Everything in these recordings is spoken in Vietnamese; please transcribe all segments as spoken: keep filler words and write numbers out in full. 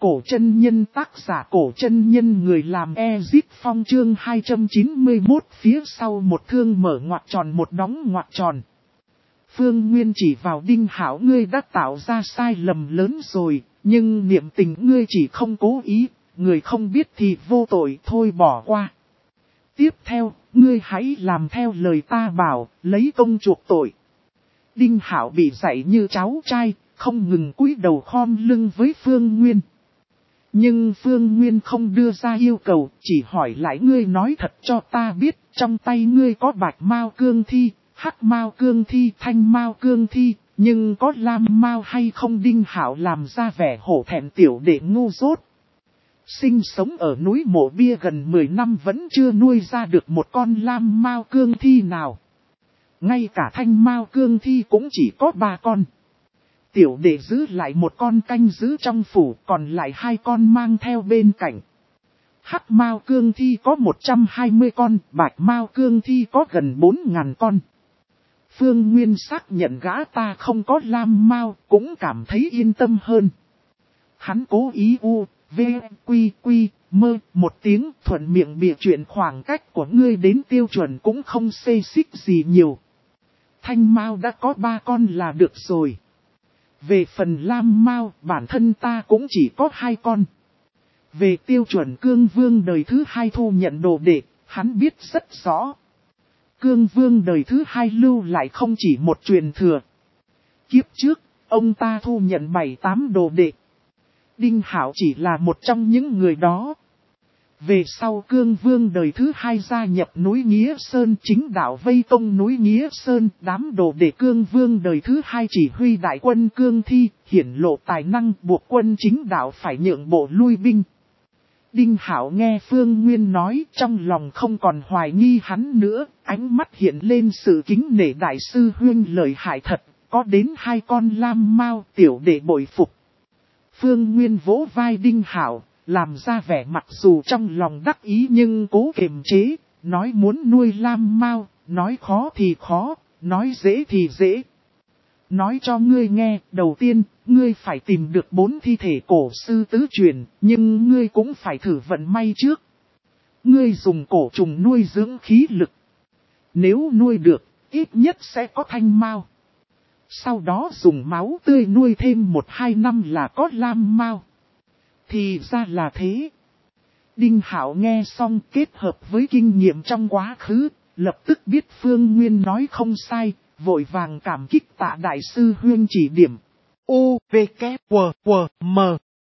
Cổ chân nhân tác giả cổ chân nhân người làm Ezip Phong chương hai trăm chín mươi mốt phía sau một thương mở ngoặc tròn một đóng ngoặc tròn. Phương Nguyên chỉ vào Đinh Hảo ngươi đã tạo ra sai lầm lớn rồi, nhưng niệm tình ngươi chỉ không cố ý, người không biết thì vô tội thôi bỏ qua. Tiếp theo, ngươi hãy làm theo lời ta bảo, lấy công chuộc tội. Đinh Hảo bị dạy như cháu trai, không ngừng cúi đầu khom lưng với Phương Nguyên. Nhưng Phương Nguyên không đưa ra yêu cầu, chỉ hỏi lại ngươi nói thật cho ta biết, trong tay ngươi có bạch mao cương thi, hắc mao cương thi, thanh mao cương thi, nhưng có lam mao hay không? Đinh Hảo làm ra vẻ hổ thẹn tiểu đệ ngu dốt. Sinh sống ở núi Mộ Bia gần mười năm vẫn chưa nuôi ra được một con lam mao cương thi nào. Ngay cả thanh mao cương thi cũng chỉ có ba con. Tiểu đệ giữ lại một con canh giữ trong phủ, còn lại hai con mang theo bên cạnh. Hắc mao cương thi có một trăm hai mươi con, bạch mao cương thi có gần bốn nghìn con. Phương Nguyên xác nhận gã ta không có lam mao, cũng cảm thấy yên tâm hơn. Hắn cố ý u, v, quy, quy, mơ, một tiếng thuận miệng bịa chuyện khoảng cách của ngươi đến tiêu chuẩn cũng không xê xích gì nhiều. Thanh mao đã có ba con là được rồi. Về phần lam mao, bản thân ta cũng chỉ có hai con. Về tiêu chuẩn cương vương đời thứ hai thu nhận đồ đệ, hắn biết rất rõ. Cương vương đời thứ hai lưu lại không chỉ một truyền thừa. Kiếp trước, ông ta thu nhận bảy tám đồ đệ. Đinh Hảo chỉ là một trong những người đó. Về sau cương vương đời thứ hai gia nhập núi Nghĩa Sơn, chính đạo vây công núi Nghĩa Sơn, đám đồ đệ cương vương đời thứ hai chỉ huy đại quân cương thi, hiển lộ tài năng buộc quân chính đạo phải nhượng bộ lui binh. Đinh Hảo nghe Phương Nguyên nói trong lòng không còn hoài nghi hắn nữa, ánh mắt hiện lên sự kính nể đại sư huynh lợi hại thật, có đến hai con lam mao tiểu đệ bội phục. Phương Nguyên vỗ vai Đinh Hảo, làm ra vẻ mặc dù trong lòng đắc ý nhưng cố kiềm chế, nói muốn nuôi lam mao, nói khó thì khó, nói dễ thì dễ. Nói cho ngươi nghe, đầu tiên, ngươi phải tìm được bốn thi thể cổ sư tứ truyền, nhưng ngươi cũng phải thử vận may trước. Ngươi dùng cổ trùng nuôi dưỡng khí lực. Nếu nuôi được, ít nhất sẽ có thanh mao. Sau đó dùng máu tươi nuôi thêm một hai năm là có lam mao. Thì ra là thế. Đinh Hảo nghe xong kết hợp với kinh nghiệm trong quá khứ, lập tức biết Phương Nguyên nói không sai, vội vàng cảm kích tạ đại sư huynh chỉ điểm. U, V, K, W, W, M.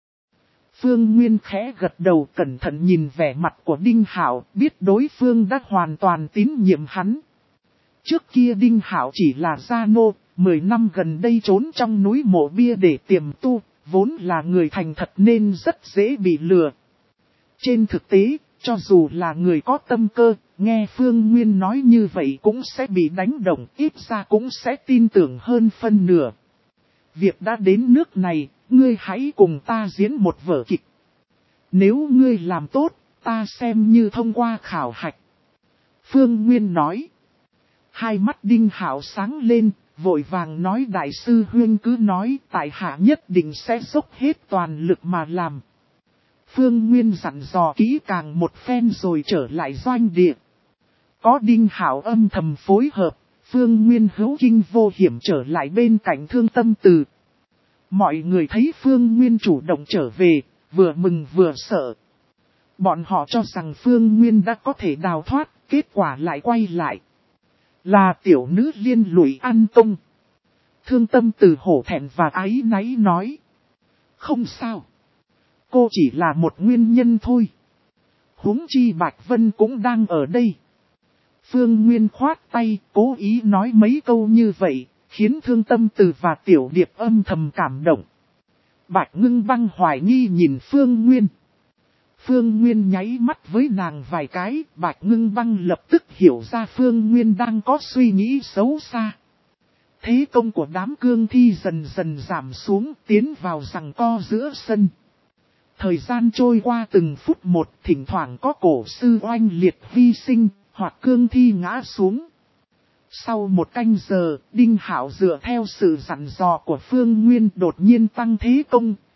Phương Nguyên khẽ gật đầu cẩn thận nhìn vẻ mặt của Đinh Hảo, biết đối phương đã hoàn toàn tín nhiệm hắn. Trước kia Đinh Hảo chỉ là gia nô, mười năm gần đây trốn trong núi Mộ Bia để tiềm tu, vốn là người thành thật nên rất dễ bị lừa. Trên thực tế, cho dù là người có tâm cơ, nghe Phương Nguyên nói như vậy cũng sẽ bị đánh động, ít ra cũng sẽ tin tưởng hơn phân nửa. Việc đã đến nước này, ngươi hãy cùng ta diễn một vở kịch. Nếu ngươi làm tốt, ta xem như thông qua khảo hạch. Phương Nguyên nói. Hai mắt Đinh Hảo sáng lên, vội vàng nói đại sư huynh cứ nói tại hạ nhất định sẽ dốc hết toàn lực mà làm. Phương Nguyên dặn dò kỹ càng một phen rồi trở lại doanh địa. Có Đinh Hảo âm thầm phối hợp, Phương Nguyên hữu kinh vô hiểm trở lại bên cạnh Thương Tâm Từ. Mọi người thấy Phương Nguyên chủ động trở về, vừa mừng vừa sợ. Bọn họ cho rằng Phương Nguyên đã có thể đào thoát, kết quả lại quay lại. Là tiểu nữ liên lụy ăn tung. Thương Tâm Từ hổ thẹn và áy náy nói. Không sao. Cô chỉ là một nguyên nhân thôi. Huống chi Bạch Vân cũng đang ở đây. Phương Nguyên khoát tay, cố ý nói mấy câu như vậy, khiến Thương Tâm Từ và Tiểu Điệp âm thầm cảm động. Bạch Ngưng Băng hoài nghi nhìn Phương Nguyên. Phương Nguyên nháy mắt với nàng vài cái, Bạch Ngưng Băng lập tức hiểu ra Phương Nguyên đang có suy nghĩ xấu xa. Thế công của đám cương thi dần dần giảm xuống, tiến vào giằng co giữa sân. Thời gian trôi qua từng phút một, thỉnh thoảng có cổ sư oanh liệt hy sinh, hoặc cương thi ngã xuống. Sau một canh giờ, Đinh Hảo dựa theo sự dặn dò của Phương Nguyên đột nhiên tăng thế công,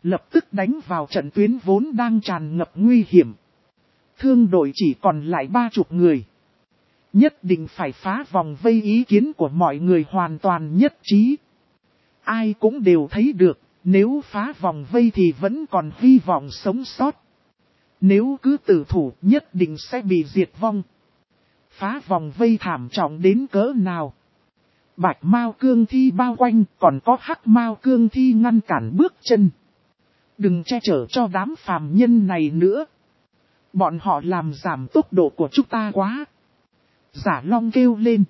lập tức đánh vào trận tuyến vốn đang tràn ngập nguy hiểm. Thương đội chỉ còn lại ba chục người. Nhất định phải phá vòng vây, ý kiến của mọi người hoàn toàn nhất trí. Ai cũng đều thấy được, nếu phá vòng vây thì vẫn còn hy vọng sống sót. Nếu cứ tử thủ nhất định sẽ bị diệt vong. Phá vòng vây thảm trọng đến cỡ nào. Bạch Mao Cương Thi bao quanh, còn có Hắc Mao Cương Thi ngăn cản bước chân. Đừng che chở cho đám phàm nhân này nữa. Bọn họ làm giảm tốc độ của chúng ta quá. Giả Long kêu lên.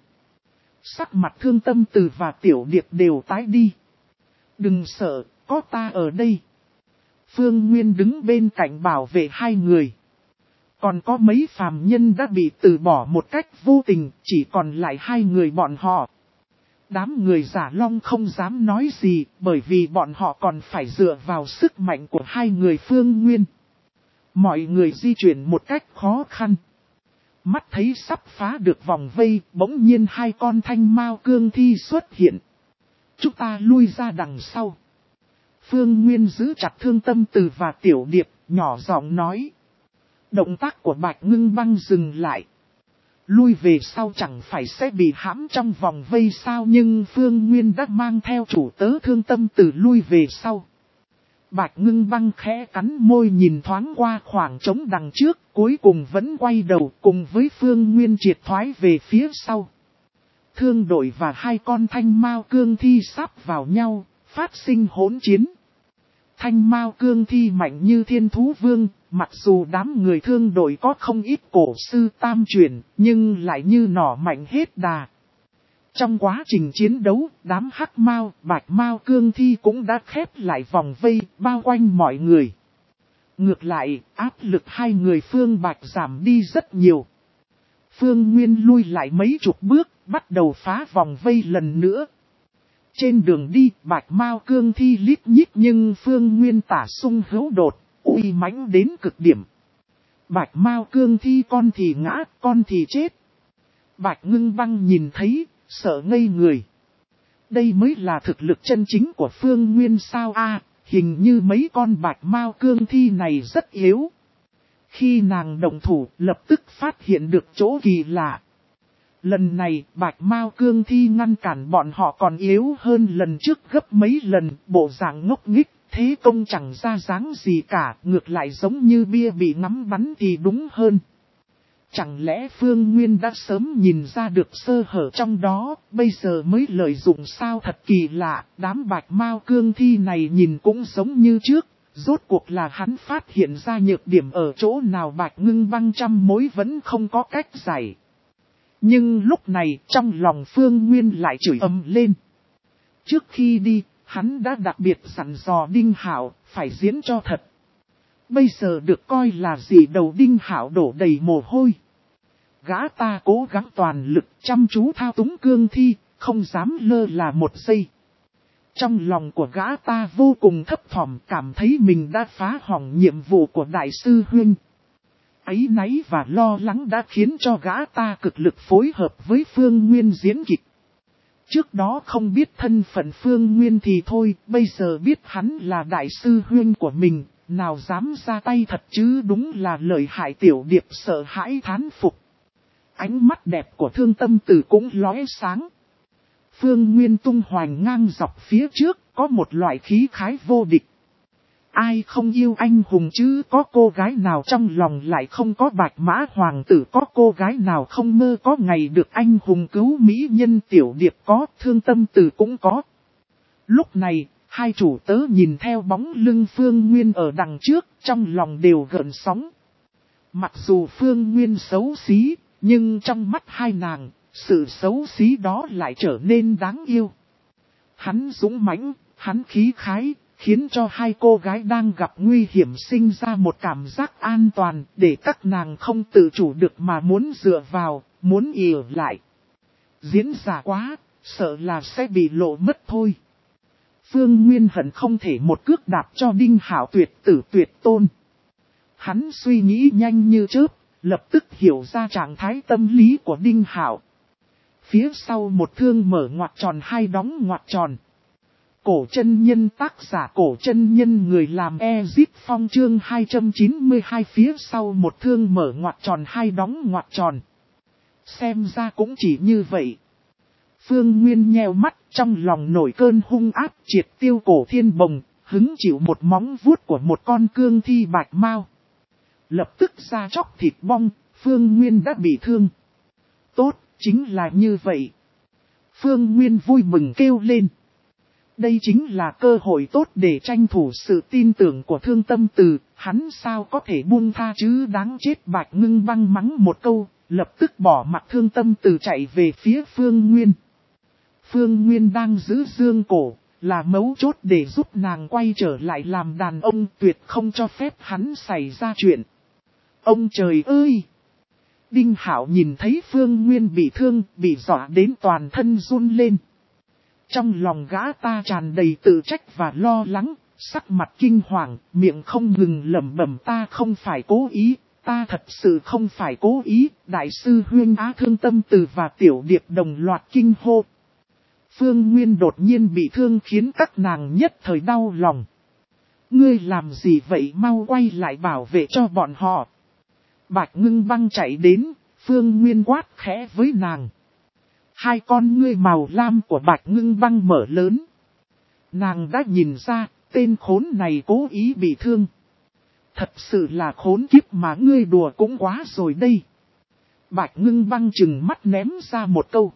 Sắc mặt Thương Tâm Từ và Tiểu Điệp đều tái đi. Đừng sợ, có ta ở đây. Phương Nguyên đứng bên cạnh bảo vệ hai người. Còn có mấy phàm nhân đã bị từ bỏ một cách vô tình, chỉ còn lại hai người bọn họ. Đám người Giả Long không dám nói gì, bởi vì bọn họ còn phải dựa vào sức mạnh của hai người Phương Nguyên. Mọi người di chuyển một cách khó khăn. Mắt thấy sắp phá được vòng vây, bỗng nhiên hai con thanh mao cương thi xuất hiện. Chúng ta lui ra đằng sau. Phương Nguyên giữ chặt Thương Tâm Từ và Tiểu Điệp, nhỏ giọng nói. Động tác của Bạch Ngưng Băng dừng lại. Lui về sau chẳng phải sẽ bị hãm trong vòng vây sao, nhưng Phương Nguyên đã mang theo chủ tớ Thương Tâm Từ lui về sau. Bạch Ngưng Băng khẽ cắn môi nhìn thoáng qua khoảng trống đằng trước, cuối cùng vẫn quay đầu cùng với Phương Nguyên triệt thoái về phía sau. Thương đội và hai con thanh mao cương thi sắp vào nhau, phát sinh hỗn chiến. Thanh mao cương thi mạnh như thiên thú vương, mặc dù đám người thương đội có không ít cổ sư tam truyền, nhưng lại như nỏ mạnh hết đà. Trong quá trình chiến đấu, đám hắc mao, bạch mao cương thi cũng đã khép lại vòng vây, bao quanh mọi người. Ngược lại, áp lực hai người Phương Bạch giảm đi rất nhiều. Phương Nguyên lui lại mấy chục bước, bắt đầu phá vòng vây lần nữa. Trên đường đi, bạch mao cương thi lít nhít nhưng Phương Nguyên tả sung hữu đột, uy mãnh đến cực điểm. Bạch mao cương thi con thì ngã, con thì chết. Bạch Ngưng Băng nhìn thấy, sợ ngây người. Đây mới là thực lực chân chính của Phương Nguyên sao a? Hình như mấy con bạch mao cương thi này rất yếu. Khi nàng động thủ, lập tức phát hiện được chỗ kỳ lạ. Lần này, bạch mao cương thi ngăn cản bọn họ còn yếu hơn lần trước gấp mấy lần, bộ dạng ngốc nghếch, thế công chẳng ra dáng gì cả, ngược lại giống như bia bị ngắm bắn thì đúng hơn. Chẳng lẽ Phương Nguyên đã sớm nhìn ra được sơ hở trong đó, bây giờ mới lợi dụng sao? Thật kỳ lạ, đám bạch mao cương thi này nhìn cũng giống như trước, rốt cuộc là hắn phát hiện ra nhược điểm ở chỗ nào? Bạch Ngưng Băng trăm mối vẫn không có cách giải. Nhưng lúc này trong lòng Phương Nguyên lại chửi ầm lên. Trước khi đi, hắn đã đặc biệt dặn dò Đinh Hạo phải diễn cho thật. Bây giờ được coi là gì đầu Đinh Hạo đổ đầy mồ hôi. Gã ta cố gắng toàn lực chăm chú thao túng cương thi, không dám lơ là một giây. Trong lòng của gã ta vô cùng thấp thỏm, cảm thấy mình đã phá hỏng nhiệm vụ của đại sư huynh. Áy náy và lo lắng đã khiến cho gã ta cực lực phối hợp với Phương Nguyên diễn kịch. Trước đó không biết thân phận Phương Nguyên thì thôi, bây giờ biết hắn là đại sư huynh của mình, nào dám ra tay thật chứ, đúng là lợi hại. Tiểu Điệp sợ hãi thán phục. Ánh mắt đẹp của Thương Tâm Từ cũng lóe sáng. Phương Nguyên tung hoành ngang dọc phía trước, có một loại khí khái vô địch. Ai không yêu anh hùng chứ, có cô gái nào trong lòng lại không có bạch mã hoàng tử, có cô gái nào không mơ có ngày được anh hùng cứu mỹ nhân. Tiểu Điệp có, Thương Tâm Từ cũng có. Lúc này, hai chủ tớ nhìn theo bóng lưng Phương Nguyên ở đằng trước, trong lòng đều gợn sóng. Mặc dù Phương Nguyên xấu xí, nhưng trong mắt hai nàng, sự xấu xí đó lại trở nên đáng yêu. Hắn dũng mãnh, hắn khí khái, khiến cho hai cô gái đang gặp nguy hiểm sinh ra một cảm giác an toàn, để các nàng không tự chủ được mà muốn dựa vào, muốn ỉa lại. Diễn giả quá, sợ là sẽ bị lộ mất thôi. Phương Nguyên hận không thể một cước đạp cho Đinh Hạo tuyệt tử tuyệt tôn. Hắn suy nghĩ nhanh như chớp, lập tức hiểu ra trạng thái tâm lý của Đinh Hạo. Phía sau một thương mở ngoặt tròn hai đóng ngoặt tròn. Cổ chân nhân tác giả cổ chân nhân người làm Ezip Phong chương hai trăm chín mươi hai phía sau một thương mở ngoặc tròn hai đóng ngoặc tròn. Xem ra cũng chỉ như vậy. Phương Nguyên nheo mắt trong lòng nổi cơn hung ác triệt tiêu cổ thiên bồng, hứng chịu một móng vuốt của một con cương thi bạch mao. Lập tức ra chóc thịt bong, Phương Nguyên đã bị thương. Tốt, chính là như vậy. Phương Nguyên vui mừng kêu lên. Đây chính là cơ hội tốt để tranh thủ sự tin tưởng của Thương Tâm Từ, hắn sao có thể buông tha chứ đáng chết. Bạch Ngưng Băng mắng một câu, lập tức bỏ mặc Thương Tâm Từ chạy về phía Phương Nguyên. Phương Nguyên đang giữ dương cổ, là mấu chốt để giúp nàng quay trở lại làm đàn ông, tuyệt không cho phép hắn xảy ra chuyện. Ông trời ơi! Đinh Hạo nhìn thấy Phương Nguyên bị thương, bị dọa đến toàn thân run lên. Trong lòng gã ta tràn đầy tự trách và lo lắng, sắc mặt kinh hoàng, miệng không ngừng lẩm bẩm ta không phải cố ý, ta thật sự không phải cố ý. Đại sư Huyên Á Thương Tâm Từ và Tiểu Điệp đồng loạt kinh hô. Phương Nguyên đột nhiên bị thương khiến các nàng nhất thời đau lòng. Ngươi làm gì vậy, mau quay lại bảo vệ cho bọn họ. Bạch Ngưng Băng chạy đến, Phương Nguyên quát khẽ với nàng. Hai con ngươi màu lam của Bạch Ngưng Băng mở lớn. Nàng đã nhìn ra, tên khốn này cố ý bị thương. Thật sự là khốn kiếp mà ngươi đùa cũng quá rồi đây. Bạch Ngưng Băng chừng mắt ném ra một câu.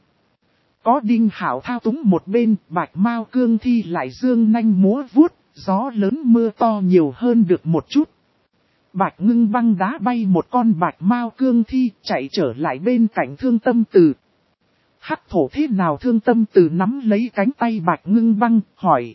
Có Đinh Hạo thao túng một bên, Bạch Mao cương thi lại dương nanh múa vuốt, gió lớn mưa to nhiều hơn được một chút. Bạch Ngưng Băng đá bay một con Bạch Mao cương thi, chạy trở lại bên cạnh Thương Tâm Từ. Hắc thổ thế nào? Thương Tâm Từ nắm lấy cánh tay Bạch Ngưng Băng, hỏi.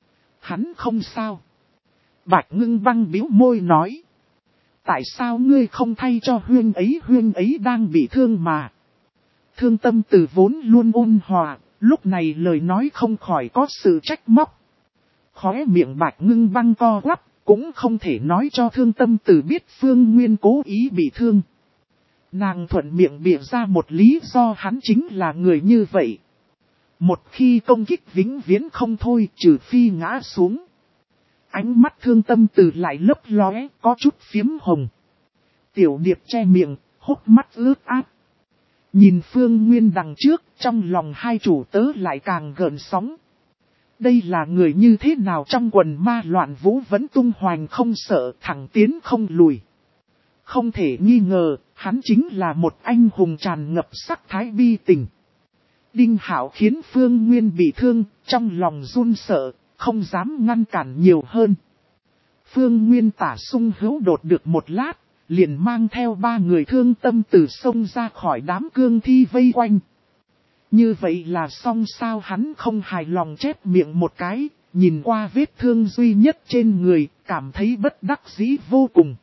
Hắn không sao. Bạch Ngưng Băng bĩu môi nói. Tại sao ngươi không thay cho Huyên ấy? Huyên ấy đang bị thương mà. Thương Tâm Từ vốn luôn ôn hòa, lúc này lời nói không khỏi có sự trách móc. Khóe miệng Bạch Ngưng Băng co quắp, cũng không thể nói cho Thương Tâm Từ biết Phương Nguyên cố ý bị thương. Nàng thuận miệng bịa ra một lý do hắn chính là người như vậy. Một khi công kích vĩnh viễn không thôi, trừ phi ngã xuống. Ánh mắt Thương Tâm Từ lại lấp lóe, có chút phiếm hồng. Tiểu Điệp che miệng, hốc mắt ướt át. Nhìn Phương Nguyên đằng trước, trong lòng hai chủ tớ lại càng gợn sóng. Đây là người như thế nào? Trong quần ma loạn vũ vẫn tung hoành không sợ, thẳng tiến không lùi. Không thể nghi ngờ, hắn chính là một anh hùng tràn ngập sắc thái bi tình. Đinh Hạo khiến Phương Nguyên bị thương, trong lòng run sợ, không dám ngăn cản nhiều hơn. Phương Nguyên tả sung hữu đột được một lát, liền mang theo ba người Thương Tâm Từ sông ra khỏi đám cương thi vây quanh. Như vậy là xong sao? Hắn không hài lòng chép miệng một cái, nhìn qua vết thương duy nhất trên người, cảm thấy bất đắc dĩ vô cùng.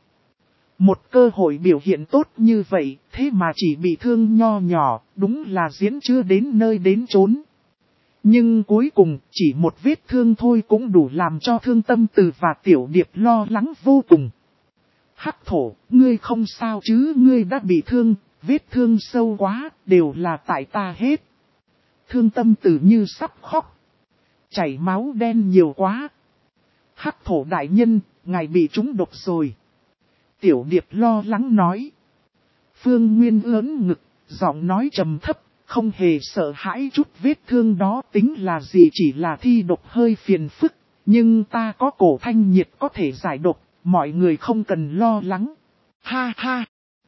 Một cơ hội biểu hiện tốt như vậy, thế mà chỉ bị thương nho nhỏ, đúng là diễn chưa đến nơi đến chốn. Nhưng cuối cùng, chỉ một vết thương thôi cũng đủ làm cho Thương Tâm Từ và Tiểu Điệp lo lắng vô cùng. Hắc thổ, ngươi không sao chứ? Ngươi đã bị thương, vết thương sâu quá, đều là tại ta hết. Thương Tâm Từ như sắp khóc. Chảy máu đen nhiều quá. Hắc thổ đại nhân, ngài bị trúng độc rồi. Tiểu Điệp lo lắng nói. Phương Nguyên ớn ngực, giọng nói trầm thấp, không hề sợ hãi chút vết thương đó tính là gì, chỉ là thi độc hơi phiền phức. Nhưng ta có cổ thanh nhiệt có thể giải độc, mọi người không cần lo lắng. Ha ha!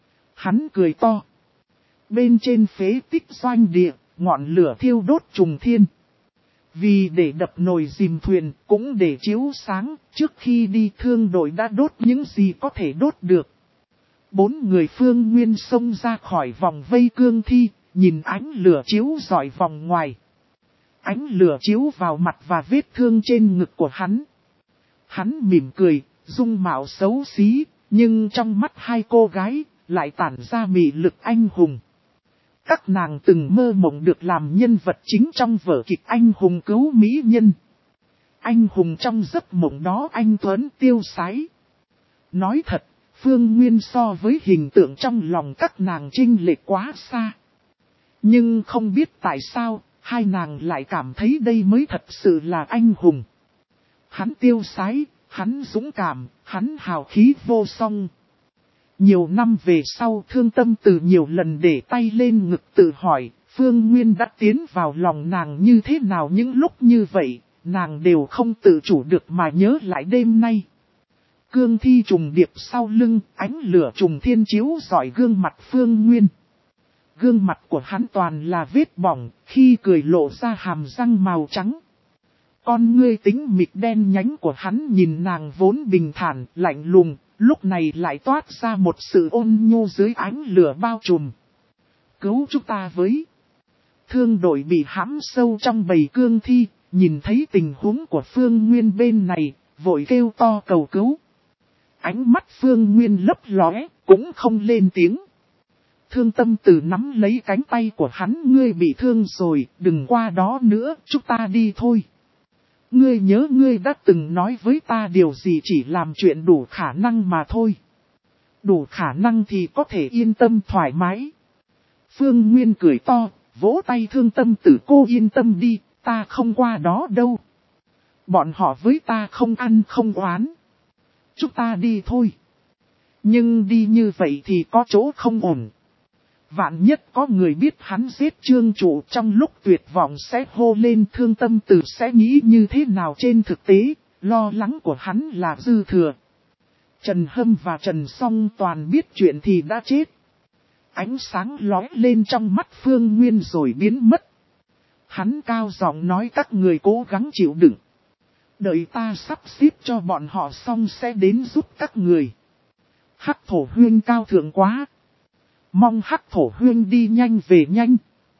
Hắn cười to. Bên trên phế tích doanh địa, ngọn lửa thiêu đốt trùng thiên. Vì để đập nồi dìm thuyền, cũng để chiếu sáng, trước khi đi thương đội đã đốt những gì có thể đốt được. Bốn người Phương Nguyên xông ra khỏi vòng vây cương thi, nhìn ánh lửa chiếu rọi vòng ngoài. Ánh lửa chiếu vào mặt và vết thương trên ngực của hắn. Hắn mỉm cười, dung mạo xấu xí, nhưng trong mắt hai cô gái, lại tản ra mị lực anh hùng. Các nàng từng mơ mộng được làm nhân vật chính trong vở kịch anh hùng cứu mỹ nhân. Anh hùng trong giấc mộng đó anh tuấn tiêu sái. Nói thật, Phương Nguyên so với hình tượng trong lòng các nàng chênh lệch quá xa. Nhưng không biết tại sao, hai nàng lại cảm thấy đây mới thật sự là anh hùng. Hắn tiêu sái, hắn dũng cảm, hắn hào khí vô song. Nhiều năm về sau Thương Tâm Từ nhiều lần để tay lên ngực tự hỏi, Phương Nguyên đã tiến vào lòng nàng như thế nào, những lúc như vậy, nàng đều không tự chủ được mà nhớ lại đêm nay. Cương thi trùng điệp sau lưng, ánh lửa trùng thiên chiếu rọi gương mặt Phương Nguyên. Gương mặt của hắn toàn là vết bỏng, khi cười lộ ra hàm răng màu trắng. Con ngươi tính mịt đen nhánh của hắn nhìn nàng vốn bình thản, lạnh lùng, lúc này lại toát ra một sự ôn nhu dưới ánh lửa bao trùm. Cứu chúng ta với. Thương đội bị hãm sâu trong bầy cương thi, nhìn thấy tình huống của Phương Nguyên bên này, vội kêu to cầu cứu. Ánh mắt Phương Nguyên lấp lóe, cũng không lên tiếng. Thương Tâm Từ nắm lấy cánh tay của hắn, ngươi bị thương rồi, đừng qua đó nữa, chúng ta đi thôi. Ngươi nhớ ngươi đã từng nói với ta điều gì, chỉ làm chuyện đủ khả năng mà thôi. Đủ khả năng thì có thể yên tâm thoải mái. Phương Nguyên cười to, vỗ tay Thương Tâm Từ, cô yên tâm đi, ta không qua đó đâu. Bọn họ với ta không ăn không oán. Chúng ta đi thôi. Nhưng đi như vậy thì có chỗ không ổn. Vạn nhất có người biết hắn giết Trương Trụ, trong lúc tuyệt vọng sẽ hô lên, Thương Tâm Từ sẽ nghĩ như thế nào. Trên thực tế, lo lắng của hắn là dư thừa. Trần Hâm và Trần Song toàn biết chuyện thì đã chết. Ánh sáng lóe lên trong mắt Phương Nguyên rồi biến mất. Hắn cao giọng nói, các người cố gắng chịu đựng. Đợi ta sắp xếp cho bọn họ xong sẽ đến giúp các người. Hắc Thổ Huyên cao thượng quá. Mong Hắc Thổ Huyên đi nhanh về nhanh.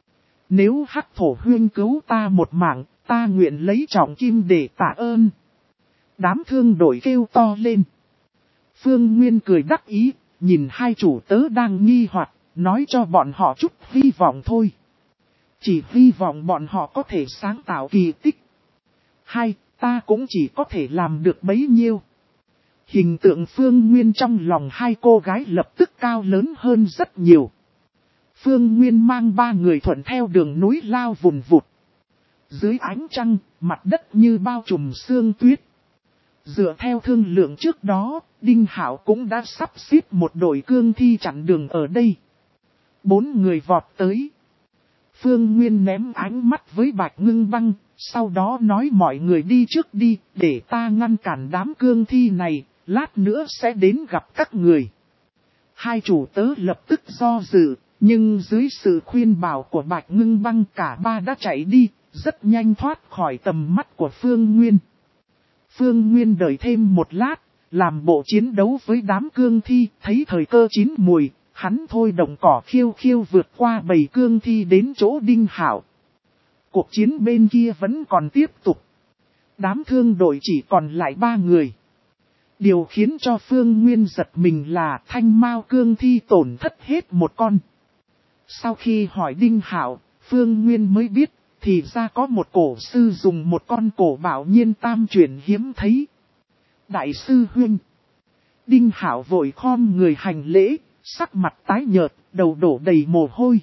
Nếu Hắc Thổ Huyên cứu ta một mạng, ta nguyện lấy trọng kim để tạ ơn. Đám thương đội kêu to lên. Phương Nguyên cười đắc ý, nhìn hai chủ tớ đang nghi hoặc, nói cho bọn họ chút hy vọng thôi. Chỉ hy vọng bọn họ có thể sáng tạo kỳ tích. Hai, ta cũng chỉ có thể làm được bấy nhiêu. Hình tượng Phương Nguyên trong lòng hai cô gái lập tức cao lớn hơn rất nhiều. Phương Nguyên mang ba người thuận theo đường núi lao vùn vụt. Dưới ánh trăng, mặt đất như bao trùm sương tuyết. Dựa theo thương lượng trước đó, Đinh Hạo cũng đã sắp xếp một đội cương thi chặn đường ở đây. Bốn người vọt tới. Phương Nguyên ném ánh mắt với Bạch Ngưng Băng, sau đó nói mọi người đi trước đi, để ta ngăn cản đám cương thi này, lát nữa sẽ đến gặp các người. Hai chủ tớ lập tức do dự, nhưng dưới sự khuyên bảo của Bạch Ngưng Băng cả ba đã chạy đi, rất nhanh thoát khỏi tầm mắt của Phương Nguyên. Phương Nguyên đợi thêm một lát, làm bộ chiến đấu với đám cương thi, thấy thời cơ chín mùi, hắn thôi động cỏ khiêu khiêu vượt qua bầy cương thi đến chỗ Đinh Hạo. Cuộc chiến bên kia vẫn còn tiếp tục. Đám thương đội chỉ còn lại ba người. Điều khiến cho Phương Nguyên giật mình là thanh mao cương thi tổn thất hết một con. Sau khi hỏi Đinh Hạo, Phương Nguyên mới biết, thì ra có một cổ sư dùng một con cổ bảo nhiên tam chuyển hiếm thấy. Đại sư huynh. Đinh Hạo vội khom người hành lễ, sắc mặt tái nhợt, đầu đổ đầy mồ hôi.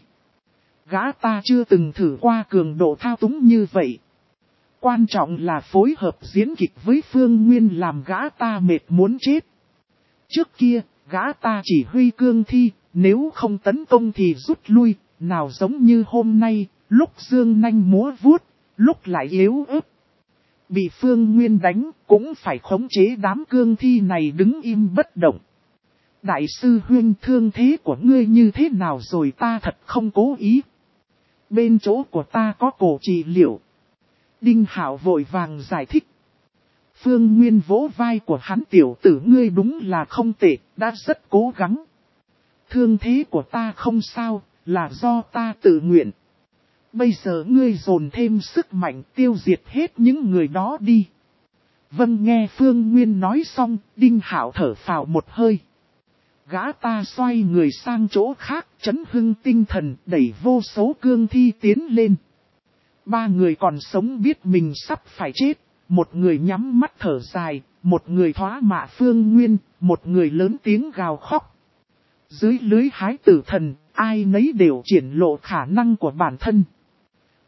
Gã ta chưa từng thử qua cường độ thao túng như vậy. Quan trọng là phối hợp diễn kịch với Phương Nguyên làm gã ta mệt muốn chết. Trước kia, gã ta chỉ huy cương thi, nếu không tấn công thì rút lui, nào giống như hôm nay, lúc dương nanh múa vuốt, lúc lại yếu ớt. Bị Phương Nguyên đánh, cũng phải khống chế đám cương thi này đứng im bất động. Đại sư huynh, thương thế của ngươi như thế nào rồi, ta thật không cố ý. Bên chỗ của ta có cổ trị liệu. Đinh Hạo vội vàng giải thích. Phương Nguyên vỗ vai của hắn, tiểu tử ngươi đúng là không tệ, đã rất cố gắng. Thương thế của ta không sao, là do ta tự nguyện. Bây giờ ngươi dồn thêm sức mạnh tiêu diệt hết những người đó đi. Vâng, nghe Phương Nguyên nói xong, Đinh Hạo thở phào một hơi. Gã ta xoay người sang chỗ khác, chấn hưng tinh thần, đẩy vô số cương thi tiến lên. Ba người còn sống biết mình sắp phải chết, một người nhắm mắt thở dài, một người thoá mạ Phương Nguyên, một người lớn tiếng gào khóc. Dưới lưới hái tử thần, ai nấy đều triển lộ khả năng của bản thân.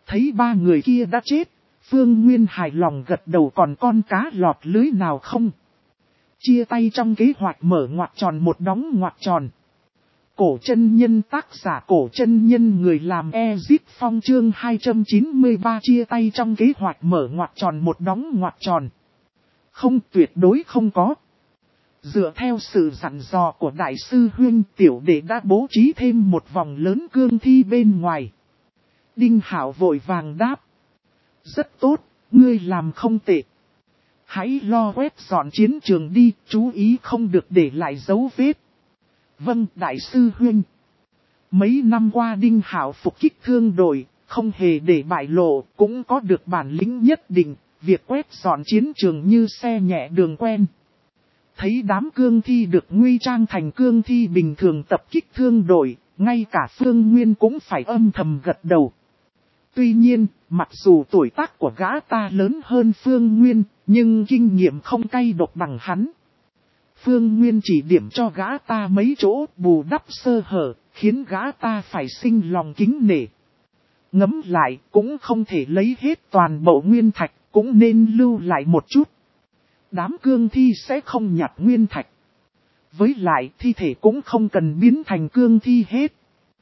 Thấy ba người kia đã chết, Phương Nguyên hài lòng gật đầu, còn con cá lọt lưới nào không? Chia tay trong kế hoạch mở ngoặc tròn một đóng ngoặc tròn. Cổ chân nhân, tác giả Cổ chân nhân, người làm Ezip Phong, chương hai trăm chín mươi ba, chia tay trong kế hoạch mở ngoặc tròn một đóng ngoặc tròn. Không, tuyệt đối không có. Dựa theo sự dặn dò của Đại sư Huynh, tiểu đệ đã bố trí thêm một vòng lớn cương thi bên ngoài. Đinh Hạo vội vàng đáp. Rất tốt, ngươi làm không tệ. Hãy lo quét dọn chiến trường đi, chú ý không được để lại dấu vết. Vâng, Đại sư Huynh. Mấy năm qua Đinh Hạo phục kích thương đội, không hề để bại lộ, cũng có được bản lĩnh nhất định, việc quét dọn chiến trường như xe nhẹ đường quen. Thấy đám cương thi được nguy trang thành cương thi bình thường tập kích thương đội, ngay cả Phương Nguyên cũng phải âm thầm gật đầu. Tuy nhiên, mặc dù tuổi tác của gã ta lớn hơn Phương Nguyên, nhưng kinh nghiệm không cay độc bằng hắn. Phương Nguyên chỉ điểm cho gã ta mấy chỗ bù đắp sơ hở, khiến gã ta phải sinh lòng kính nể. Ngẫm lại, cũng không thể lấy hết toàn bộ nguyên thạch, cũng nên lưu lại một chút. Đám cương thi sẽ không nhặt nguyên thạch. Với lại, thi thể cũng không cần biến thành cương thi hết.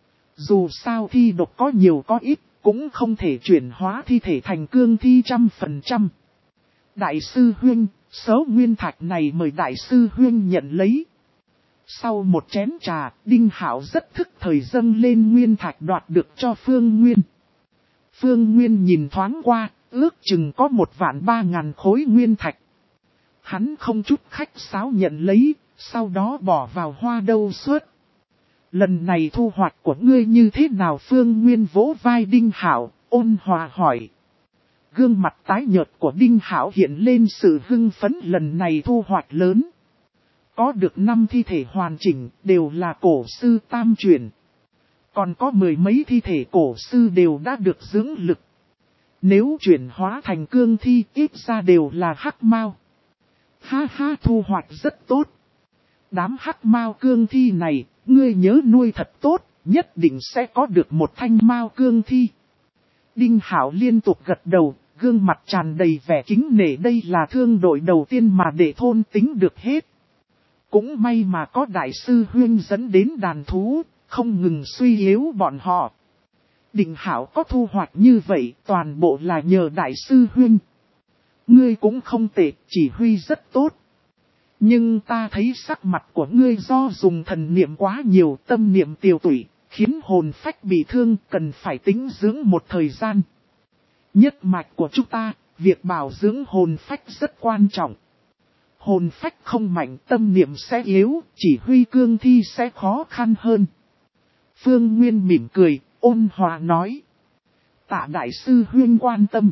Dù sao thi độc có nhiều có ít, cũng không thể chuyển hóa thi thể thành cương thi trăm phần trăm. Đại sư Huynh, số nguyên thạch này mời Đại sư Huynh nhận lấy. Sau một chén trà, Đinh Hạo rất thức thời dâng lên nguyên thạch đoạt được cho Phương Nguyên. Phương Nguyên nhìn thoáng qua, ước chừng có một vạn ba ngàn khối nguyên thạch. Hắn không chút khách sáo nhận lấy, sau đó bỏ vào hoa đâu suốt. Lần này thu hoạch của ngươi như thế nào? Phương Nguyên vỗ vai Đinh Hạo, ôn hòa hỏi. Gương mặt tái nhợt của Đinh Hạo hiện lên sự hưng phấn, lần này thu hoạch lớn. Có được năm thi thể hoàn chỉnh, đều là cổ sư tam chuyển. Còn có mười mấy thi thể cổ sư đều đã được dưỡng lực. Nếu chuyển hóa thành cương thi, ít ra đều là hắc mao. Ha ha, thu hoạch rất tốt. Đám hắc mao cương thi này, ngươi nhớ nuôi thật tốt, nhất định sẽ có được một thanh mao cương thi. Đinh Hạo liên tục gật đầu, gương mặt tràn đầy vẻ kính nể, đây là thương đội đầu tiên mà để thôn tính được hết. Cũng may mà có Đại sư Huynh dẫn đến đàn thú, không ngừng suy yếu bọn họ. Đinh Hạo có thu hoạch như vậy, toàn bộ là nhờ Đại sư Huynh. Ngươi cũng không tệ, chỉ huy rất tốt. Nhưng ta thấy sắc mặt của ngươi do dùng thần niệm quá nhiều, tâm niệm tiều tụy, khiến hồn phách bị thương, cần phải tĩnh dưỡng một thời gian. Nhất mạch của chúng ta, việc bảo dưỡng hồn phách rất quan trọng. Hồn phách không mạnh, tâm niệm sẽ yếu, chỉ huy cương thi sẽ khó khăn hơn. Phương Nguyên mỉm cười, ôn hòa nói. Tạ Đại sư Huynh quan tâm.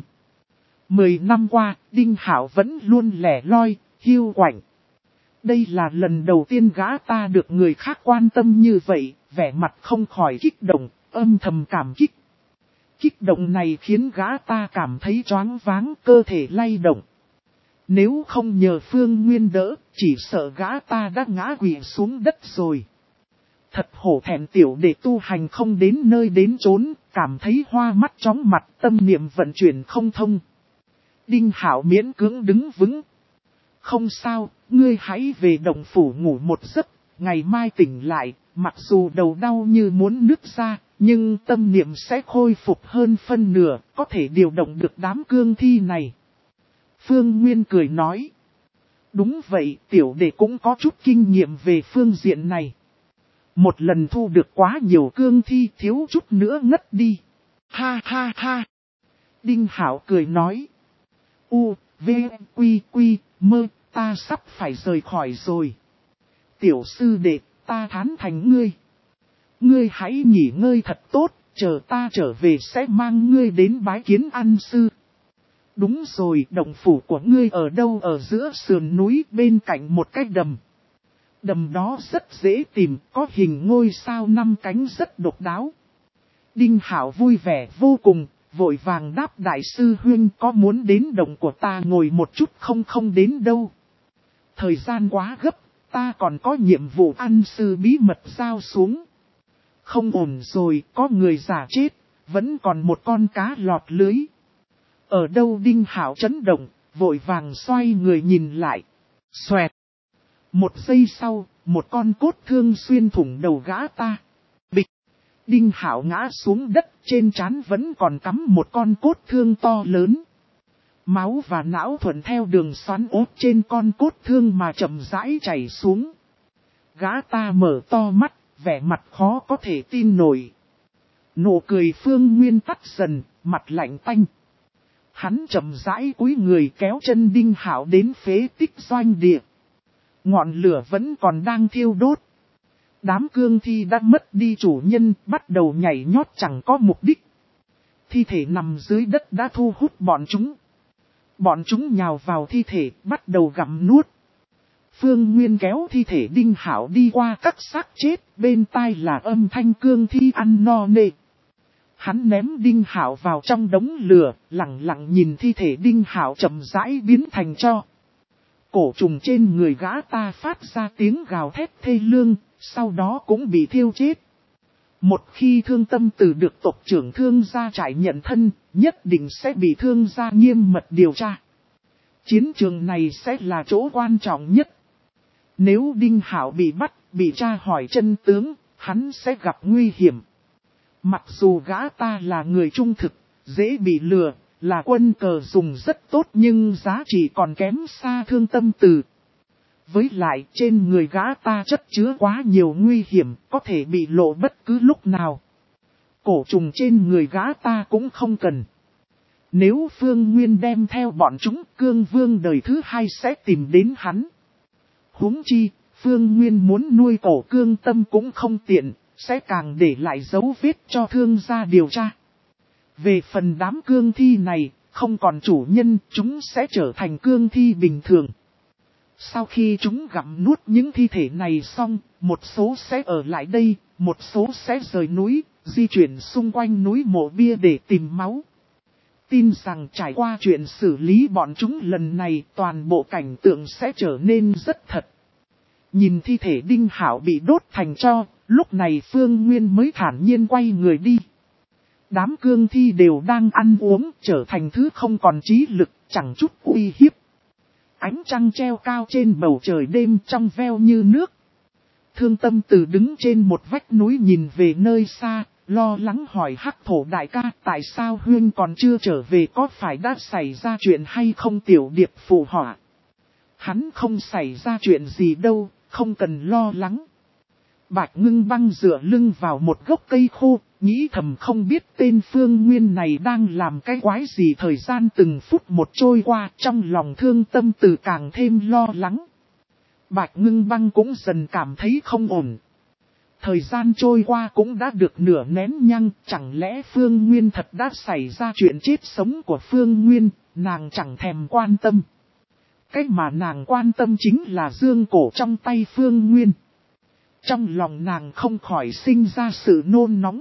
Mười năm qua, Đinh Hạo vẫn luôn lẻ loi, hiu quạnh. Đây là lần đầu tiên gã ta được người khác quan tâm như vậy, vẻ mặt không khỏi kích động, âm thầm cảm kích. Kích động này khiến gã ta cảm thấy choáng váng, cơ thể lay động. Nếu không nhờ Phương Nguyên đỡ, chỉ sợ gã ta đã ngã quỵ xuống đất rồi. Thật hổ thẹn tiểu để tu hành không đến nơi đến chốn, cảm thấy hoa mắt chóng mặt, tâm niệm vận chuyển không thông. Đinh Hạo miễn cưỡng đứng vững. Không sao, ngươi hãy về động phủ ngủ một giấc, ngày mai tỉnh lại, mặc dù đầu đau như muốn nứt ra, nhưng tâm niệm sẽ khôi phục hơn phân nửa, có thể điều động được đám cương thi này. Phương Nguyên cười nói. Đúng vậy, tiểu đệ cũng có chút kinh nghiệm về phương diện này. Một lần thu được quá nhiều cương thi, thiếu chút nữa ngất đi. Ha ha ha. Đinh Hạo cười nói. U, V, Quy, Quy, Mơ, ta sắp phải rời khỏi rồi. Tiểu sư đệ, ta thán thành ngươi. Ngươi hãy nghỉ ngơi thật tốt, chờ ta trở về sẽ mang ngươi đến bái kiến ăn sư. Đúng rồi, động phủ của ngươi ở đâu? Ở giữa sườn núi bên cạnh một cái đầm. Đầm đó rất dễ tìm, có hình ngôi sao năm cánh rất độc đáo. Đinh Hạo vui vẻ vô cùng, vội vàng đáp Đại sư Huynh có muốn đến động của ta ngồi một chút không? Không đến đâu. Thời gian quá gấp, ta còn có nhiệm vụ ăn sư bí mật giao xuống. Không ổn rồi, có người giả chết, vẫn còn một con cá lọt lưới. Ở đâu Đinh Hạo chấn động, vội vàng xoay người nhìn lại. Xoẹt. Một giây sau, một con cốt thương xuyên thủng đầu gã ta. Bịch. Đinh Hạo ngã xuống đất, trên trán vẫn còn cắm một con cốt thương to lớn. Máu và não thuận theo đường xoắn ốt trên con cốt thương mà chậm rãi chảy xuống. Gã ta mở to mắt, vẻ mặt khó có thể tin nổi. Nụ cười Phương Nguyên tắt dần, mặt lạnh tanh. Hắn chậm rãi cúi người kéo chân Đinh Hạo đến phế tích doanh địa. Ngọn lửa vẫn còn đang thiêu đốt. Đám cương thi đã mất đi chủ nhân, bắt đầu nhảy nhót chẳng có mục đích. Thi thể nằm dưới đất đã thu hút bọn chúng. Bọn chúng nhào vào thi thể, bắt đầu gặm nuốt. Phương Nguyên kéo thi thể Đinh Hạo đi qua các xác chết, bên tai là âm thanh cương thi ăn no nê. Hắn ném Đinh Hạo vào trong đống lửa, lặng lặng nhìn thi thể Đinh Hạo chậm rãi biến thành tro. Cổ trùng trên người gã ta phát ra tiếng gào thét thê lương, sau đó cũng bị thiêu chết. Một khi Thương Tâm Tử được tộc trưởng Thương gia trại nhận thân, nhất định sẽ bị Thương gia nghiêm mật điều tra. Chiến trường này sẽ là chỗ quan trọng nhất. Nếu Đinh Hạo bị bắt, bị tra hỏi chân tướng, hắn sẽ gặp nguy hiểm. Mặc dù gã ta là người trung thực, dễ bị lừa, là quân cờ dùng rất tốt nhưng giá trị còn kém xa Thương Tâm Tử. Với lại trên người gã ta chất chứa quá nhiều nguy hiểm, có thể bị lộ bất cứ lúc nào. Cổ trùng trên người gã ta cũng không cần. Nếu Phương Nguyên đem theo bọn chúng, Cương Vương đời thứ hai sẽ tìm đến hắn. Huống chi, Phương Nguyên muốn nuôi cổ Cương Tâm cũng không tiện, sẽ càng để lại dấu vết cho Thương gia điều tra. Về phần đám cương thi này, không còn chủ nhân, chúng sẽ trở thành cương thi bình thường. Sau khi chúng gặm nuốt những thi thể này xong, một số sẽ ở lại đây, một số sẽ rời núi, di chuyển xung quanh núi Mộ Bia để tìm máu. Tin rằng trải qua chuyện xử lý bọn chúng lần này, toàn bộ cảnh tượng sẽ trở nên rất thật. Nhìn thi thể Đinh Hạo bị đốt thành tro, lúc này Phương Nguyên mới thản nhiên quay người đi. Đám cương thi đều đang ăn uống, trở thành thứ không còn trí lực, chẳng chút uy hiếp. Ánh trăng treo cao trên bầu trời đêm trong veo như nước. Thương Tâm Tử đứng trên một vách núi nhìn về nơi xa, lo lắng hỏi Hắc Thổ đại ca tại sao Huyên còn chưa trở về, có phải đã xảy ra chuyện hay không? Tiểu Điệp phụ họa. Hắn không xảy ra chuyện gì đâu, không cần lo lắng. Bạch Ngưng Băng dựa lưng vào một gốc cây khô, nghĩ thầm không biết tên Phương Nguyên này đang làm cái quái gì. Thời gian từng phút một trôi qua, trong lòng Thương Tâm Tử càng thêm lo lắng. Bạch Ngưng Băng cũng dần cảm thấy không ổn. Thời gian trôi qua cũng đã được nửa nén nhang, chẳng lẽ Phương Nguyên thật đã xảy ra chuyện chết sống của Phương Nguyên, nàng chẳng thèm quan tâm. Cái mà nàng quan tâm chính là dương cổ trong tay Phương Nguyên. Trong lòng nàng không khỏi sinh ra sự nôn nóng.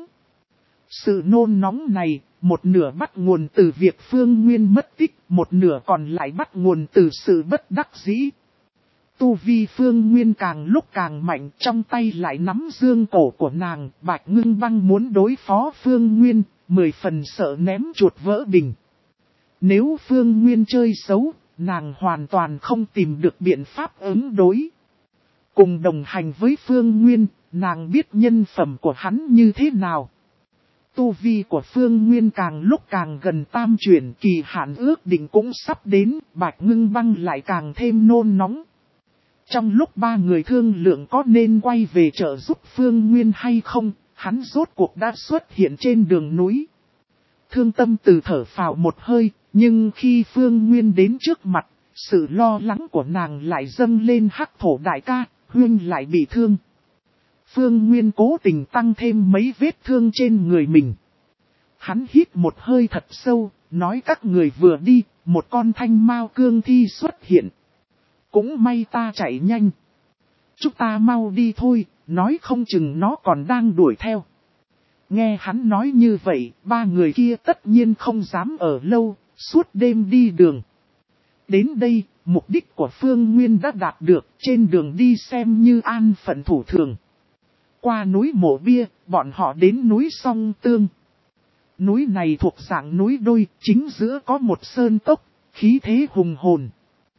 Sự nôn nóng này, một nửa bắt nguồn từ việc Phương Nguyên mất tích, một nửa còn lại bắt nguồn từ sự bất đắc dĩ. Tu vi Phương Nguyên càng lúc càng mạnh, trong tay lại nắm dương cổ của nàng. Bạch Ngưng Băng muốn đối phó Phương Nguyên, mười phần sợ ném chuột vỡ bình. Nếu Phương Nguyên chơi xấu, nàng hoàn toàn không tìm được biện pháp ứng đối. Cùng đồng hành với Phương Nguyên, nàng biết nhân phẩm của hắn như thế nào. Tu vi của Phương Nguyên càng lúc càng gần tam chuyển, kỳ hạn ước định cũng sắp đến, Bạch Ngưng Băng lại càng thêm nôn nóng. Trong lúc ba người thương lượng có nên quay về trợ giúp Phương Nguyên hay không, hắn rốt cuộc đã xuất hiện trên đường núi. Thương Tâm Tử thở phào một hơi, nhưng khi Phương Nguyên đến trước mặt, sự lo lắng của nàng lại dâng lên. Hắc Thổ đại ca, Huyên lại bị thương. Phương Nguyên cố tình tăng thêm mấy vết thương trên người mình. Hắn hít một hơi thật sâu, nói các người vừa đi, một con thanh mao cương thi xuất hiện. Cũng may ta chạy nhanh. Chúng ta mau đi thôi, nói không chừng nó còn đang đuổi theo. Nghe hắn nói như vậy, ba người kia tất nhiên không dám ở lâu, suốt đêm đi đường. Đến đây, mục đích của Phương Nguyên đã đạt được, trên đường đi xem như an phận thủ thường. Qua núi Mộ Bia, bọn họ đến núi Song Tương. núi này thuộc dạng núi đôi, chính giữa có một sơn cốc, khí thế hùng hồn.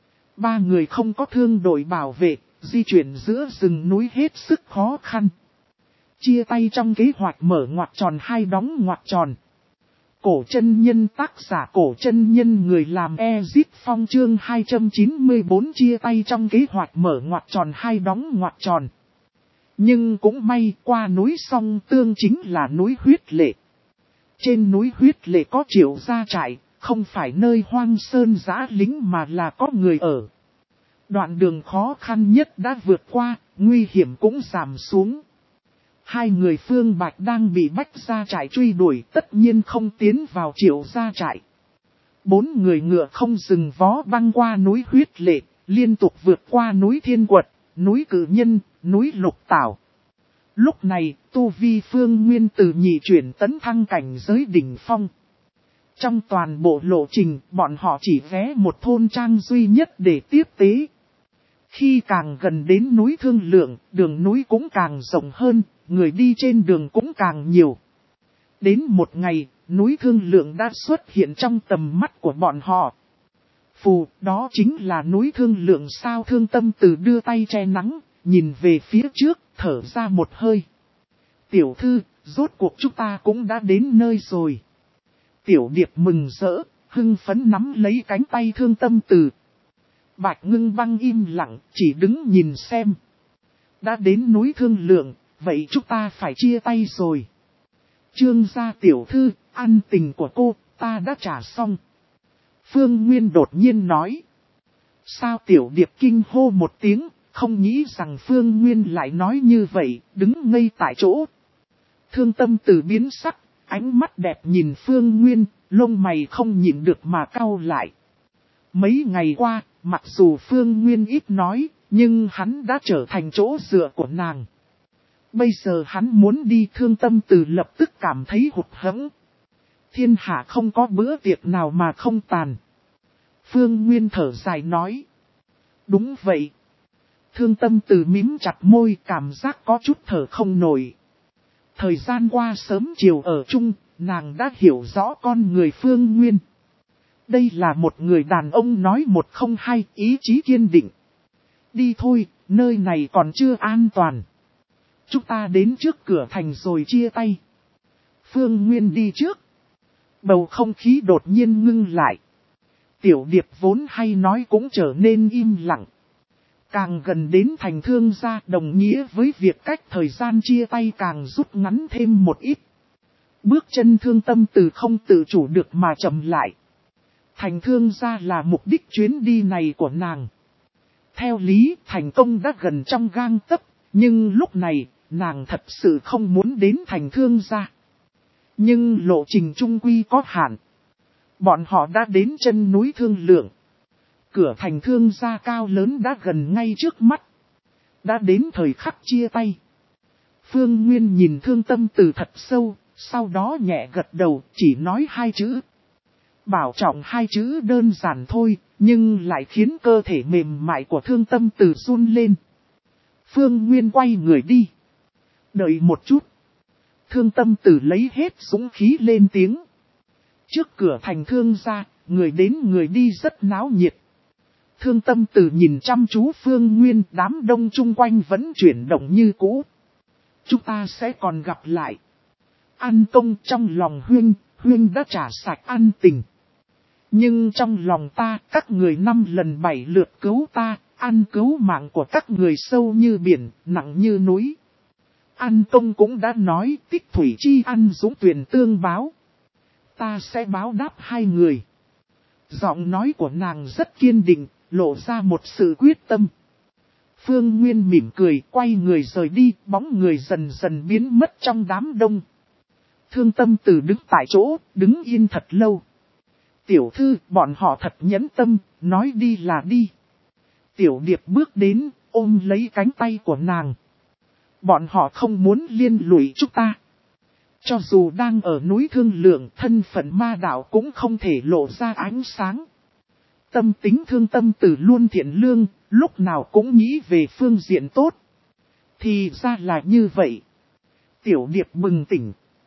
Ba người không có thương đội bảo vệ, di chuyển giữa rừng núi hết sức khó khăn. Chia tay trong kế hoạch mở ngoặc tròn hai đóng ngoặc tròn. Cổ chân nhân tác giả cổ chân nhân người làm Ezip Phong chương hai trăm chín mươi bốn chia tay trong kế hoạch mở ngoặc tròn hai đóng ngoặc tròn. Nhưng cũng may qua núi Song Tương chính là núi Huyết Lệ. Trên núi Huyết Lệ có Triệu gia trại, không phải nơi hoang sơn giã lính mà là có người ở. Đoạn đường khó khăn nhất đã vượt qua, nguy hiểm cũng giảm xuống. Hai người Phương Bạch đang bị Bách gia trại truy đuổi, tất nhiên không tiến vào Triệu gia trại. Bốn người ngựa không dừng vó băng qua núi Huyết Lệ, liên tục vượt qua núi Thiên Quật, núi Cử Nhân, núi Lục Tảo. Lúc này, tu vi Phương Nguyên từ nhị chuyển tấn thăng cảnh giới đỉnh phong. Trong toàn bộ lộ trình, bọn họ chỉ ghé một thôn trang duy nhất để tiếp tế. Khi càng gần đến núi Thương Lượng, đường núi cũng càng rộng hơn, người đi trên đường cũng càng nhiều. Đến một ngày, núi Thương Lượng đã xuất hiện trong tầm mắt của bọn họ. Phù, đó chính là núi Thương Lượng sao? Thương Tâm Từ đưa tay che nắng, nhìn về phía trước, thở ra một hơi. Tiểu thư, rốt cuộc chúng ta cũng đã đến nơi rồi. Tiểu Điệp mừng rỡ, hưng phấn nắm lấy cánh tay Thương Tâm Từ. Bạch Ngưng Băng im lặng, chỉ đứng nhìn xem. Đã đến núi Thương Lượng, vậy chúng ta phải chia tay rồi. Trương gia tiểu thư, ăn tình của cô, ta đã trả xong. Phương Nguyên đột nhiên nói. Sao? Tiểu Điệp kinh hô một tiếng, không nghĩ rằng Phương Nguyên lại nói như vậy, đứng ngây tại chỗ. Thương Tâm Từ biến sắc, ánh mắt đẹp nhìn Phương Nguyên, lông mày không nhịn được mà cau lại. Mấy ngày qua, mặc dù Phương Nguyên ít nói, nhưng hắn đã trở thành chỗ dựa của nàng. Bây giờ hắn muốn đi, Thương Tâm Từ lập tức cảm thấy hụt hẫng. Thiên hạ không có bữa tiệc nào mà không tàn. Phương Nguyên thở dài nói. Đúng vậy. Thương Tâm Từ mím chặt môi, cảm giác có chút thở không nổi. Thời gian qua sớm chiều ở chung, nàng đã hiểu rõ con người Phương Nguyên. Đây là một người đàn ông nói một không hai, ý chí kiên định. Đi thôi, nơi này còn chưa an toàn. Chúng ta đến trước cửa thành rồi chia tay. Phương Nguyên đi trước. Bầu không khí đột nhiên ngưng lại. Tiểu Điệp vốn hay nói cũng trở nên im lặng. Càng gần đến thành Thương gia, đồng nghĩa với việc cách thời gian chia tay càng rút ngắn thêm một ít. Bước chân Thương Tâm Từ không tự chủ được mà chậm lại. Thành Thương gia là mục đích chuyến đi này của nàng. Theo lý, thành công đã gần trong gang tấc, nhưng lúc này, nàng thật sự không muốn đến thành Thương gia. Nhưng lộ trình trung quy có hạn. Bọn họ đã đến chân núi Thương Lượng. Cửa thành Thương gia cao lớn đã gần ngay trước mắt. Đã đến thời khắc chia tay. Phương Nguyên nhìn Thương Tâm Từ thật sâu, sau đó nhẹ gật đầu, chỉ nói hai chữ. Bảo trọng hai chữ đơn giản thôi, nhưng lại khiến cơ thể mềm mại của Thương Tâm Từ run lên. Phương Nguyên quay người đi. Đợi một chút. Thương Tâm Từ lấy hết dũng khí lên tiếng. Trước cửa thành Thương gia, người đến người đi rất náo nhiệt. Thương Tâm Từ nhìn chăm chú Phương Nguyên, đám đông chung quanh vẫn chuyển động như cũ. Chúng ta sẽ còn gặp lại. An công trong lòng Huynh, Huynh đã trả sạch ân tình. Nhưng trong lòng ta, các người năm lần bảy lượt cứu ta, ăn cứu mạng của các người sâu như biển, nặng như núi. An công cũng đã nói tích thủy chi ăn dũng tuyển tương báo. Ta sẽ báo đáp hai người. Giọng nói của nàng rất kiên định, lộ ra một sự quyết tâm. Phương Nguyên mỉm cười, quay người rời đi, bóng người dần dần biến mất trong đám đông. Thương Tâm Từ đứng tại chỗ, đứng yên thật lâu. Tiểu thư, bọn họ thật nhẫn tâm, nói đi là đi. Tiểu Điệp bước đến, ôm lấy cánh tay của nàng. Bọn họ không muốn liên lụy chúng ta. Cho dù đang ở núi Thương Lượng, thân phận ma đạo cũng không thể lộ ra ánh sáng. Tâm tính Thương Tâm Từ luôn thiện lương, lúc nào cũng nghĩ về phương diện tốt. Thì ra là như vậy. Tiểu Điệp bừng tỉnh.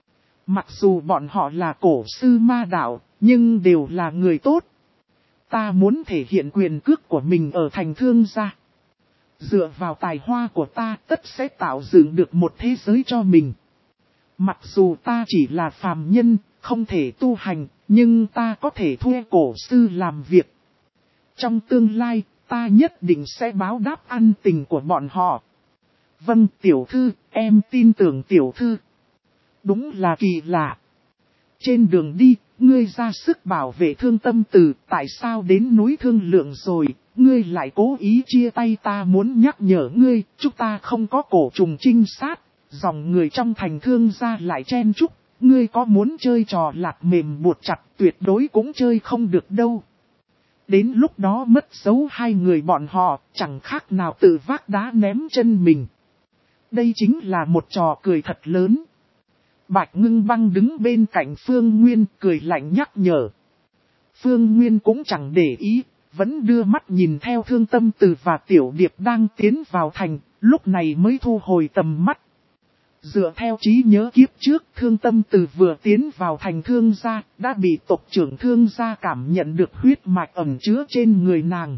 Mặc dù bọn họ là cổ sư ma đạo, nhưng đều là người tốt. Ta muốn thể hiện quyền cước của mình ở thành thương gia. Dựa vào tài hoa của ta tất sẽ tạo dựng được một thế giới cho mình. Mặc dù ta chỉ là phàm nhân, không thể tu hành, nhưng ta có thể thuê cổ sư làm việc. Trong tương lai, ta nhất định sẽ báo đáp ân tình của bọn họ. Vâng tiểu thư, em tin tưởng tiểu thư. Đúng là kỳ lạ. Trên đường đi, ngươi ra sức bảo vệ Thương Tâm Từ, tại sao đến núi Thương Lượng rồi, ngươi lại cố ý chia tay? Ta muốn nhắc nhở ngươi, chúng ta không có cổ trùng trinh sát, dòng người trong thành Thương gia lại chen chúc, ngươi có muốn chơi trò lạt mềm buộc chặt tuyệt đối cũng chơi không được đâu. Đến lúc đó mất dấu hai người bọn họ, chẳng khác nào tự vác đá ném chân mình. Đây chính là một trò cười thật lớn. Bạch Ngưng Băng đứng bên cạnh Phương Nguyên cười lạnh nhắc nhở. Phương Nguyên cũng chẳng để ý, vẫn đưa mắt nhìn theo Thương Tâm Từ và Tiểu Điệp đang tiến vào thành, lúc này mới thu hồi tầm mắt. Dựa theo trí nhớ kiếp trước, Thương Tâm Từ vừa tiến vào thành Thương gia, đã bị tộc trưởng Thương gia cảm nhận được huyết mạch ẩn chứa trên người nàng.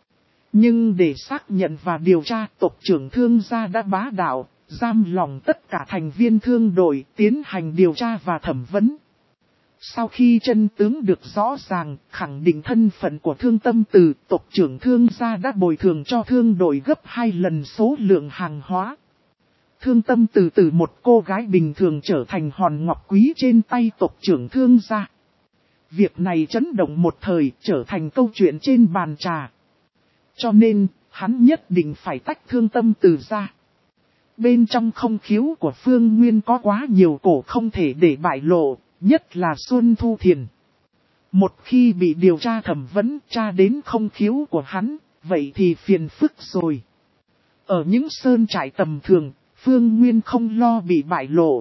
Nhưng để xác nhận và điều tra, tộc trưởng Thương gia đã bá đạo, giam lòng tất cả thành viên thương đội, tiến hành điều tra và thẩm vấn. Sau khi chân tướng được rõ ràng, khẳng định thân phận của Thương Tâm Từ, tộc trưởng Thương gia đã bồi thường cho thương đội gấp hai lần số lượng hàng hóa. Thương Tâm Từ từ một cô gái bình thường trở thành hòn ngọc quý trên tay tộc trưởng Thương gia. Việc này chấn động một thời, trở thành câu chuyện trên bàn trà. Cho nên, hắn nhất định phải tách Thương Tâm Từ ra. Bên trong không khiếu của Phương Nguyên có quá nhiều cổ không thể để bại lộ, nhất là Xuân Thu Thiền. Một khi bị điều tra thẩm vấn tra đến không khiếu của hắn, vậy thì phiền phức rồi. Ở những sơn trại tầm thường, Phương Nguyên không lo bị bại lộ.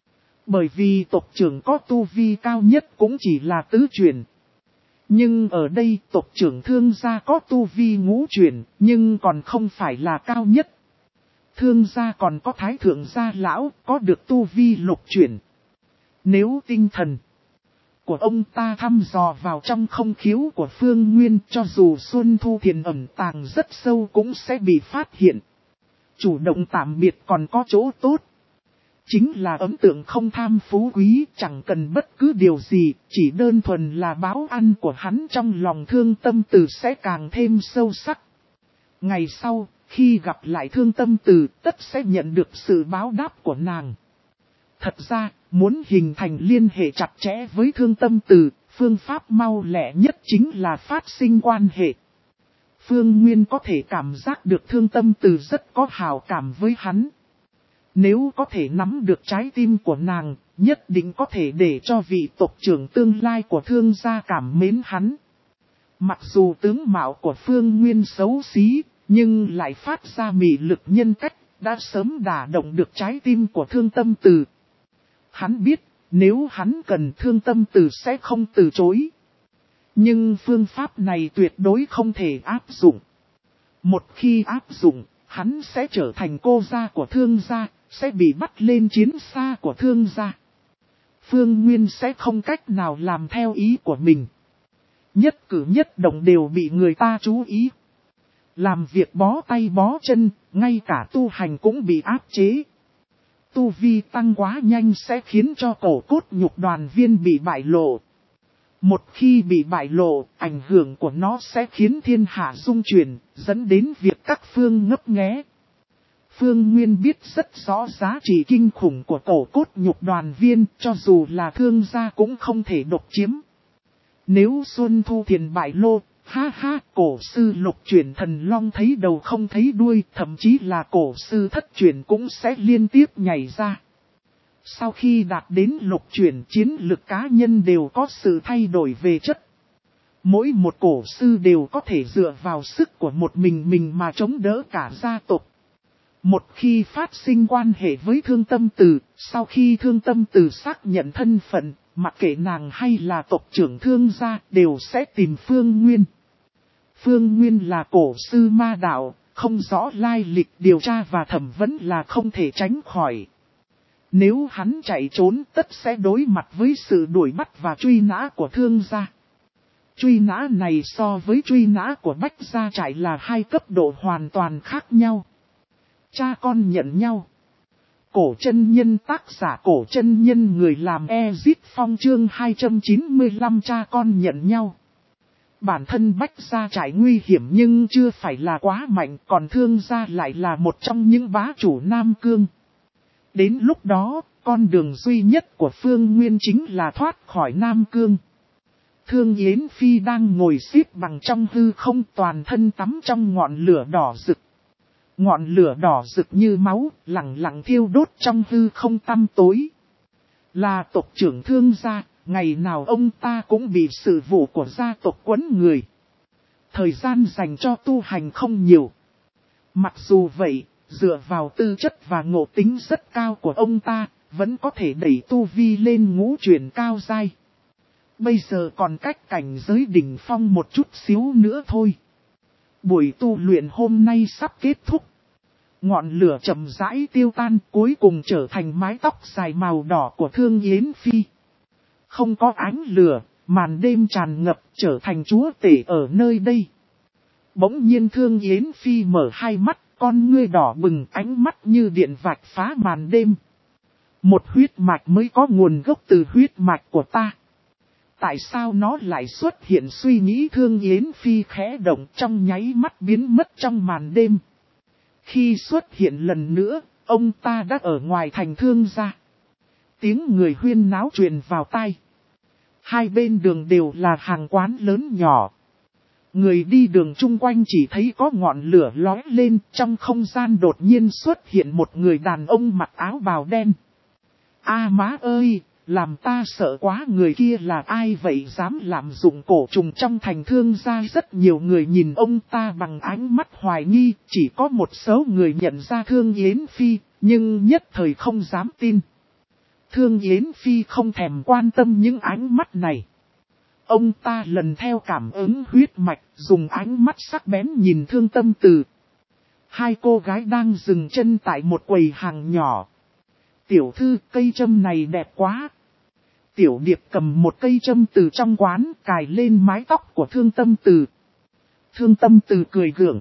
Bởi vì tộc trưởng có tu vi cao nhất cũng chỉ là tứ chuyển. Nhưng ở đây tộc trưởng Thương gia có tu vi ngũ chuyển, nhưng còn không phải là cao nhất. Thương gia còn có thái thượng gia lão, có được tu vi lục chuyển. Nếu tinh thần của ông ta thăm dò vào trong không khiếu của Phương Nguyên, cho dù Xuân Thu Thiền ẩn tàng rất sâu cũng sẽ bị phát hiện. Chủ động tạm biệt còn có chỗ tốt. Chính là ấn tượng không tham phú quý, chẳng cần bất cứ điều gì, chỉ đơn thuần là báo ăn của hắn trong lòng Thương Tâm Từ sẽ càng thêm sâu sắc. Ngày sau, khi gặp lại Thương Tâm Từ, tất sẽ nhận được sự báo đáp của nàng. Thật ra, muốn hình thành liên hệ chặt chẽ với Thương Tâm Từ, phương pháp mau lẹ nhất chính là phát sinh quan hệ. Phương Nguyên có thể cảm giác được Thương Tâm Từ rất có hảo cảm với hắn. Nếu có thể nắm được trái tim của nàng, nhất định có thể để cho vị tộc trưởng tương lai của Thương gia cảm mến hắn. Mặc dù tướng mạo của Phương Nguyên xấu xí, nhưng lại phát ra mị lực nhân cách, đã sớm đả động được trái tim của Thương Tâm Từ. Hắn biết, nếu hắn cần Thương Tâm Từ sẽ không từ chối. Nhưng phương pháp này tuyệt đối không thể áp dụng. Một khi áp dụng, hắn sẽ trở thành cô gia của Thương gia, sẽ bị bắt lên chiến xa của Thương gia. Phương Nguyên sẽ không cách nào làm theo ý của mình. Nhất cử nhất động đều bị người ta chú ý. Làm việc bó tay bó chân, ngay cả tu hành cũng bị áp chế. Tu vi tăng quá nhanh sẽ khiến cho cổ cốt nhục đoàn viên bị bại lộ. Một khi bị bại lộ, ảnh hưởng của nó sẽ khiến thiên hạ rung chuyển, dẫn đến việc các phương ngấp nghé. Phương Nguyên biết rất rõ giá trị kinh khủng của cổ cốt nhục đoàn viên, cho dù là Thương gia cũng không thể độc chiếm. Nếu Xuân Thu Thiền bại lộ, ha ha, cổ sư lục chuyển thần long thấy đầu không thấy đuôi, thậm chí là cổ sư thất chuyển cũng sẽ liên tiếp nhảy ra. Sau khi đạt đến lục chuyển, chiến lực cá nhân đều có sự thay đổi về chất. Mỗi một cổ sư đều có thể dựa vào sức của một mình mình mà chống đỡ cả gia tộc. Một khi phát sinh quan hệ với Thương Tâm Từ, sau khi Thương Tâm Từ xác nhận thân phận, mặc kệ nàng hay là tộc trưởng Thương gia đều sẽ tìm Phương Nguyên. Phương Nguyên là cổ sư ma đạo, không rõ lai lịch, điều tra và thẩm vấn là không thể tránh khỏi. Nếu hắn chạy trốn tất sẽ đối mặt với sự đuổi bắt và truy nã của thương gia. Truy nã này so với truy nã của Bách Gia Trại là hai cấp độ hoàn toàn khác nhau. Cha con nhận nhau. Cổ chân nhân tác giả cổ chân nhân người làm Ezit Phong chương hai trăm chín mươi lăm cha con nhận nhau. Bản thân Bách Gia Trại nguy hiểm nhưng chưa phải là quá mạnh, còn thương gia lại là một trong những bá chủ Nam Cương. Đến lúc đó, con đường duy nhất của Phương Nguyên chính là thoát khỏi Nam Cương. Thương Yến Phi đang ngồi xếp bằng trong hư không, toàn thân tắm trong ngọn lửa đỏ rực. Ngọn lửa đỏ rực như máu, lặng lặng thiêu đốt trong hư không tăm tối. Là tộc trưởng Thương gia, ngày nào ông ta cũng bị sự vụ của gia tộc quấn người. Thời gian dành cho tu hành không nhiều. Mặc dù vậy, dựa vào tư chất và ngộ tính rất cao của ông ta, vẫn có thể đẩy tu vi lên ngũ chuyển cao giai. Bây giờ còn cách cảnh giới đỉnh phong một chút xíu nữa thôi. Buổi tu luyện hôm nay sắp kết thúc. Ngọn lửa chậm rãi tiêu tan, cuối cùng trở thành mái tóc dài màu đỏ của Thương Yến Phi. Không có ánh lửa, màn đêm tràn ngập, trở thành chúa tể ở nơi đây. Bỗng nhiên Thương Yến Phi mở hai mắt, con ngươi đỏ bừng, ánh mắt như điện vạch phá màn đêm. Một huyết mạch mới có nguồn gốc từ huyết mạch của ta. Tại sao nó lại xuất hiện? Suy nghĩ Thương Yến Phi khẽ động, trong nháy mắt biến mất trong màn đêm. Khi xuất hiện lần nữa, ông ta đã ở ngoài thành Thương gia. Tiếng người huyên náo truyền vào tai. Hai bên đường đều là hàng quán lớn nhỏ. Người đi đường chung quanh chỉ thấy có ngọn lửa lóe lên, trong không gian đột nhiên xuất hiện một người đàn ông mặc áo bào đen. A má ơi, làm ta sợ quá, người kia là ai vậy dám lạm dụng cổ trùng trong thành Thương gia? Rất nhiều người nhìn ông ta bằng ánh mắt hoài nghi, chỉ có một số người nhận ra Thương Yến Phi, nhưng nhất thời không dám tin. Thương Yến Phi không thèm quan tâm những ánh mắt này. Ông ta lần theo cảm ứng huyết mạch, dùng ánh mắt sắc bén nhìn Thương Tâm Từ. Hai cô gái đang dừng chân tại một quầy hàng nhỏ. Tiểu thư, cây châm này đẹp quá. Tiểu Điệp cầm một cây châm từ trong quán, cài lên mái tóc của Thương Tâm Từ. Thương Tâm Từ cười gượng.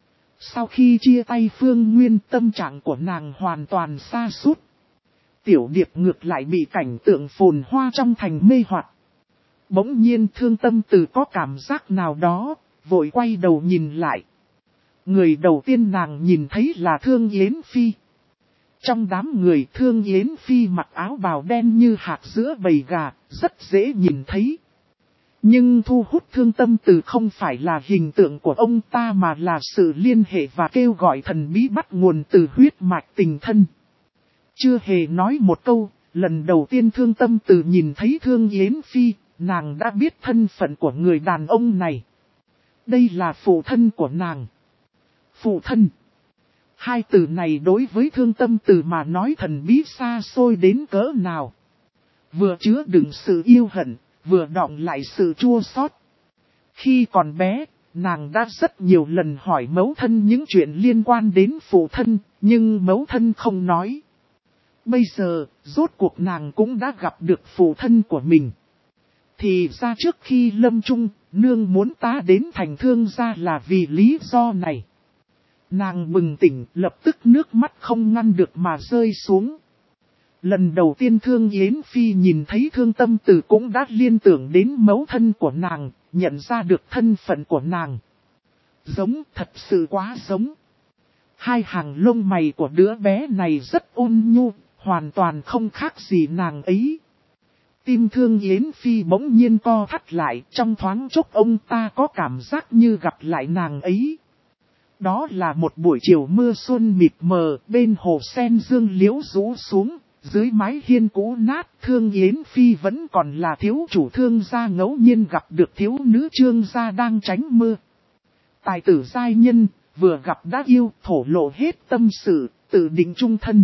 Sau khi chia tay Phương Nguyên, tâm trạng của nàng hoàn toàn sa sút. Tiểu Điệp ngược lại bị cảnh tượng phồn hoa trong thành mê hoặc. Bỗng nhiên Thương Tâm Từ có cảm giác nào đó, vội quay đầu nhìn lại. Người đầu tiên nàng nhìn thấy là Thương Yến Phi. Trong đám người, Thương Yến Phi mặc áo bào đen như hạt giữa bầy gà, rất dễ nhìn thấy. Nhưng thu hút Thương Tâm Từ không phải là hình tượng của ông ta mà là sự liên hệ và kêu gọi thần bí bắt nguồn từ huyết mạch tình thân. Chưa hề nói một câu, lần đầu tiên Thương Tâm Từ nhìn thấy Thương Yến Phi, nàng đã biết thân phận của người đàn ông này. Đây là phụ thân của nàng. Phụ thân. Hai từ này đối với Thương Tâm Từ mà nói thần bí xa xôi đến cỡ nào. Vừa chứa đựng sự yêu hận, vừa đọng lại sự chua xót. Khi còn bé, nàng đã rất nhiều lần hỏi mẫu thân những chuyện liên quan đến phụ thân, nhưng mẫu thân không nói. Bây giờ, rốt cuộc nàng cũng đã gặp được phụ thân của mình. Thì ra trước khi lâm chung, nương muốn ta đến thành Thương gia là vì lý do này. Nàng bừng tỉnh, lập tức nước mắt không ngăn được mà rơi xuống. Lần đầu tiên Thương Yến Phi nhìn thấy Thương Tâm Từ cũng đã liên tưởng đến mẫu thân của nàng, nhận ra được thân phận của nàng. Giống, thật sự quá giống. Hai hàng lông mày của đứa bé này rất ôn nhu, hoàn toàn không khác gì nàng ấy. Tim Thương Yến Phi bỗng nhiên co thắt lại, trong thoáng chốc ông ta có cảm giác như gặp lại nàng ấy. Đó là một buổi chiều mưa xuân mịt mờ, bên hồ sen dương liễu rũ xuống, dưới mái hiên cũ nát, Thương Yến Phi vẫn còn là thiếu chủ Thương gia, ngẫu nhiên gặp được thiếu nữ Trương gia đang tránh mưa. Tài tử giai nhân, vừa gặp đã yêu, thổ lộ hết tâm sự, tự định chung thân.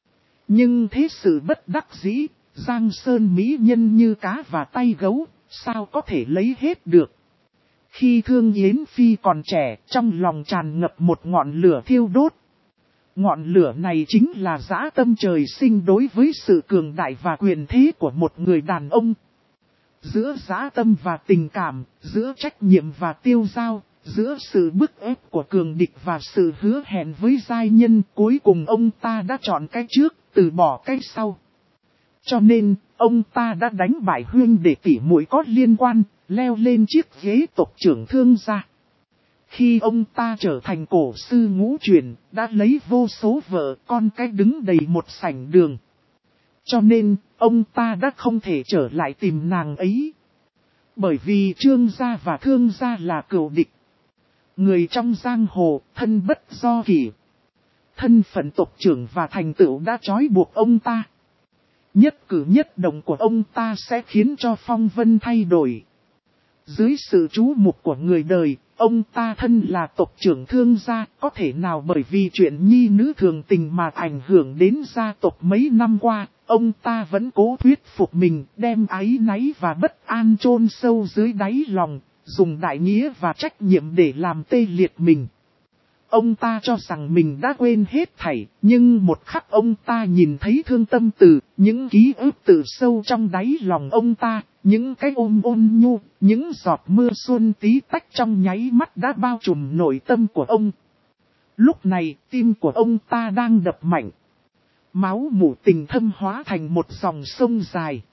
Nhưng thế sự bất đắc dĩ, Giang Sơn mỹ nhân như cá và tay gấu, sao có thể lấy hết được. Khi Thương Yến Phi còn trẻ, trong lòng tràn ngập một ngọn lửa thiêu đốt. Ngọn lửa này chính là dã tâm trời sinh đối với sự cường đại và quyền thế của một người đàn ông. Giữa dã tâm và tình cảm, giữa trách nhiệm và tiêu dao, giữa sự bức ép của cường địch và sự hứa hẹn với giai nhân, cuối cùng ông ta đã chọn cái trước, từ bỏ cái sau. Cho nên, ông ta đã đánh bại huynh đệ tỷ muội có liên quan, leo lên chiếc ghế tộc trưởng Thương gia. Khi ông ta trở thành cổ sư ngũ truyền, đã lấy vô số vợ con cái đứng đầy một sảnh đường. Cho nên, ông ta đã không thể trở lại tìm nàng ấy. Bởi vì Trương gia và Thương gia là cừu địch. Người trong giang hồ, thân bất do kỷ. Thân phận tộc trưởng và thành tựu đã trói buộc ông ta. Nhất cử nhất động của ông ta sẽ khiến cho phong vân thay đổi. Dưới sự chú mục của người đời, ông ta thân là tộc trưởng Thương gia, có thể nào bởi vì chuyện nhi nữ thường tình mà ảnh hưởng đến gia tộc mấy năm qua, ông ta vẫn cố thuyết phục mình, đem áy náy và bất an chôn sâu dưới đáy lòng, dùng đại nghĩa và trách nhiệm để làm tê liệt mình. Ông ta cho rằng mình đã quên hết thảy, nhưng một khắc ông ta nhìn thấy Thương Tâm Từ, những ký ức từ sâu trong đáy lòng ông ta, những cái ôm ôn nhu, những giọt mưa xuân tí tách trong nháy mắt đã bao trùm nội tâm của ông. Lúc này, tim của ông ta đang đập mạnh. Máu mủ tình thâm hóa thành một dòng sông dài.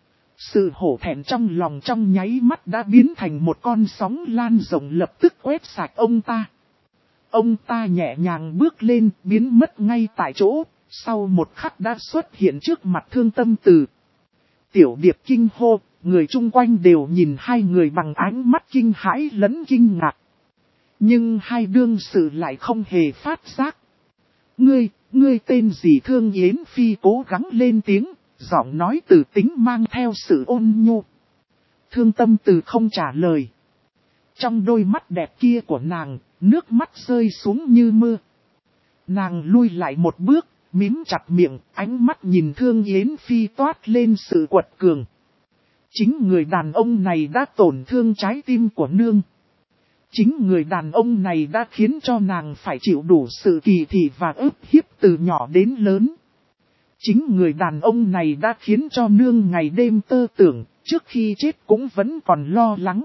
Sự hổ thẹn trong lòng trong nháy mắt đã biến thành một con sóng lan rộng lập tức quét sạch ông ta. Ông ta nhẹ nhàng bước lên, biến mất ngay tại chỗ, sau một khắc đã xuất hiện trước mặt Thương Tâm Từ. Tiểu Điệp kinh hô, người chung quanh đều nhìn hai người bằng ánh mắt kinh hãi lẫn kinh ngạc. Nhưng hai đương sự lại không hề phát giác. Ngươi, ngươi tên gì? Thương Yến Phi cố gắng lên tiếng, giọng nói từ tính mang theo sự ôn nhu. Thương Tâm Từ không trả lời. Trong đôi mắt đẹp kia của nàng, nước mắt rơi xuống như mưa. Nàng lui lại một bước, mím chặt miệng, ánh mắt nhìn Thương Yến Phi toát lên sự quật cường. Chính người đàn ông này đã tổn thương trái tim của nương. Chính người đàn ông này đã khiến cho nàng phải chịu đủ sự kỳ thị và ức hiếp từ nhỏ đến lớn. Chính người đàn ông này đã khiến cho nương ngày đêm tơ tưởng, trước khi chết cũng vẫn còn lo lắng.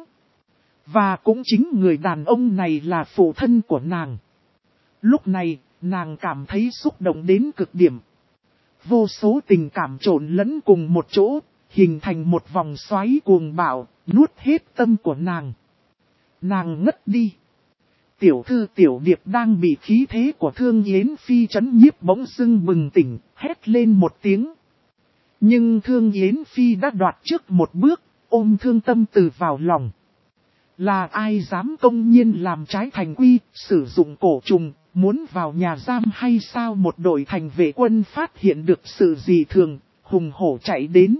Và cũng chính người đàn ông này là phụ thân của nàng. Lúc này, nàng cảm thấy xúc động đến cực điểm. Vô số tình cảm trộn lẫn cùng một chỗ, hình thành một vòng xoáy cuồng bạo, nuốt hết tâm của nàng. Nàng ngất đi. Tiểu thư Tiểu Điệp đang bị khí thế của Thương Yến Phi trấn nhiếp bỗng dưng bừng tỉnh, hét lên một tiếng. Nhưng Thương Yến Phi đã đoạt trước một bước, ôm Thương Tâm Từ vào lòng. Là ai dám công nhiên làm trái thành quy, sử dụng cổ trùng, muốn vào nhà giam hay sao? Một đội thành vệ quân phát hiện được sự gì thường, hùng hổ chạy đến.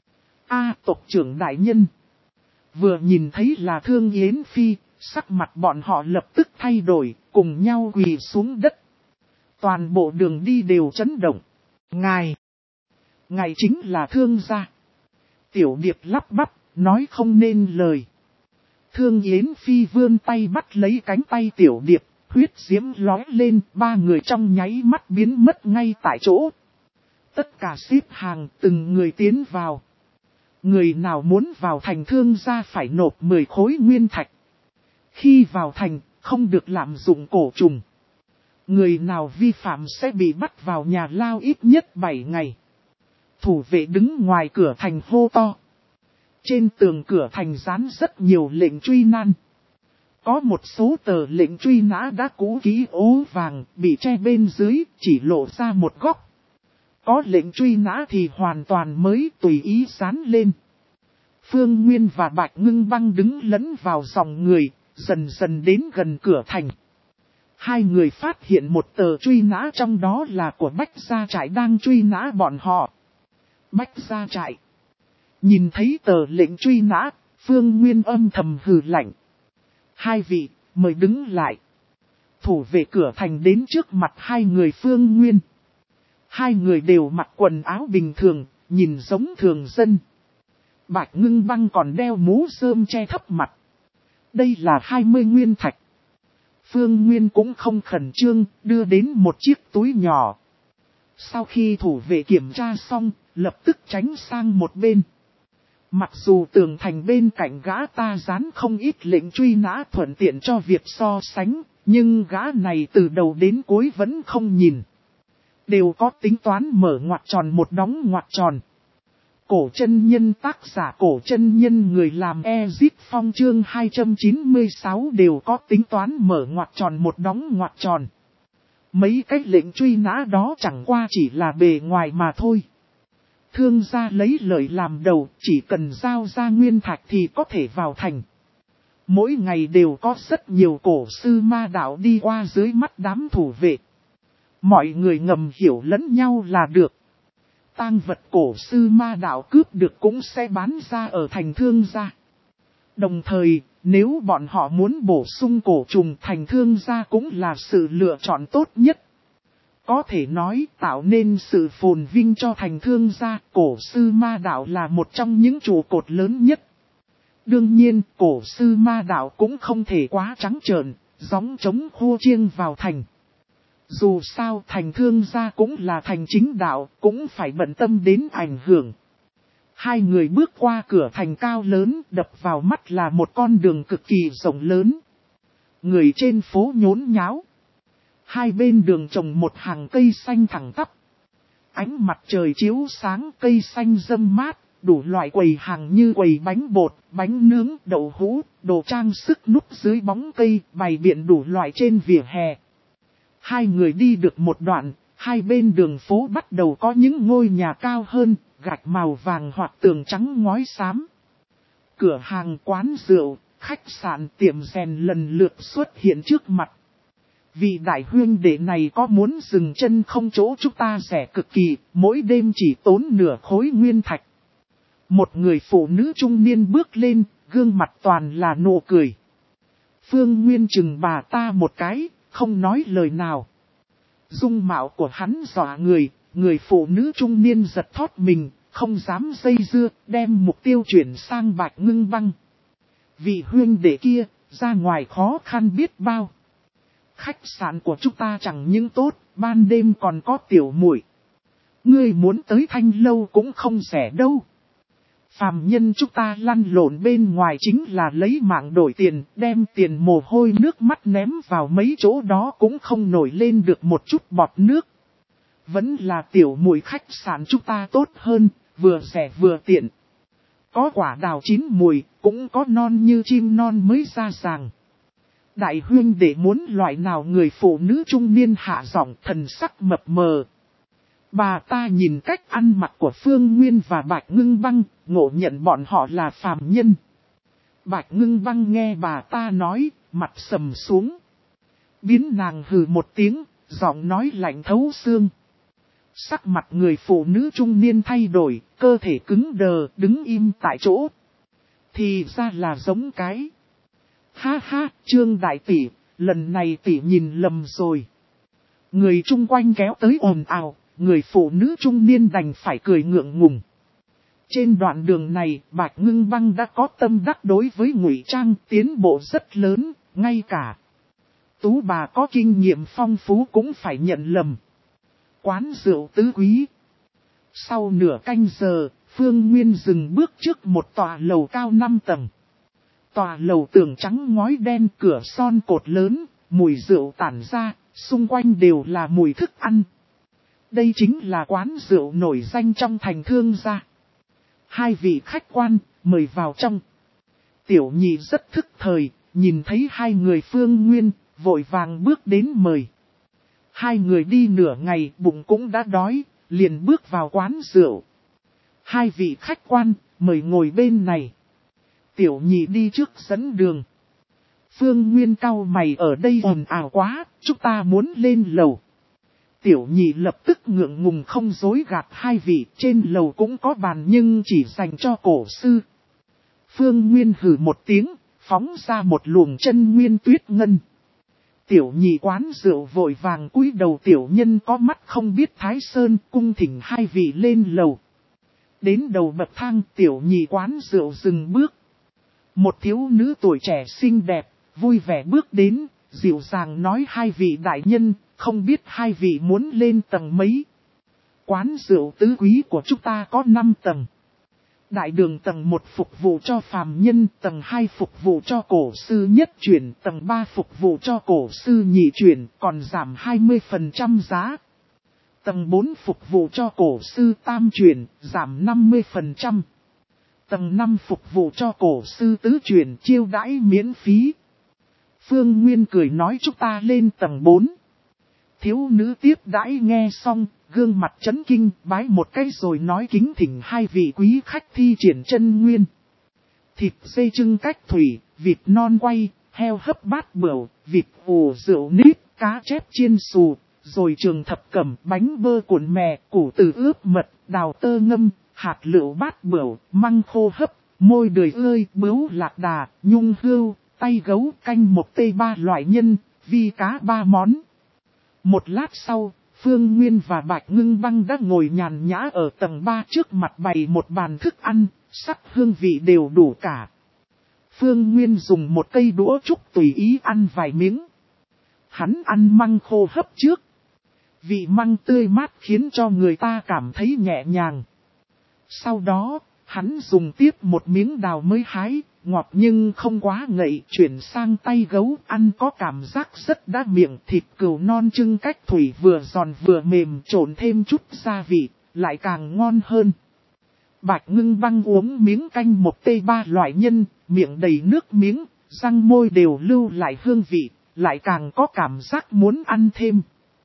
A tộc trưởng đại nhân. Vừa nhìn thấy là Thương Yến Phi, sắc mặt bọn họ lập tức thay đổi, cùng nhau quỳ xuống đất. Toàn bộ đường đi đều chấn động. Ngài, ngài chính là Thương gia. Tiểu Điệp lắp bắp, nói không nên lời. Thương Yến Phi vươn tay bắt lấy cánh tay Tiểu Điệp, huyết diễm lói lên, ba người trong nháy mắt biến mất ngay tại chỗ. Tất cả xếp hàng, từng người tiến vào. Người nào muốn vào thành Thương gia phải nộp mười khối nguyên thạch. Khi vào thành, không được lạm dụng cổ trùng. Người nào vi phạm sẽ bị bắt vào nhà lao ít nhất bảy ngày. Thủ vệ đứng ngoài cửa thành hô to. Trên tường cửa thành dán rất nhiều lệnh truy nã. Có một số tờ lệnh truy nã đã cũ kỹ ố vàng, bị che bên dưới, chỉ lộ ra một góc. Có lệnh truy nã thì hoàn toàn mới tùy ý dán lên. Phương Nguyên và Bạch Ngưng Băng đứng lẫn vào dòng người, dần dần đến gần cửa thành. Hai người phát hiện một tờ truy nã, trong đó là của Bách Gia Trại đang truy nã bọn họ. Bách Gia Trại. Nhìn thấy tờ lệnh truy nã, Phương Nguyên âm thầm hừ lạnh. Hai vị, mời đứng lại. Thủ vệ cửa thành đến trước mặt hai người Phương Nguyên. Hai người đều mặc quần áo bình thường, nhìn giống thường dân. Bạch Ngưng Băng còn đeo mũ rơm che thấp mặt. Đây là hai mươi nguyên thạch. Phương Nguyên cũng không khẩn trương, đưa đến một chiếc túi nhỏ. Sau khi thủ vệ kiểm tra xong, lập tức tránh sang một bên. Mặc dù tường thành bên cạnh gã ta dán không ít lệnh truy nã thuận tiện cho việc so sánh, nhưng gã này từ đầu đến cuối vẫn không nhìn. Đều có tính toán mở ngoặc tròn một đóng ngoặc tròn. Cổ chân nhân tác giả cổ chân nhân người làm Ezip Phong chương hai trăm chín mươi sáu đều có tính toán mở ngoặc tròn một đóng ngoặc tròn. Mấy cái lệnh truy nã đó chẳng qua chỉ là bề ngoài mà thôi. Thương gia lấy lợi làm đầu, chỉ cần giao ra nguyên thạch thì có thể vào thành. Mỗi ngày đều có rất nhiều cổ sư ma đạo đi qua dưới mắt đám thủ vệ. Mọi người ngầm hiểu lẫn nhau là được. Tang vật cổ sư ma đạo cướp được cũng sẽ bán ra ở thành thương gia. Đồng thời, nếu bọn họ muốn bổ sung cổ trùng thành thương gia cũng là sự lựa chọn tốt nhất. Có thể nói tạo nên sự phồn vinh cho thành thương gia, cổ sư ma đạo là một trong những trụ cột lớn nhất. Đương nhiên, cổ sư ma đạo cũng không thể quá trắng trợn, gióng trống khua chiêng vào thành. Dù sao thành thương gia cũng là thành chính đạo, cũng phải bận tâm đến ảnh hưởng. Hai người bước qua cửa thành cao lớn, đập vào mắt là một con đường cực kỳ rộng lớn. Người trên phố nhốn nháo. Hai bên đường trồng một hàng cây xanh thẳng tắp. Ánh mặt trời chiếu sáng, cây xanh râm mát, đủ loại quầy hàng như quầy bánh bột, bánh nướng, đậu hũ, đồ trang sức núp dưới bóng cây, bày biện đủ loại trên vỉa hè. Hai người đi được một đoạn, hai bên đường phố bắt đầu có những ngôi nhà cao hơn, gạch màu vàng hoặc tường trắng ngói xám. Cửa hàng, quán rượu, khách sạn, tiệm rèn lần lượt xuất hiện trước mặt. Vị đại huynh đệ này có muốn dừng chân không chỗ chúng ta rẻ cực kỳ, mỗi đêm chỉ tốn nửa khối nguyên thạch. Một người phụ nữ trung niên bước lên, gương mặt toàn là nụ cười. Phương Nguyên chừng bà ta một cái, không nói lời nào. Dung mạo của hắn dọa người, người phụ nữ trung niên giật thót mình, không dám dây dưa, đem mục tiêu chuyển sang Bạch Ngưng Băng. Vị huynh đệ kia, ra ngoài khó khăn biết bao. Khách sạn của chúng ta chẳng những tốt, ban đêm còn có tiểu muội. Ngươi muốn tới Thanh Lâu cũng không rẻ đâu. Phàm nhân chúng ta lăn lộn bên ngoài chính là lấy mạng đổi tiền, đem tiền mồ hôi nước mắt ném vào mấy chỗ đó cũng không nổi lên được một chút bọt nước. Vẫn là tiểu muội khách sạn chúng ta tốt hơn, vừa rẻ vừa tiện. Có quả đào chín mùi, cũng có non như chim non mới ra sàng. Đại huynh đệ muốn loại nào, người phụ nữ trung niên hạ giọng, thần sắc mập mờ. Bà ta nhìn cách ăn mặc của Phương Nguyên và Bạch Ngưng Băng, ngộ nhận bọn họ là phàm nhân. Bạch Ngưng Băng nghe bà ta nói, mặt sầm xuống. Biến nàng hừ một tiếng, giọng nói lạnh thấu xương. Sắc mặt người phụ nữ trung niên thay đổi, cơ thể cứng đờ, đứng im tại chỗ. Thì ra là giống cái. Ha ha, Trương đại tỷ, lần này tỷ nhìn lầm rồi. Người chung quanh kéo tới ồn ào, người phụ nữ trung niên đành phải cười ngượng ngùng. Trên đoạn đường này, Bạch Ngưng Băng đã có tâm đắc đối với ngụy trang, tiến bộ rất lớn, ngay cả tú bà có kinh nghiệm phong phú cũng phải nhận lầm. Quán rượu tứ quý. Sau nửa canh giờ, Phương Nguyên dừng bước trước một tòa lầu cao năm tầng. Tòa lầu tường trắng ngói đen, cửa son cột lớn, mùi rượu tản ra, xung quanh đều là mùi thức ăn. Đây chính là quán rượu nổi danh trong thành thương gia. Hai vị khách quan, mời vào trong. Tiểu nhị rất thức thời, nhìn thấy hai người Phương Nguyên, vội vàng bước đến mời. Hai người đi nửa ngày, bụng cũng đã đói, liền bước vào quán rượu. Hai vị khách quan, mời ngồi bên này. Tiểu nhị đi trước dẫn đường. Phương Nguyên cau mày, ở đây ồn ào quá, chúng ta muốn lên lầu. Tiểu nhị lập tức ngượng ngùng không dối gạt hai vị, trên lầu cũng có bàn nhưng chỉ dành cho cổ sư. Phương Nguyên hừ một tiếng, phóng ra một luồng chân nguyên tuyết ngân. Tiểu nhị quán rượu vội vàng cúi đầu, tiểu nhân có mắt không biết Thái Sơn, cung thỉnh hai vị lên lầu. Đến đầu bậc thang, tiểu nhị quán rượu dừng bước. Một thiếu nữ tuổi trẻ xinh đẹp, vui vẻ bước đến, dịu dàng nói hai vị đại nhân, không biết hai vị muốn lên tầng mấy. Quán rượu tứ quý của chúng ta có năm tầng. Đại đường tầng một phục vụ cho phàm nhân, tầng hai phục vụ cho cổ sư nhất chuyển, tầng ba phục vụ cho cổ sư nhị chuyển, còn giảm hai mươi phần trăm giá. Tầng bốn phục vụ cho cổ sư tam chuyển, giảm năm mươi phần trăm. Tầng năm phục vụ cho cổ sư tứ chuyển, chiêu đãi miễn phí. Phương Nguyên cười nói chúng ta lên tầng bốn. Thiếu nữ tiếp đãi nghe xong, gương mặt chấn kinh, bái một cái rồi nói kính thỉnh hai vị quý khách thi triển chân nguyên. Thịt dê trưng cách thủy, vịt non quay, heo hấp bát bửu, vịt ủ rượu nếp, cá chép chiên xù, rồi trường thập cẩm, bánh bơ cuộn mè, củ từ ướp mật, đào tơ ngâm, hạt lựu bát bửu, măng khô hấp, môi đời ơi, bướu lạc đà, nhung hươu, tay gấu, canh một tê ba loại nhân, vi cá ba món. Một lát sau, Phương Nguyên và Bạch Ngưng Băng đã ngồi nhàn nhã ở tầng ba trước mặt bày một bàn thức ăn, sắc hương vị đều đủ cả. Phương Nguyên dùng một cây đũa trúc tùy ý ăn vài miếng. Hắn ăn măng khô hấp trước. Vị măng tươi mát khiến cho người ta cảm thấy nhẹ nhàng. Sau đó, hắn dùng tiếp một miếng đào mới hái, ngọt nhưng không quá ngậy, chuyển sang tay gấu, ăn có cảm giác rất đã miệng, thịt cừu non trưng cách thủy vừa giòn vừa mềm, trộn thêm chút gia vị, lại càng ngon hơn. Bạch Ngưng Băng uống miếng canh một tê ba loại nhân, miệng đầy nước miếng, răng môi đều lưu lại hương vị, lại càng có cảm giác muốn ăn thêm.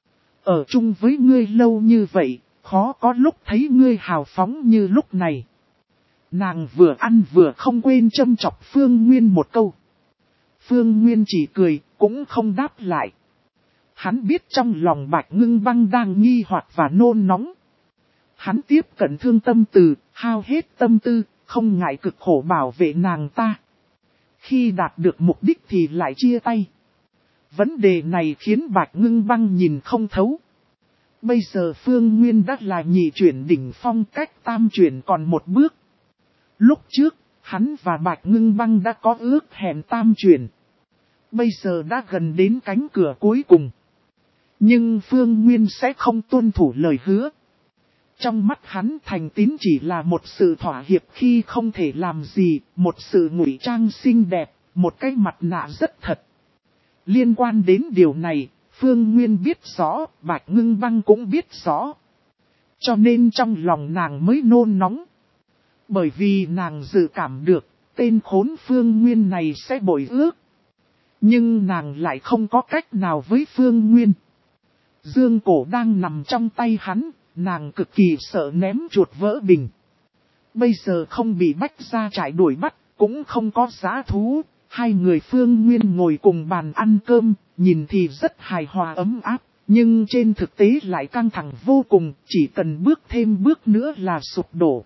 Ở chung với ngươi lâu như vậy, khó có lúc thấy ngươi hào phóng như lúc này. Nàng vừa ăn vừa không quên châm chọc Phương Nguyên một câu. Phương Nguyên chỉ cười, cũng không đáp lại. Hắn biết trong lòng Bạch Ngưng Băng đang nghi hoặc và nôn nóng. Hắn tiếp cận Thương Tâm Từ, hao hết tâm tư, không ngại cực khổ bảo vệ nàng ta. Khi đạt được mục đích thì lại chia tay. Vấn đề này khiến Bạch Ngưng Băng nhìn không thấu. Bây giờ Phương Nguyên đã là nhị chuyển đỉnh phong, cách tam chuyển còn một bước. Lúc trước, hắn và Bạch Ngưng Băng đã có ước hẹn tam chuyển. Bây giờ đã gần đến cánh cửa cuối cùng. Nhưng Phương Nguyên sẽ không tuân thủ lời hứa. Trong mắt hắn thành tín chỉ là một sự thỏa hiệp khi không thể làm gì, một sự ngụy trang xinh đẹp, một cái mặt nạ rất thật. Liên quan đến điều này, Phương Nguyên biết rõ, Bạch Ngưng Băng cũng biết rõ. Cho nên trong lòng nàng mới nôn nóng. Bởi vì nàng dự cảm được, tên khốn Phương Nguyên này sẽ bội ước. Nhưng nàng lại không có cách nào với Phương Nguyên. Dương cổ đang nằm trong tay hắn, nàng cực kỳ sợ ném chuột vỡ bình. Bây giờ không bị bách ra trại đuổi bắt, cũng không có giá thú. Hai người Phương Nguyên ngồi cùng bàn ăn cơm, nhìn thì rất hài hòa ấm áp, nhưng trên thực tế lại căng thẳng vô cùng, chỉ cần bước thêm bước nữa là sụp đổ.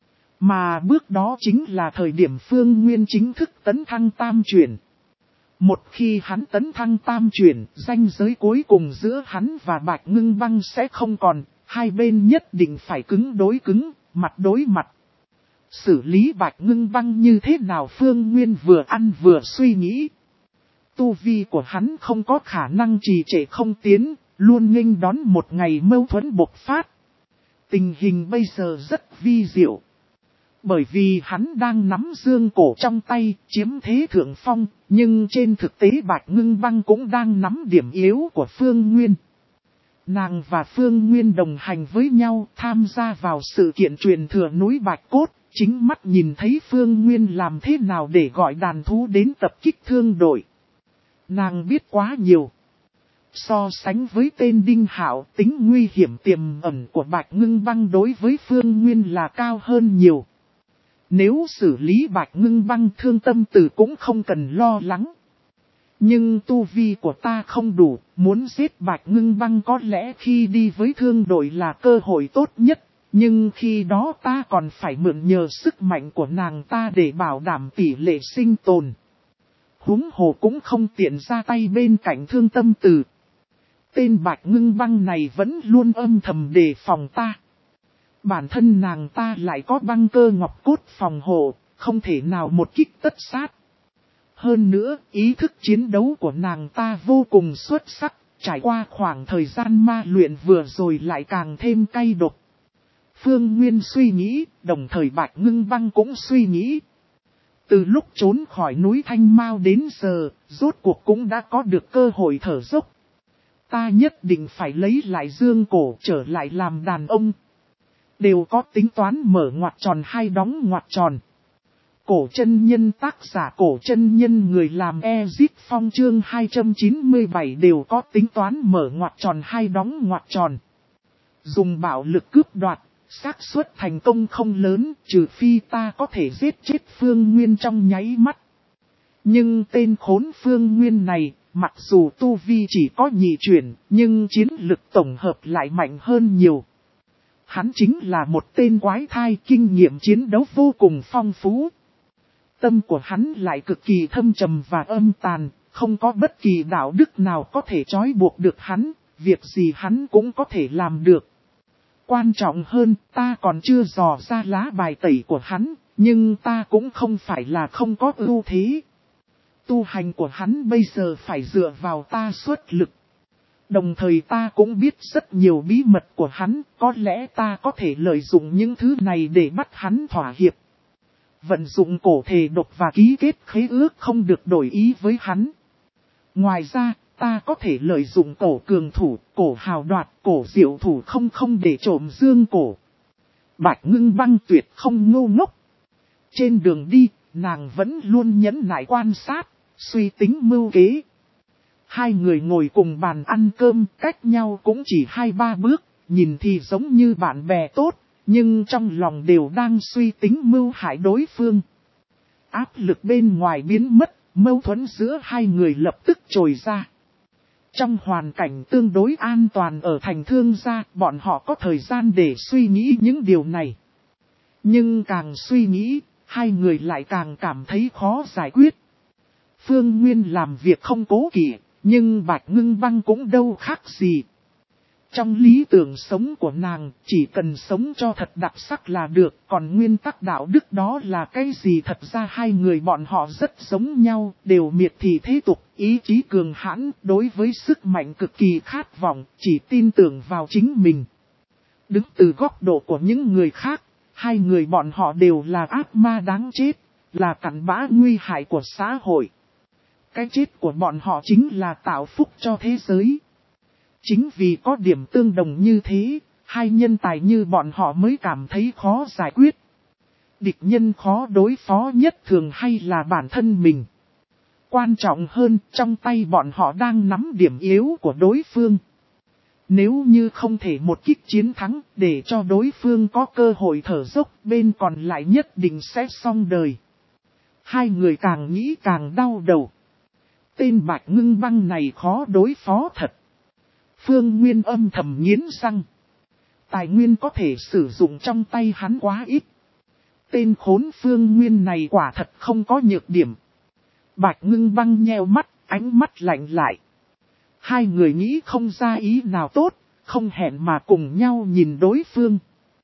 Mà bước đó chính là thời điểm Phương Nguyên chính thức tấn thăng tam chuyển. Một khi hắn tấn thăng tam chuyển, ranh giới cuối cùng giữa hắn và Bạch Ngưng Băng sẽ không còn, hai bên nhất định phải cứng đối cứng, mặt đối mặt. Xử lý Bạch Ngưng Băng như thế nào Phương Nguyên vừa ăn vừa suy nghĩ. Tu vi của hắn không có khả năng trì trệ không tiến, luôn nghênh đón một ngày mâu thuẫn bộc phát. Tình hình bây giờ rất vi diệu. Bởi vì hắn đang nắm dương cổ trong tay, chiếm thế thượng phong, nhưng trên thực tế Bạch Ngưng Băng cũng đang nắm điểm yếu của Phương Nguyên. Nàng và Phương Nguyên đồng hành với nhau tham gia vào sự kiện truyền thừa núi Bạch Cốt, chính mắt nhìn thấy Phương Nguyên làm thế nào để gọi đàn thú đến tập kích thương đội. Nàng biết quá nhiều. So sánh với tên Đinh Hạo, tính nguy hiểm tiềm ẩn của Bạch Ngưng Băng đối với Phương Nguyên là cao hơn nhiều. Nếu xử lý Bạch Ngưng Băng Thương Tâm Từ cũng không cần lo lắng. Nhưng tu vi của ta không đủ, muốn giết Bạch Ngưng Băng có lẽ khi đi với thương đội là cơ hội tốt nhất. Nhưng khi đó ta còn phải mượn nhờ sức mạnh của nàng ta để bảo đảm tỷ lệ sinh tồn. Húng hồ cũng không tiện ra tay bên cạnh Thương Tâm Từ. Tên Bạch Ngưng Băng này vẫn luôn âm thầm đề phòng ta. Bản thân nàng ta lại có băng cơ ngọc cốt phòng hộ, không thể nào một kích tất sát. Hơn nữa, ý thức chiến đấu của nàng ta vô cùng xuất sắc, trải qua khoảng thời gian ma luyện vừa rồi lại càng thêm cay độc. Phương Nguyên suy nghĩ, đồng thời Bạch Ngưng Băng cũng suy nghĩ. Từ lúc trốn khỏi núi Thanh Mao đến giờ, rốt cuộc cũng đã có được cơ hội thở dốc. Ta nhất định phải lấy lại dương cổ trở lại làm đàn ông. Đều có tính toán mở ngoặc tròn hay đóng ngoặc tròn. Cổ chân nhân tác giả cổ chân nhân người làm Ezip Phong chương hai trăm chín mươi bảy đều có tính toán mở ngoặc tròn hay đóng ngoặc tròn. Dùng bạo lực cướp đoạt, xác suất thành công không lớn, trừ phi ta có thể giết chết Phương Nguyên trong nháy mắt. Nhưng tên khốn Phương Nguyên này, mặc dù tu vi chỉ có nhị chuyển, nhưng chiến lực tổng hợp lại mạnh hơn nhiều. Hắn chính là một tên quái thai, kinh nghiệm chiến đấu vô cùng phong phú. Tâm của hắn lại cực kỳ thâm trầm và âm tàn, không có bất kỳ đạo đức nào có thể trói buộc được hắn, việc gì hắn cũng có thể làm được. Quan trọng hơn, ta còn chưa dò ra lá bài tẩy của hắn, nhưng ta cũng không phải là không có ưu thế. Tu hành của hắn bây giờ phải dựa vào ta xuất lực. Đồng thời ta cũng biết rất nhiều bí mật của hắn, có lẽ ta có thể lợi dụng những thứ này để bắt hắn thỏa hiệp. Vận dụng cổ thể độc và ký kết khế ước không được đổi ý với hắn. Ngoài ra, ta có thể lợi dụng cổ cường thủ, cổ hào đoạt, cổ diệu thủ không không để trộm dương cổ. Bạch Ngưng Băng tuyệt không ngu ngốc. Trên đường đi, nàng vẫn luôn nhẫn nại quan sát, suy tính mưu kế. Hai người ngồi cùng bàn ăn cơm, cách nhau cũng chỉ hai ba bước, nhìn thì giống như bạn bè tốt, nhưng trong lòng đều đang suy tính mưu hại đối phương. Áp lực bên ngoài biến mất, mâu thuẫn giữa hai người lập tức trồi ra. Trong hoàn cảnh tương đối an toàn ở thành Thương gia, bọn họ có thời gian để suy nghĩ những điều này. Nhưng càng suy nghĩ, hai người lại càng cảm thấy khó giải quyết. Phương Nguyên làm việc không cố kỵ, nhưng Bạch Ngưng Băng cũng đâu khác gì. Trong lý tưởng sống của nàng, chỉ cần sống cho thật đặc sắc là được, còn nguyên tắc đạo đức đó là cái gì? Thật ra hai người bọn họ rất giống nhau, đều miệt thị thế tục, ý chí cường hãn, đối với sức mạnh cực kỳ khát vọng, chỉ tin tưởng vào chính mình. Đứng từ góc độ của những người khác, hai người bọn họ đều là ác ma đáng chết, là cặn bã nguy hại của xã hội. Cái chết của bọn họ chính là tạo phúc cho thế giới. Chính vì có điểm tương đồng như thế, hai nhân tài như bọn họ mới cảm thấy khó giải quyết. Địch nhân khó đối phó nhất thường hay là bản thân mình. Quan trọng hơn, trong tay bọn họ đang nắm điểm yếu của đối phương. Nếu như không thể một kích chiến thắng, để cho đối phương có cơ hội thở dốc, bên còn lại nhất định sẽ xong đời. Hai người càng nghĩ càng đau đầu. Tên Bạch Ngưng Băng này khó đối phó thật. Phương Nguyên âm thầm nghiến răng. Tài nguyên có thể sử dụng trong tay hắn quá ít. Tên khốn Phương Nguyên này quả thật không có nhược điểm. Bạch Ngưng Băng nheo mắt, ánh mắt lạnh lại. Hai người nghĩ không ra ý nào tốt, không hẹn mà cùng nhau nhìn đối phương.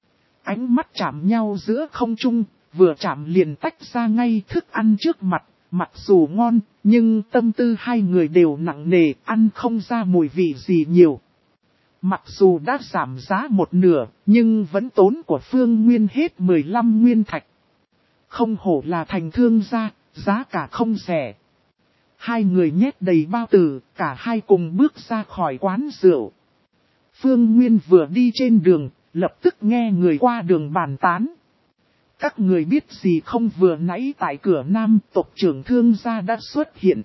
Ánh mắt chạm nhau giữa không trung, vừa chạm liền tách ra ngay thức ăn trước mặt. Mặc dù ngon, nhưng tâm tư hai người đều nặng nề, ăn không ra mùi vị gì nhiều. Mặc dù đã giảm giá một nửa, nhưng vẫn tốn của Phương Nguyên hết mười lăm nguyên thạch. Không hổ là thành Thương gia, giá cả không rẻ. Hai người nhét đầy bao tử, cả hai cùng bước ra khỏi quán rượu. Phương Nguyên vừa đi trên đường, lập tức nghe người qua đường bàn tán. Các người biết gì không, vừa nãy tại cửa Nam tộc trưởng Thương gia đã xuất hiện.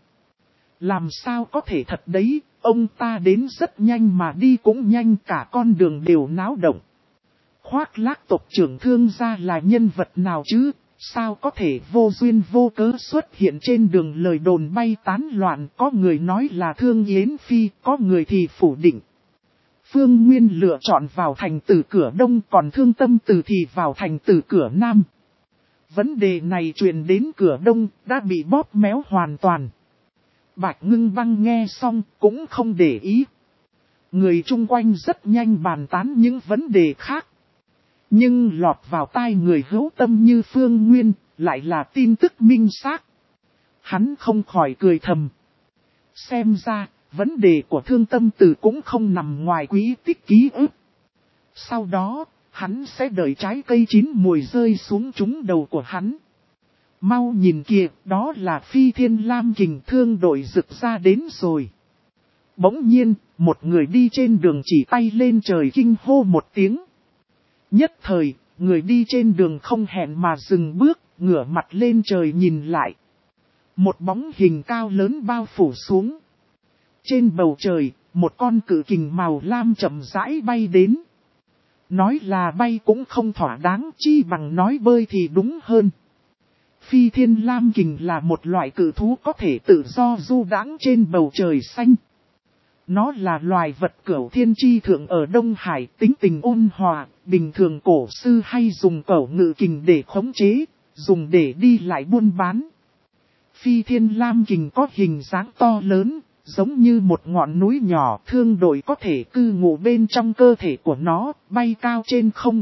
Làm sao có thể thật đấy, ông ta đến rất nhanh mà đi cũng nhanh, cả con đường đều náo động. Khoác lác tộc trưởng Thương gia là nhân vật nào chứ, sao có thể vô duyên vô cớ xuất hiện trên đường, lời đồn bay tán loạn, có người nói là Thương Yến Phi, có người thì phủ định. Phương Nguyên lựa chọn vào thành từ cửa Đông, còn Thương Tâm Từ thì vào thành từ cửa Nam. Vấn đề này truyền đến cửa Đông, đã bị bóp méo hoàn toàn. Bạch Ngưng Băng nghe xong, cũng không để ý. Người chung quanh rất nhanh bàn tán những vấn đề khác. Nhưng lọt vào tai người hữu tâm như Phương Nguyên, lại là tin tức minh xác. Hắn không khỏi cười thầm. Xem ra, vấn đề của Thương Tâm Tử cũng không nằm ngoài quý tích ký ức. Sau đó, hắn sẽ đợi trái cây chín mùi rơi xuống trúng đầu của hắn. Mau nhìn kìa, đó là Phi Thiên Lam Kình Thương đội rực ra đến rồi. Bỗng nhiên, một người đi trên đường chỉ tay lên trời kinh hô một tiếng. Nhất thời, người đi trên đường không hẹn mà dừng bước, ngửa mặt lên trời nhìn lại. Một bóng hình cao lớn bao phủ xuống. Trên bầu trời, một con cự kình màu lam chậm rãi bay đến. Nói là bay cũng không thỏa đáng, chi bằng nói bơi thì đúng hơn. Phi Thiên Lam Kình là một loại cự thú có thể tự do du đãng trên bầu trời xanh. Nó là loài vật cửu thiên chi thượng ở Đông Hải, tính tình ôn hòa, bình thường cổ sư hay dùng cẩu ngự kình để khống chế, dùng để đi lại buôn bán. Phi Thiên Lam Kình có hình dáng to lớn, giống như một ngọn núi nhỏ, thương đội có thể cư ngụ bên trong cơ thể của nó, bay cao trên không.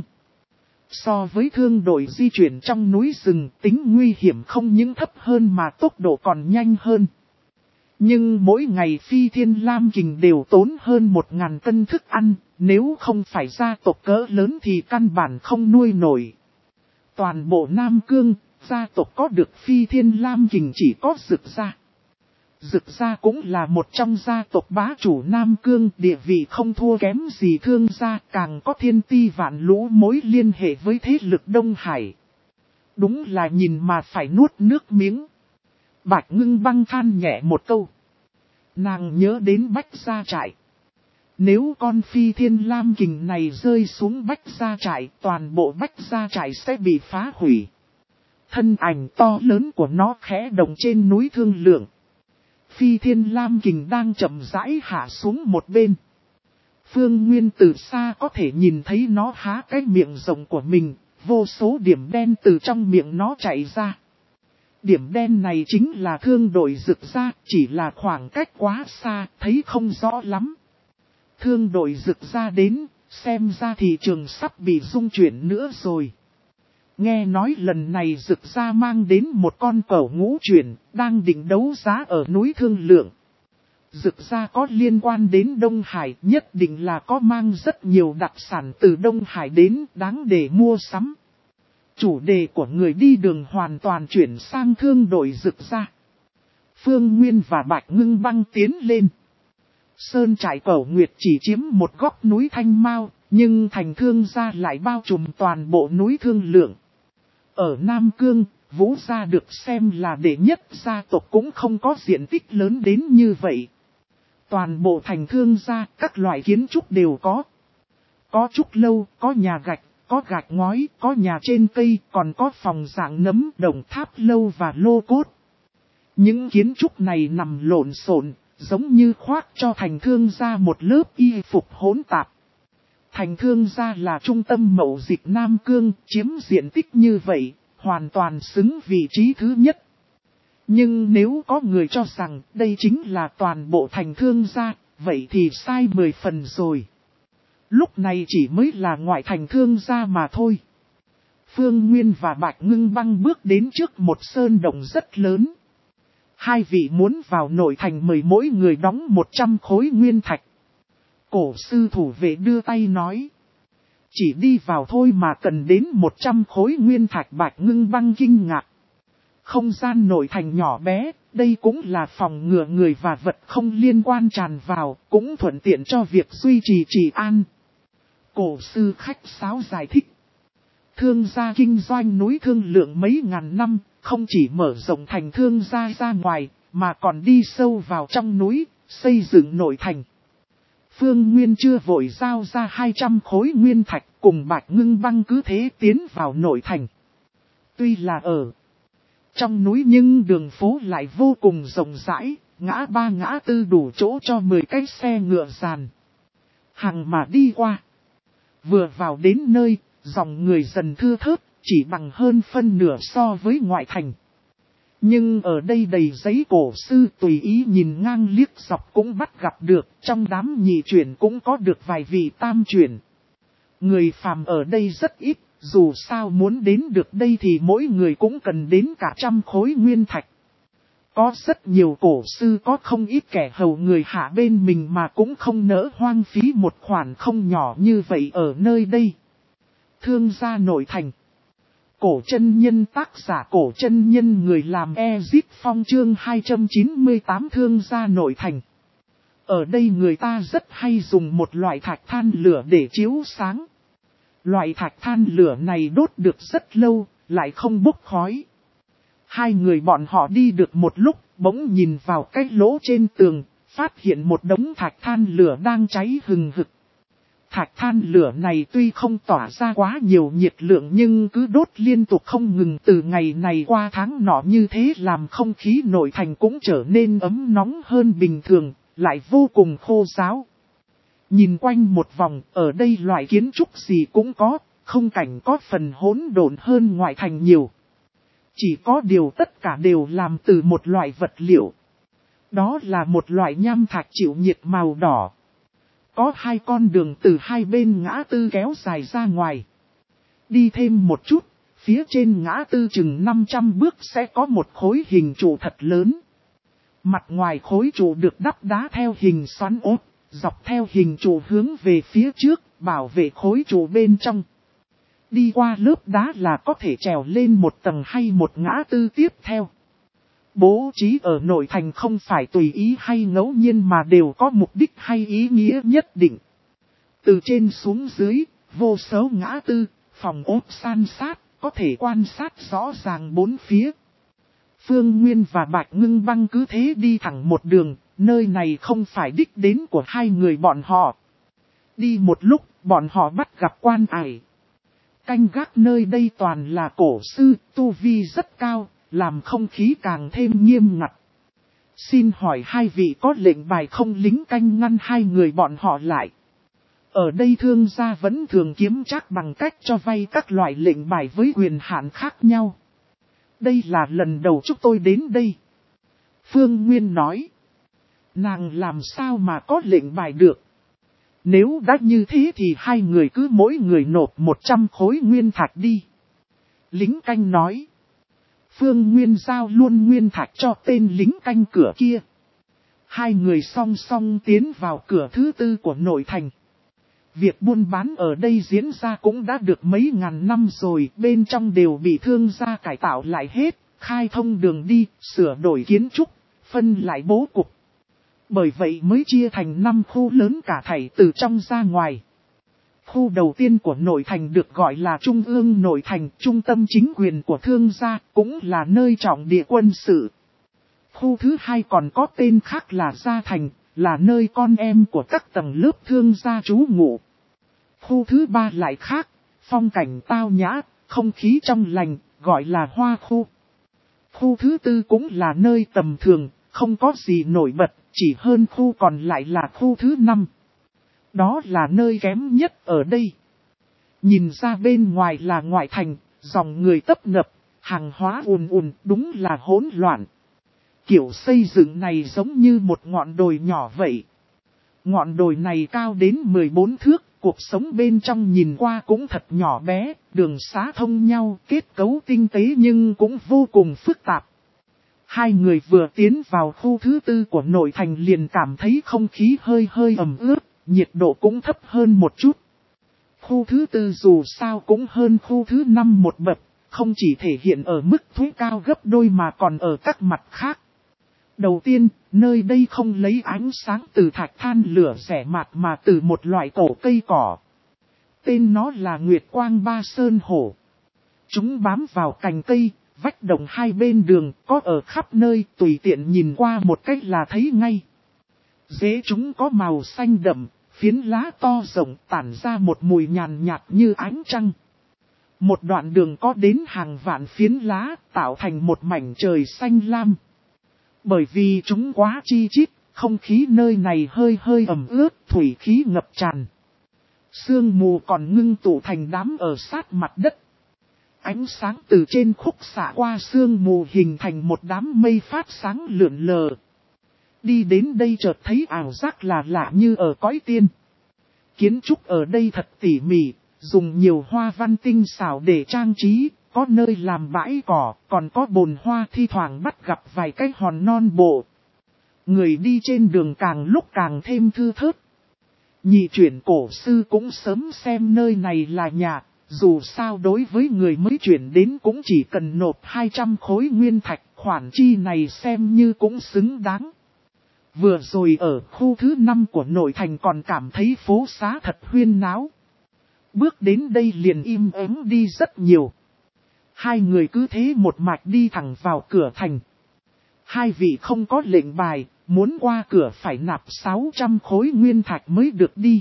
So với thương đội di chuyển trong núi rừng, tính nguy hiểm không những thấp hơn mà tốc độ còn nhanh hơn. Nhưng mỗi ngày Phi Thiên Lam Kình đều tốn hơn một ngàn cân thức ăn, nếu không phải gia tộc cỡ lớn thì căn bản không nuôi nổi. Toàn bộ Nam Cương, gia tộc có được Phi Thiên Lam Kình chỉ có Dực Gia. Dực Gia cũng là một trong gia tộc bá chủ Nam Cương, địa vị không thua kém gì Thương gia, càng có thiên ti vạn lũ mối liên hệ với thế lực Đông Hải. Đúng là nhìn mà phải nuốt nước miếng. Bạch Ngưng Băng than nhẹ một câu. Nàng nhớ đến Bách Gia Trại. Nếu con Phi Thiên Lam Kình này rơi xuống Bách Gia Trại, toàn bộ Bách Gia Trại sẽ bị phá hủy. Thân ảnh to lớn của nó khẽ động trên núi Thương Lượng. Phi Thiên Lam Kình đang chậm rãi hạ xuống một bên. Phương Nguyên từ xa có thể nhìn thấy nó há cái miệng rộng của mình, vô số điểm đen từ trong miệng nó chạy ra. Điểm đen này chính là thương đội Dực Gia, chỉ là khoảng cách quá xa, thấy không rõ lắm. Thương đội Dực Gia đến, xem ra thị trường sắp bị rung chuyển nữa rồi. Nghe nói lần này Dực Gia mang đến một con cẩu ngũ chuyển, đang định đấu giá ở núi Thương Lượng. Dực Gia có liên quan đến Đông Hải, nhất định là có mang rất nhiều đặc sản từ Đông Hải đến, đáng để mua sắm. Chủ đề của người đi đường hoàn toàn chuyển sang thương đội Dực Gia. Phương Nguyên và Bạch Ngưng Băng tiến lên. Sơn trại Cẩu Nguyệt chỉ chiếm một góc núi Thanh Mao, nhưng thành Thương gia lại bao trùm toàn bộ núi Thương Lượng. Ở Nam Cương, Vũ gia được xem là đệ nhất gia tộc cũng không có diện tích lớn đến như vậy. Toàn bộ thành Thương gia, các loại kiến trúc đều có. Có trúc lâu, có nhà gạch, có gạch ngói, có nhà trên cây, còn có phòng dạng nấm, đồng tháp lâu và lô cốt. Những kiến trúc này nằm lộn xộn, giống như khoác cho thành Thương gia một lớp y phục hỗn tạp. Thành Thương gia là trung tâm mậu dịch Nam Cương, chiếm diện tích như vậy, hoàn toàn xứng vị trí thứ nhất. Nhưng nếu có người cho rằng đây chính là toàn bộ thành Thương gia, vậy thì sai mười phần rồi. Lúc này chỉ mới là ngoại thành Thương gia mà thôi. Phương Nguyên và Bạch Ngưng Băng bước đến trước một sơn động rất lớn. Hai vị muốn vào nội thành mời mỗi người đóng một trăm khối nguyên thạch. Cổ sư thủ vệ đưa tay nói. Chỉ đi vào thôi mà cần đến một trăm khối nguyên thạch. Bạch Ngưng Băng kinh ngạc. Không gian nội thành nhỏ bé, đây cũng là phòng ngừa người và vật không liên quan tràn vào, cũng thuận tiện cho việc duy trì trị an. Cổ sư khách sáo giải thích. Thương gia kinh doanh núi Thương Lượng mấy ngàn năm, không chỉ mở rộng thành Thương gia ra ngoài, mà còn đi sâu vào trong núi, xây dựng nội thành. Phương Nguyên chưa vội giao ra hai trăm khối nguyên thạch, cùng Bạch Ngưng Băng cứ thế tiến vào nội thành. Tuy là ở trong núi nhưng đường phố lại vô cùng rộng rãi, ngã ba ngã tư đủ chỗ cho mười cái xe ngựa dàn. Hằng mà đi qua. Vừa vào đến nơi, dòng người dần thưa thớt, chỉ bằng hơn phân nửa so với ngoại thành. Nhưng ở đây đầy giấy cổ sư tùy ý nhìn ngang liếc dọc cũng bắt gặp được, trong đám nhị chuyển cũng có được vài vị tam chuyển. Người phàm ở đây rất ít, dù sao muốn đến được đây thì mỗi người cũng cần đến cả trăm khối nguyên thạch. Có rất nhiều cổ sư có không ít kẻ hầu người hạ bên mình mà cũng không nỡ hoang phí một khoản không nhỏ như vậy ở nơi đây. Thương gia nội thành. Cổ chân nhân tác giả cổ chân nhân người làm Ezip Phong chương hai trăm chín mươi tám thương gia nội thành. Ở đây người ta rất hay dùng một loại thạch than lửa để chiếu sáng. Loại thạch than lửa này đốt được rất lâu, lại không bốc khói. Hai người bọn họ đi được một lúc, bỗng nhìn vào cái lỗ trên tường, phát hiện một đống thạch than lửa đang cháy hừng hực. Thạch than lửa này tuy không tỏa ra quá nhiều nhiệt lượng nhưng cứ đốt liên tục không ngừng từ ngày này qua tháng nọ, như thế làm không khí nội thành cũng trở nên ấm nóng hơn bình thường, lại vô cùng khô ráo. Nhìn quanh một vòng, ở đây loại kiến trúc gì cũng có, không cảnh có phần hỗn độn hơn ngoại thành nhiều. Chỉ có điều tất cả đều làm từ một loại vật liệu. Đó là một loại nham thạch chịu nhiệt màu đỏ. Có hai con đường từ hai bên ngã tư kéo dài ra ngoài. Đi thêm một chút, phía trên ngã tư chừng năm trăm bước sẽ có một khối hình trụ thật lớn. Mặt ngoài khối trụ được đắp đá theo hình xoắn ốp, dọc theo hình trụ hướng về phía trước, bảo vệ khối trụ bên trong. Đi qua lớp đá là có thể trèo lên một tầng hay một ngã tư tiếp theo. Bố trí ở nội thành không phải tùy ý hay ngẫu nhiên mà đều có mục đích hay ý nghĩa nhất định. Từ trên xuống dưới, vô số ngã tư, phòng ốp san sát, có thể quan sát rõ ràng bốn phía. Phương Nguyên và Bạch Ngưng Băng cứ thế đi thẳng một đường, nơi này không phải đích đến của hai người bọn họ. Đi một lúc, bọn họ bắt gặp quan ải. Canh gác nơi đây toàn là cổ sư, tu vi rất cao, làm không khí càng thêm nghiêm ngặt. Xin hỏi hai vị có lệnh bài không? Lính canh ngăn hai người bọn họ lại. Ở đây thương gia vẫn thường kiếm trác bằng cách cho vay các loại lệnh bài với quyền hạn khác nhau. Đây là lần đầu chúng tôi đến đây. Phương Nguyên nói. Nàng làm sao mà có lệnh bài được? Nếu đã như thế thì hai người cứ mỗi người nộp một trăm khối nguyên thạch đi. Lính canh nói. Phương Nguyên giao luôn nguyên thạch cho tên lính canh cửa kia. Hai người song song tiến vào cửa thứ tư của nội thành. Việc buôn bán ở đây diễn ra cũng đã được mấy ngàn năm rồi, bên trong đều bị thương gia cải tạo lại hết, khai thông đường đi, sửa đổi kiến trúc, phân lại bố cục. Bởi vậy mới chia thành năm khu lớn cả thảy từ trong ra ngoài. Khu đầu tiên của nội thành được gọi là Trung ương nội thành, trung tâm chính quyền của thương gia, cũng là nơi trọng địa quân sự. Khu thứ hai còn có tên khác là Gia Thành, là nơi con em của các tầng lớp thương gia trú ngụ. Khu thứ ba lại khác, phong cảnh tao nhã, không khí trong lành, gọi là Hoa khu. Khu thứ tư cũng là nơi tầm thường, không có gì nổi bật, chỉ hơn khu còn lại là khu thứ năm. Đó là nơi kém nhất ở đây. Nhìn ra bên ngoài là ngoại thành, dòng người tấp nập, hàng hóa ùn ùn, đúng là hỗn loạn. Kiểu xây dựng này giống như một ngọn đồi nhỏ vậy. Ngọn đồi này cao đến mười bốn thước, cuộc sống bên trong nhìn qua cũng thật nhỏ bé, đường xá thông nhau, kết cấu tinh tế nhưng cũng vô cùng phức tạp. Hai người vừa tiến vào khu thứ tư của nội thành liền cảm thấy không khí hơi hơi ẩm ướt, nhiệt độ cũng thấp hơn một chút. Khu thứ tư dù sao cũng hơn khu thứ năm một bậc, không chỉ thể hiện ở mức thuế cao gấp đôi mà còn ở các mặt khác. Đầu tiên, nơi đây không lấy ánh sáng từ thạch than lửa rẻ mạt mà từ một loại cổ cây cỏ. Tên nó là Nguyệt Quang Ba Sơn Hổ. Chúng bám vào cành cây, vách đồng hai bên đường, có ở khắp nơi, tùy tiện nhìn qua một cách là thấy ngay. Rễ chúng có màu xanh đậm, phiến lá to rộng tản ra một mùi nhàn nhạt như ánh trăng. Một đoạn đường có đến hàng vạn phiến lá, tạo thành một mảnh trời xanh lam. Bởi vì chúng quá chi chít, không khí nơi này hơi hơi ẩm ướt, thủy khí ngập tràn. Sương mù còn ngưng tụ thành đám ở sát mặt đất. Ánh sáng từ trên khúc xạ qua sương mù hình thành một đám mây phát sáng lượn lờ. Đi đến đây chợt thấy ảo giác là lạ như ở cõi tiên. Kiến trúc ở đây thật tỉ mỉ, dùng nhiều hoa văn tinh xảo để trang trí, có nơi làm bãi cỏ, còn có bồn hoa thi thoảng bắt gặp vài cái hòn non bộ. Người đi trên đường càng lúc càng thêm thư thớt. Nhị chuyển cổ sư cũng sớm xem nơi này là nhà, dù sao đối với người mới chuyển đến cũng chỉ cần nộp hai trăm khối nguyên thạch, khoản chi này xem như cũng xứng đáng. Vừa rồi ở khu thứ năm của nội thành còn cảm thấy phố xá thật huyên náo. Bước đến đây liền im ắng đi rất nhiều. Hai người cứ thế một mạch đi thẳng vào cửa thành. Hai vị không có lệnh bài, muốn qua cửa phải nạp sáu trăm khối nguyên thạch mới được đi.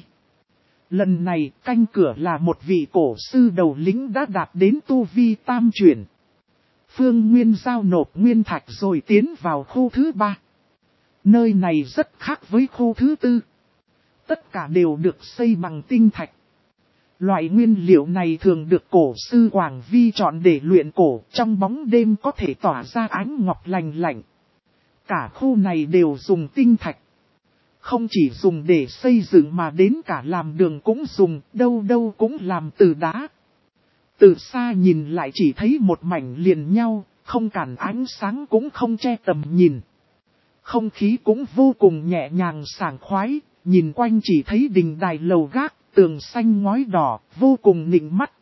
Lần này canh cửa là một vị cổ sư đầu lĩnh đã đạt đến tu vi tam chuyển. Phương Nguyên giao nộp nguyên thạch rồi tiến vào khu thứ ba. Nơi này rất khác với khu thứ tư. Tất cả đều được xây bằng tinh thạch. Loại nguyên liệu này thường được cổ sư Quảng Vi chọn để luyện cổ, trong bóng đêm có thể tỏa ra ánh ngọc lành lạnh. Cả khu này đều dùng tinh thạch. Không chỉ dùng để xây dựng mà đến cả làm đường cũng dùng, đâu đâu cũng làm từ đá. Từ xa nhìn lại chỉ thấy một mảnh liền nhau, không cản ánh sáng cũng không che tầm nhìn. Không khí cũng vô cùng nhẹ nhàng sảng khoái, nhìn quanh chỉ thấy đình đài lầu gác, tường xanh ngói đỏ, vô cùng nịnh mắt.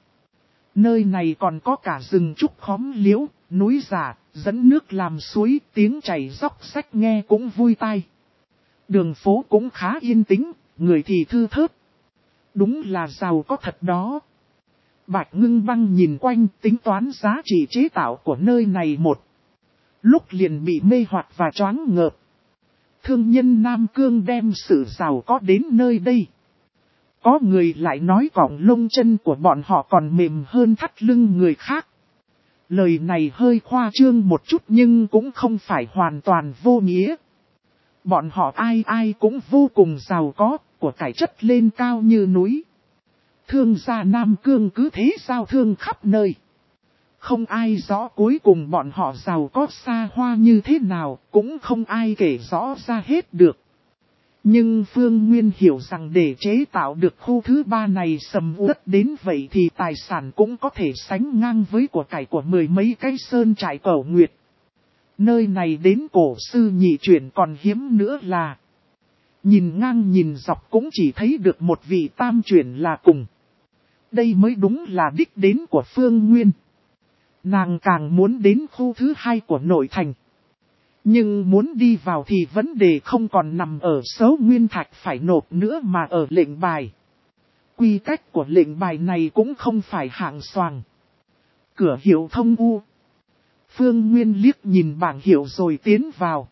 Nơi này còn có cả rừng trúc khóm liễu, núi giả, dẫn nước làm suối, tiếng chảy róc rách nghe cũng vui tai. Đường phố cũng khá yên tĩnh, người thì thư thớt. Đúng là giàu có thật đó. Bạch Ngưng Băng nhìn quanh tính toán giá trị chế tạo của nơi này một lúc liền bị mê hoặc và choáng ngợp. Thương nhân Nam Cương đem sự giàu có đến nơi đây. Có người lại nói cọng lông chân của bọn họ còn mềm hơn thắt lưng người khác. Lời này hơi khoa trương một chút nhưng cũng không phải hoàn toàn vô nghĩa. Bọn họ ai ai cũng vô cùng giàu có, của cải chất lên cao như núi. Thương gia Nam Cương cứ thế giao thương khắp nơi. Không ai rõ cuối cùng bọn họ giàu có xa hoa như thế nào, cũng không ai kể rõ ra hết được. Nhưng Phương Nguyên hiểu rằng để chế tạo được khu thứ ba này sầm uất đến vậy thì tài sản cũng có thể sánh ngang với của cải của mười mấy cái sơn trại Cẩu Nguyệt. Nơi này đến cổ sư nhị chuyển còn hiếm nữa là nhìn ngang nhìn dọc cũng chỉ thấy được một vị tam chuyển là cùng. Đây mới đúng là đích đến của Phương Nguyên. Nàng càng muốn đến khu thứ hai của nội thành. Nhưng muốn đi vào thì vấn đề không còn nằm ở số nguyên thạch phải nộp nữa mà ở lệnh bài. Quy cách của lệnh bài này cũng không phải hạng xoàng. Cửa hiệu thông u. Phương Nguyên liếc nhìn bảng hiệu rồi tiến vào.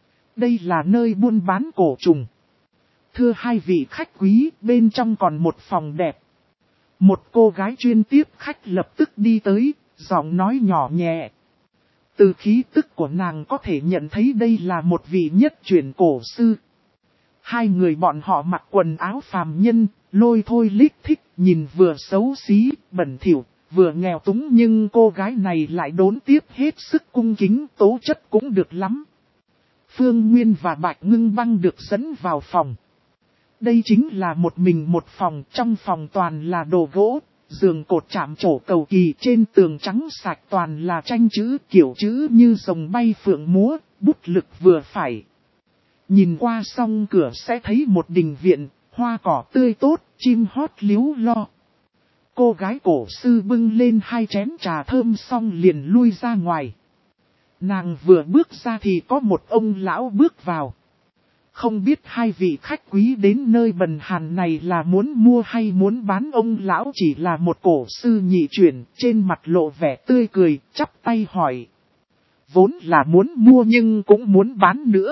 Đây là nơi buôn bán cổ trùng. Thưa hai vị khách quý, bên trong còn một phòng đẹp. Một cô gái chuyên tiếp khách lập tức đi tới, giọng nói nhỏ nhẹ. Từ khí tức của nàng có thể nhận thấy đây là một vị nhất chuyển cổ sư. Hai người bọn họ mặc quần áo phàm nhân, lôi thôi lít thích, nhìn vừa xấu xí, bẩn thỉu, vừa nghèo túng nhưng cô gái này lại đốn tiếp hết sức cung kính, tố chất cũng được lắm. Phương Nguyên và Bạch Ngưng Băng được dẫn vào phòng. Đây chính là một mình một phòng, trong phòng toàn là đồ gỗ. Giường cột chạm trổ cầu kỳ, trên tường trắng sạch toàn là tranh chữ kiểu chữ như rồng bay phượng múa, bút lực vừa phải. Nhìn qua song cửa sẽ thấy một đình viện, hoa cỏ tươi tốt, chim hót líu lo. Cô gái cổ sư bưng lên hai chén trà thơm xong liền lui ra ngoài. Nàng vừa bước ra thì có một ông lão bước vào. Không biết hai vị khách quý đến nơi bần hàn này là muốn mua hay muốn bán. Ông lão chỉ là một cổ sư nhị chuyển, trên mặt lộ vẻ tươi cười, chắp tay hỏi. Vốn là muốn mua nhưng cũng muốn bán nữa.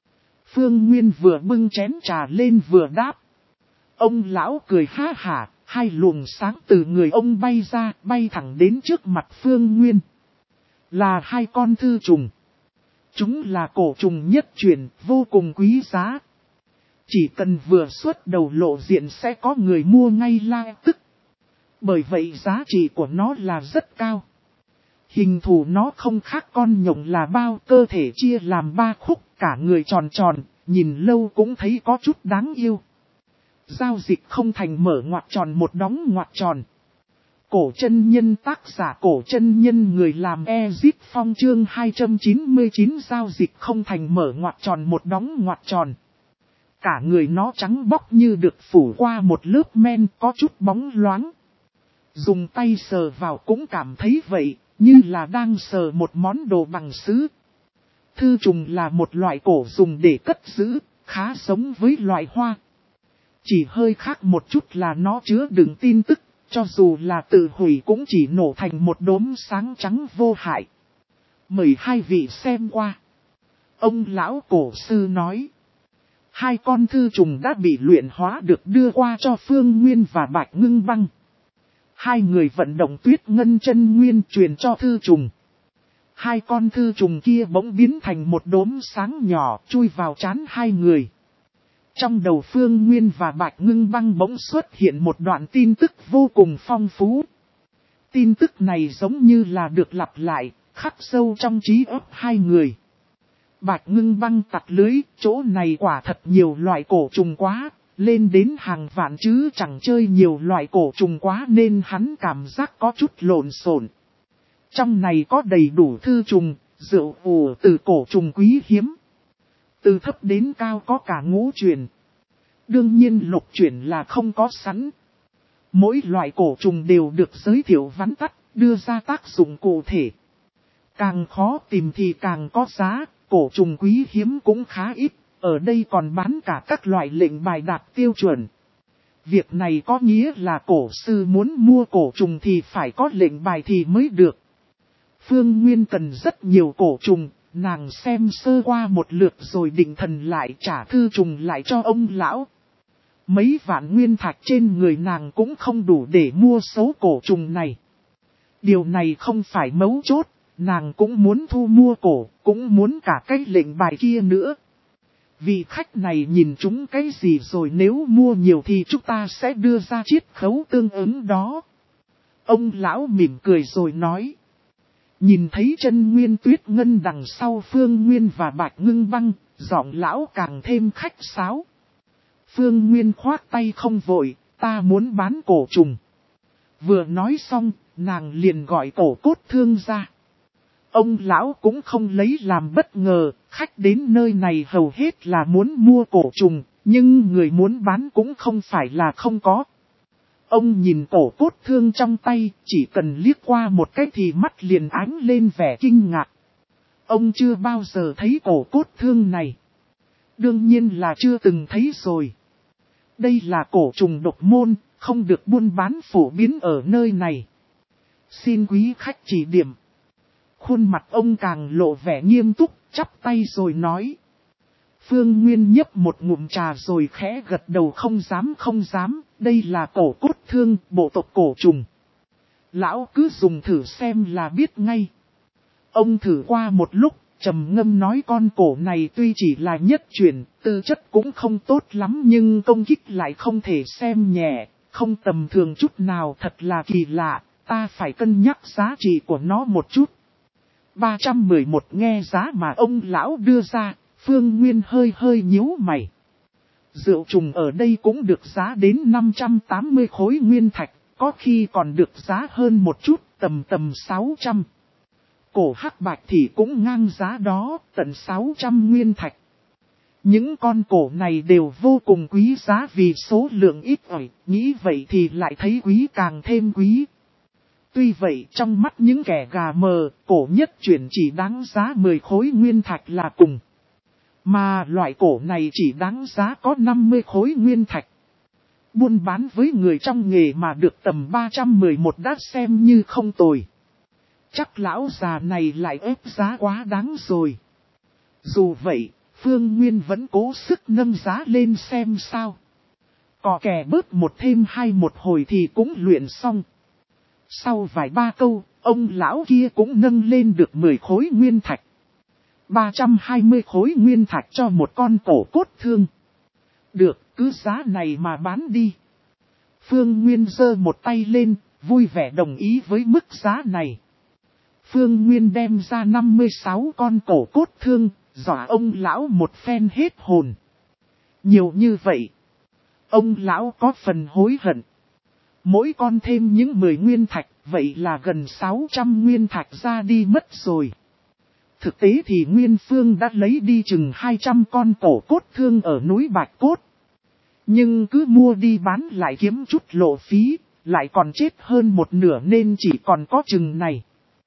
Phương Nguyên vừa bưng chén trà lên vừa đáp. Ông lão cười ha hả, hai luồng sáng từ người ông bay ra, bay thẳng đến trước mặt Phương Nguyên. Là hai con thư trùng. Chúng là cổ trùng nhất chuyển, vô cùng quý giá. Chỉ cần vừa xuất đầu lộ diện sẽ có người mua ngay la tức. Bởi vậy giá trị của nó là rất cao. Hình thù nó không khác con nhộng là bao, cơ thể chia làm ba khúc, cả người tròn tròn, nhìn lâu cũng thấy có chút đáng yêu. Giao dịch không thành mở ngoặc tròn một đóng ngoặc tròn. Cổ chân nhân tác giả cổ chân nhân người làm Ezip Phong chương hai trăm chín mươi chín giao dịch không thành mở ngoặc tròn một đóng ngoặc tròn. Cả người nó trắng bóc như được phủ qua một lớp men có chút bóng loáng. Dùng tay sờ vào cũng cảm thấy vậy, như là đang sờ một món đồ bằng sứ. Thư trùng là một loại cổ dùng để cất giữ, khá giống với loại hoa. Chỉ hơi khác một chút là nó chứa đựng tin tức. Cho dù là tự hủy cũng chỉ nổ thành một đốm sáng trắng vô hại. Mời hai vị xem qua. Ông lão cổ sư nói. Hai con thư trùng đã bị luyện hóa được đưa qua cho Phương Nguyên và Bạch Ngưng Băng. Hai người vận động tuyết ngân chân nguyên truyền cho thư trùng. Hai con thư trùng kia bỗng biến thành một đốm sáng nhỏ chui vào trán hai người. Trong đầu Phương Nguyên và Bạch Ngưng Băng bỗng xuất hiện một đoạn tin tức vô cùng phong phú. Tin tức này giống như là được lặp lại, khắc sâu trong trí óc hai người. Bạch Ngưng Băng tặc lưới, chỗ này quả thật nhiều loại cổ trùng quá, lên đến hàng vạn chứ chẳng chơi nhiều loại cổ trùng quá nên hắn cảm giác có chút lộn xộn. Trong này có đầy đủ thư trùng, rượu ủ từ cổ trùng quý hiếm. Từ thấp đến cao có cả ngũ truyền. Đương nhiên lục truyền là không có sẵn. Mỗi loại cổ trùng đều được giới thiệu vắn tắt, đưa ra tác dụng cụ thể. Càng khó tìm thì càng có giá, cổ trùng quý hiếm cũng khá ít, ở đây còn bán cả các loại lệnh bài đạt tiêu chuẩn. Việc này có nghĩa là cổ sư muốn mua cổ trùng thì phải có lệnh bài thì mới được. Phương Nguyên cần rất nhiều cổ trùng. Nàng xem sơ qua một lượt rồi định thần lại trả thư trùng lại cho ông lão. Mấy vạn nguyên thạch trên người nàng cũng không đủ để mua số cổ trùng này. Điều này không phải mấu chốt, nàng cũng muốn thu mua cổ, cũng muốn cả cái lệnh bài kia nữa. Vị khách này nhìn chúng cái gì rồi nếu mua nhiều thì chúng ta sẽ đưa ra chiết khấu tương ứng đó. Ông lão mỉm cười rồi nói. Nhìn thấy chân nguyên tuyết ngân đằng sau Phương Nguyên và Bạch Ngưng Băng, giọng lão càng thêm khách sáo. Phương Nguyên khoát tay không vội, ta muốn bán cổ trùng. Vừa nói xong, nàng liền gọi cổ cốt thương ra. Ông lão cũng không lấy làm bất ngờ, khách đến nơi này hầu hết là muốn mua cổ trùng, nhưng người muốn bán cũng không phải là không có. Ông nhìn cổ cốt thương trong tay, chỉ cần liếc qua một cái thì mắt liền ánh lên vẻ kinh ngạc. Ông chưa bao giờ thấy cổ cốt thương này. Đương nhiên là chưa từng thấy rồi. Đây là cổ trùng độc môn, không được buôn bán phổ biến ở nơi này. Xin quý khách chỉ điểm. Khuôn mặt ông càng lộ vẻ nghiêm túc, chắp tay rồi nói. Phương Nguyên nhấp một ngụm trà rồi khẽ gật đầu không dám không dám, đây là cổ cốt thương, bộ tộc cổ trùng. Lão cứ dùng thử xem là biết ngay. Ông thử qua một lúc, trầm ngâm nói con cổ này tuy chỉ là nhất truyền, tư chất cũng không tốt lắm nhưng công kích lại không thể xem nhẹ, không tầm thường chút nào thật là kỳ lạ, ta phải cân nhắc giá trị của nó một chút. ba trăm mười một nghe giá mà ông lão đưa ra. Phương Nguyên hơi hơi nhíu mày. Rượu trùng ở đây cũng được giá đến năm trăm tám mươi khối nguyên thạch, có khi còn được giá hơn một chút, tầm tầm sáu trăm. Cổ hắc bạch thì cũng ngang giá đó, tận sáu trăm nguyên thạch. Những con cổ này đều vô cùng quý giá vì số lượng ít ỏi, nghĩ vậy thì lại thấy quý càng thêm quý. Tuy vậy trong mắt những kẻ gà mờ, cổ nhất chuyển chỉ đáng giá mười khối nguyên thạch là cùng. Mà loại cổ này chỉ đáng giá có năm mươi khối nguyên thạch. Buôn bán với người trong nghề mà được tầm ba trăm mười một đã xem như không tồi. Chắc lão già này lại ép giá quá đáng rồi. Dù vậy, Phương Nguyên vẫn cố sức nâng giá lên xem sao. Có kẻ bớt một thêm hai một hồi thì cũng luyện xong. Sau vài ba câu, ông lão kia cũng nâng lên được mười khối nguyên thạch. ba trăm hai mươi khối nguyên thạch cho một con cổ cốt thương. Được, cứ giá này mà bán đi. Phương Nguyên giơ một tay lên, vui vẻ đồng ý với mức giá này. Phương Nguyên đem ra năm mươi sáu con cổ cốt thương, dọa ông lão một phen hết hồn. Nhiều như vậy. Ông lão có phần hối hận. Mỗi con thêm những mười nguyên thạch, vậy là gần sáu trăm nguyên thạch ra đi mất rồi. Thực tế thì Nguyên Phương đã lấy đi chừng hai trăm con cổ cốt thương ở núi Bạch Cốt. Nhưng cứ mua đi bán lại kiếm chút lộ phí, lại còn chết hơn một nửa nên chỉ còn có chừng này.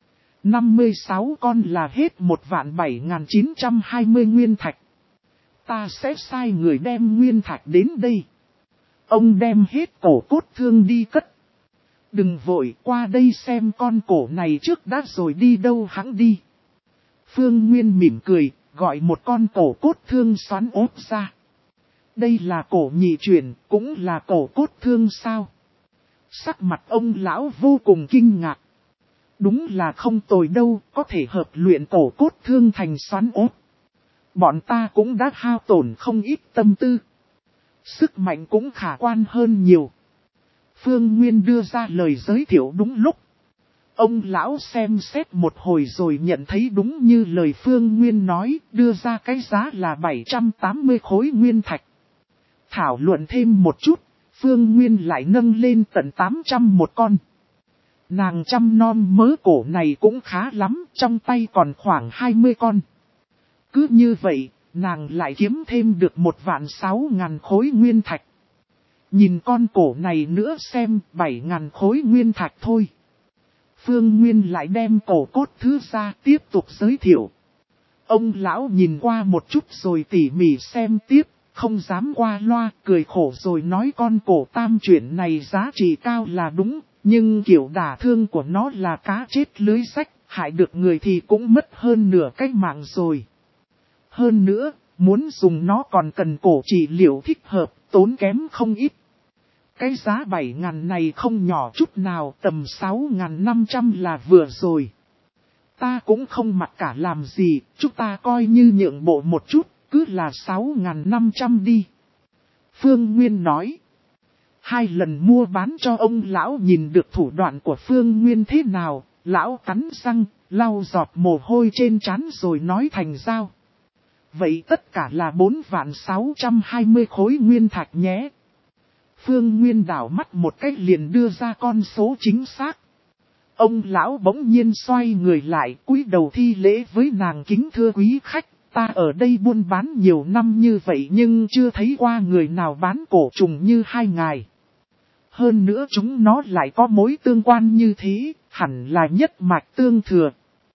năm mươi sáu con là hết một vạn bảy nghìn chín trăm hai mươi nguyên thạch. Ta sẽ sai người đem nguyên thạch đến đây. Ông đem hết cổ cốt thương đi cất. Đừng vội, qua đây xem con cổ này trước đã rồi đi đâu hẵng đi. Phương Nguyên mỉm cười, gọi một con cổ cốt thương xoắn ốp ra. Đây là cổ nhị chuyển, cũng là cổ cốt thương sao? Sắc mặt ông lão vô cùng kinh ngạc. Đúng là không tồi đâu, có thể hợp luyện cổ cốt thương thành xoắn ốp. Bọn ta cũng đã hao tổn không ít tâm tư. Sức mạnh cũng khả quan hơn nhiều. Phương Nguyên đưa ra lời giới thiệu đúng lúc. Ông lão xem xét một hồi rồi nhận thấy đúng như lời Phương Nguyên nói, đưa ra cái giá là bảy trăm tám mươi khối nguyên thạch. Thảo luận thêm một chút, Phương Nguyên lại nâng lên tận tám trăm một con. Nàng chăm nom mớ cổ này cũng khá lắm, trong tay còn khoảng hai mươi con. Cứ như vậy, nàng lại kiếm thêm được một vạn sáu ngàn khối nguyên thạch. Nhìn con cổ này nữa xem, bảy ngàn khối nguyên thạch thôi. Phương Nguyên lại đem cổ cốt thứ ra tiếp tục giới thiệu. Ông lão nhìn qua một chút rồi tỉ mỉ xem tiếp, không dám qua loa, cười khổ rồi nói con cổ tam chuyển này giá trị cao là đúng, nhưng kiểu đả thương của nó là cá chết lưới rách, hại được người thì cũng mất hơn nửa cái mạng rồi. Hơn nữa, muốn dùng nó còn cần cổ trị liệu thích hợp, tốn kém không ít. Cái giá bảy ngàn này không nhỏ chút nào, tầm sáu ngàn năm trăm là vừa rồi. Ta cũng không mặc cả làm gì, chúng ta coi như nhượng bộ một chút, cứ là sáu ngàn năm trăm đi. Phương Nguyên nói. Hai lần mua bán cho ông lão nhìn được thủ đoạn của Phương Nguyên thế nào, lão cắn răng, lau giọt mồ hôi trên trán rồi nói thành giao. Vậy tất cả là bốn vạn sáu trăm hai mươi khối nguyên thạch nhé. Phương Nguyên đảo mắt một cách liền đưa ra con số chính xác. Ông lão bỗng nhiên xoay người lại cúi đầu thi lễ với nàng kính thưa quý khách. Ta ở đây buôn bán nhiều năm như vậy nhưng chưa thấy qua người nào bán cổ trùng như hai ngài. Hơn nữa chúng nó lại có mối tương quan như thế, hẳn là nhất mạch tương thừa.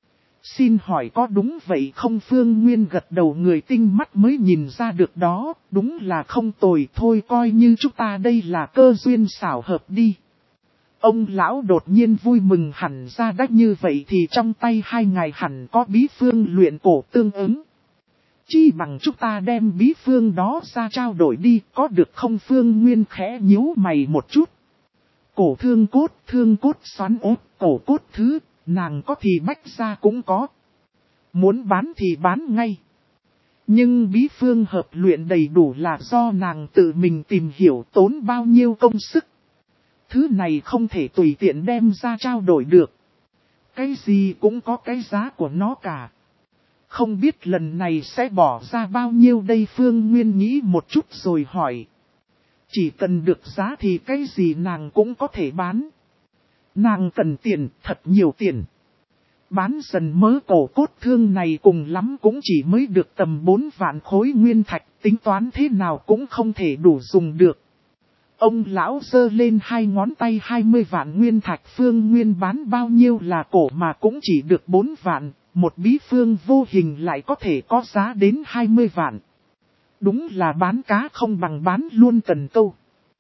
Xin hỏi có đúng vậy không? Phương Nguyên gật đầu, người tinh mắt mới nhìn ra được đó, đúng là không tồi, thôi coi như chúng ta đây là cơ duyên xảo hợp đi. Ông lão đột nhiên vui mừng hẳn ra đắt như vậy thì trong tay hai ngài hẳn có bí phương luyện cổ tương ứng. Chi bằng chúng ta đem bí phương đó ra trao đổi đi, có được không? Phương Nguyên khẽ nhíu mày một chút. Cổ thương cốt, thương cốt xoắn ốp, cổ cốt thứ, nàng có thì bách ra cũng có. Muốn bán thì bán ngay. Nhưng bí phương hợp luyện đầy đủ là do nàng tự mình tìm hiểu, tốn bao nhiêu công sức. Thứ này không thể tùy tiện đem ra trao đổi được. Cái gì cũng có cái giá của nó cả. Không biết lần này sẽ bỏ ra bao nhiêu đây? Phương Nguyên nghĩ một chút rồi hỏi. Chỉ cần được giá thì cái gì nàng cũng có thể bán. Nàng cần tiền, thật nhiều tiền. Bán dần mớ cổ cốt thương này cùng lắm cũng chỉ mới được tầm bốn vạn khối nguyên thạch, tính toán thế nào cũng không thể đủ dùng được. Ông lão giơ lên hai ngón tay hai mươi vạn nguyên thạch. Phương Nguyên bán bao nhiêu là cổ mà cũng chỉ được bốn vạn, một bí phương vô hình lại có thể có giá đến hai mươi vạn. Đúng là bán cá không bằng bán luôn cần câu.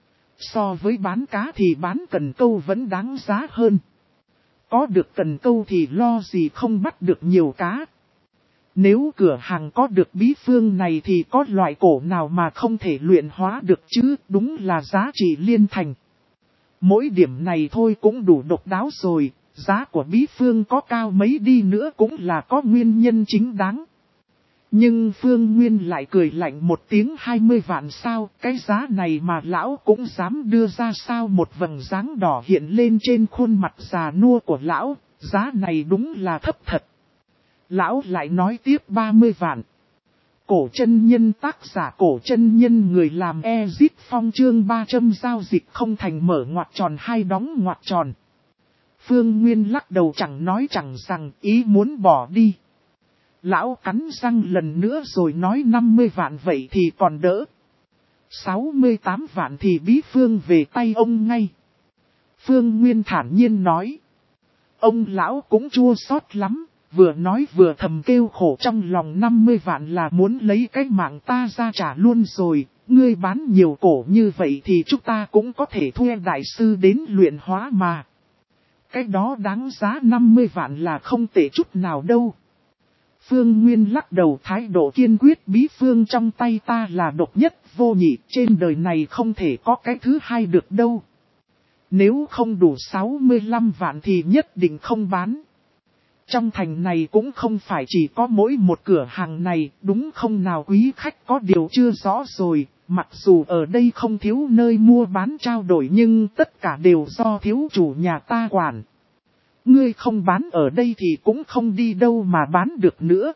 So với bán cá thì bán cần câu vẫn đáng giá hơn. Có được cần câu thì lo gì không bắt được nhiều cá. Nếu cửa hàng có được bí phương này thì có loại cổ nào mà không thể luyện hóa được chứ, đúng là giá trị liên thành. Mỗi điểm này thôi cũng đủ độc đáo rồi, giá của bí phương có cao mấy đi nữa cũng là có nguyên nhân chính đáng. Nhưng Phương Nguyên lại cười lạnh một tiếng. Hai mươi vạn sao, cái giá này mà lão cũng dám đưa ra sao? Một vầng dáng đỏ hiện lên trên khuôn mặt già nua của lão, giá này đúng là thấp thật. Lão lại nói tiếp ba mươi vạn. Cổ chân nhân tác giả Cổ chân nhân người làm Ezip Phong chương ba trăm giao dịch không thành mở ngoặc tròn hai đóng ngoặc tròn. Phương Nguyên lắc đầu chẳng nói chẳng rằng ý muốn bỏ đi. Lão cắn răng lần nữa rồi nói năm mươi vạn vậy thì còn đỡ. sáu mươi tám vạn thì bí phương về tay ông ngay. Phương Nguyên thản nhiên nói. Ông lão cũng chua xót lắm, vừa nói vừa thầm kêu khổ trong lòng năm mươi vạn là muốn lấy cái mạng ta ra trả luôn rồi. Ngươi bán nhiều cổ như vậy thì chúng ta cũng có thể thuê đại sư đến luyện hóa mà. Cái đó đáng giá năm mươi vạn là không tệ chút nào đâu. Phương Nguyên lắc đầu thái độ kiên quyết bí phương trong tay ta là độc nhất vô nhị, trên đời này không thể có cái thứ hai được đâu. Nếu không đủ sáu mươi lăm vạn thì nhất định không bán. Trong thành này cũng không phải chỉ có mỗi một cửa hàng này, đúng không nào quý khách có điều chưa rõ rồi, mặc dù ở đây không thiếu nơi mua bán trao đổi nhưng tất cả đều do thiếu chủ nhà ta quản. Ngươi không bán ở đây thì cũng không đi đâu mà bán được nữa.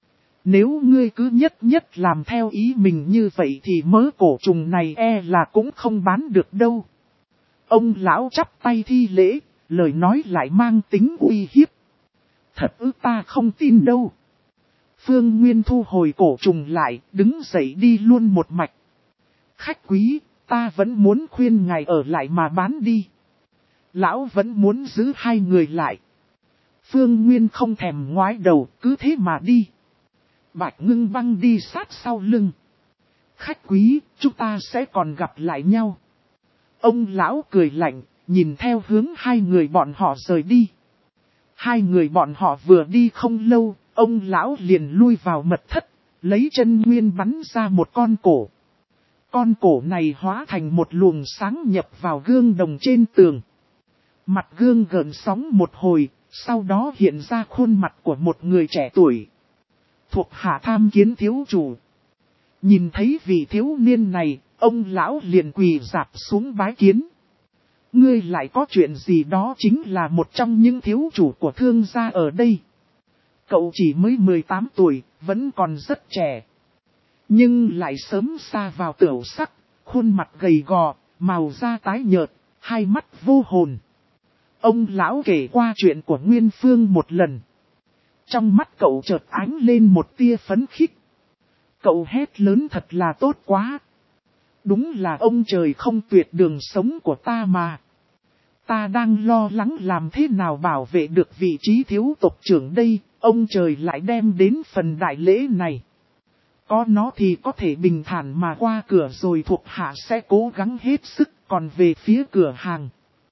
Nếu ngươi cứ nhất nhất làm theo ý mình như vậy thì mớ cổ trùng này e là cũng không bán được đâu. Ông lão chắp tay thi lễ, lời nói lại mang tính uy hiếp. Thật ư ta không tin đâu. Phương Nguyên thu hồi cổ trùng lại, đứng dậy đi luôn một mạch. Khách quý, ta vẫn muốn khuyên ngài ở lại mà bán đi. Lão vẫn muốn giữ hai người lại. Phương Nguyên không thèm ngoái đầu, cứ thế mà đi. Bạch Ngưng Băng đi sát sau lưng. Khách quý, chúng ta sẽ còn gặp lại nhau. Ông lão cười lạnh, nhìn theo hướng hai người bọn họ rời đi. Hai người bọn họ vừa đi không lâu, ông lão liền lui vào mật thất, lấy chân nguyên bắn ra một con cổ. Con cổ này hóa thành một luồng sáng nhập vào gương đồng trên tường. Mặt gương gợn sóng một hồi, sau đó hiện ra khuôn mặt của một người trẻ tuổi. Thuộc hạ tham kiến thiếu chủ. Nhìn thấy vị thiếu niên này, ông lão liền quỳ rạp xuống bái kiến. Ngươi lại có chuyện gì đó chính là một trong những thiếu chủ của thương gia ở đây. Cậu chỉ mới mười tám tuổi, vẫn còn rất trẻ. Nhưng lại sớm xa vào tửu sắc, khuôn mặt gầy gò, màu da tái nhợt, hai mắt vô hồn. Ông lão kể qua chuyện của Nguyên Phương một lần. Trong mắt cậu chợt ánh lên một tia phấn khích. Cậu hét lớn thật là tốt quá. Đúng là ông trời không tuyệt đường sống của ta mà. Ta đang lo lắng làm thế nào bảo vệ được vị trí thiếu tộc trưởng đây, ông trời lại đem đến phần đại lễ này. Có nó thì có thể bình thản mà qua cửa rồi thuộc hạ sẽ cố gắng hết sức, còn về phía cửa hàng.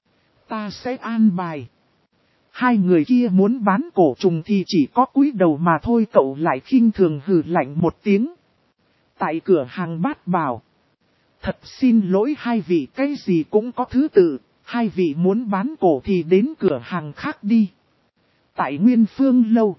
Ta sẽ an bài. Hai người kia muốn bán cổ trùng thì chỉ có cúi đầu mà thôi, cậu lại khinh thường hừ lạnh một tiếng. Tại cửa hàng Bát Bảo. Thật xin lỗi hai vị, cái gì cũng có thứ tự, hai vị muốn bán cổ thì đến cửa hàng khác đi. Tại Nguyên Phương lâu.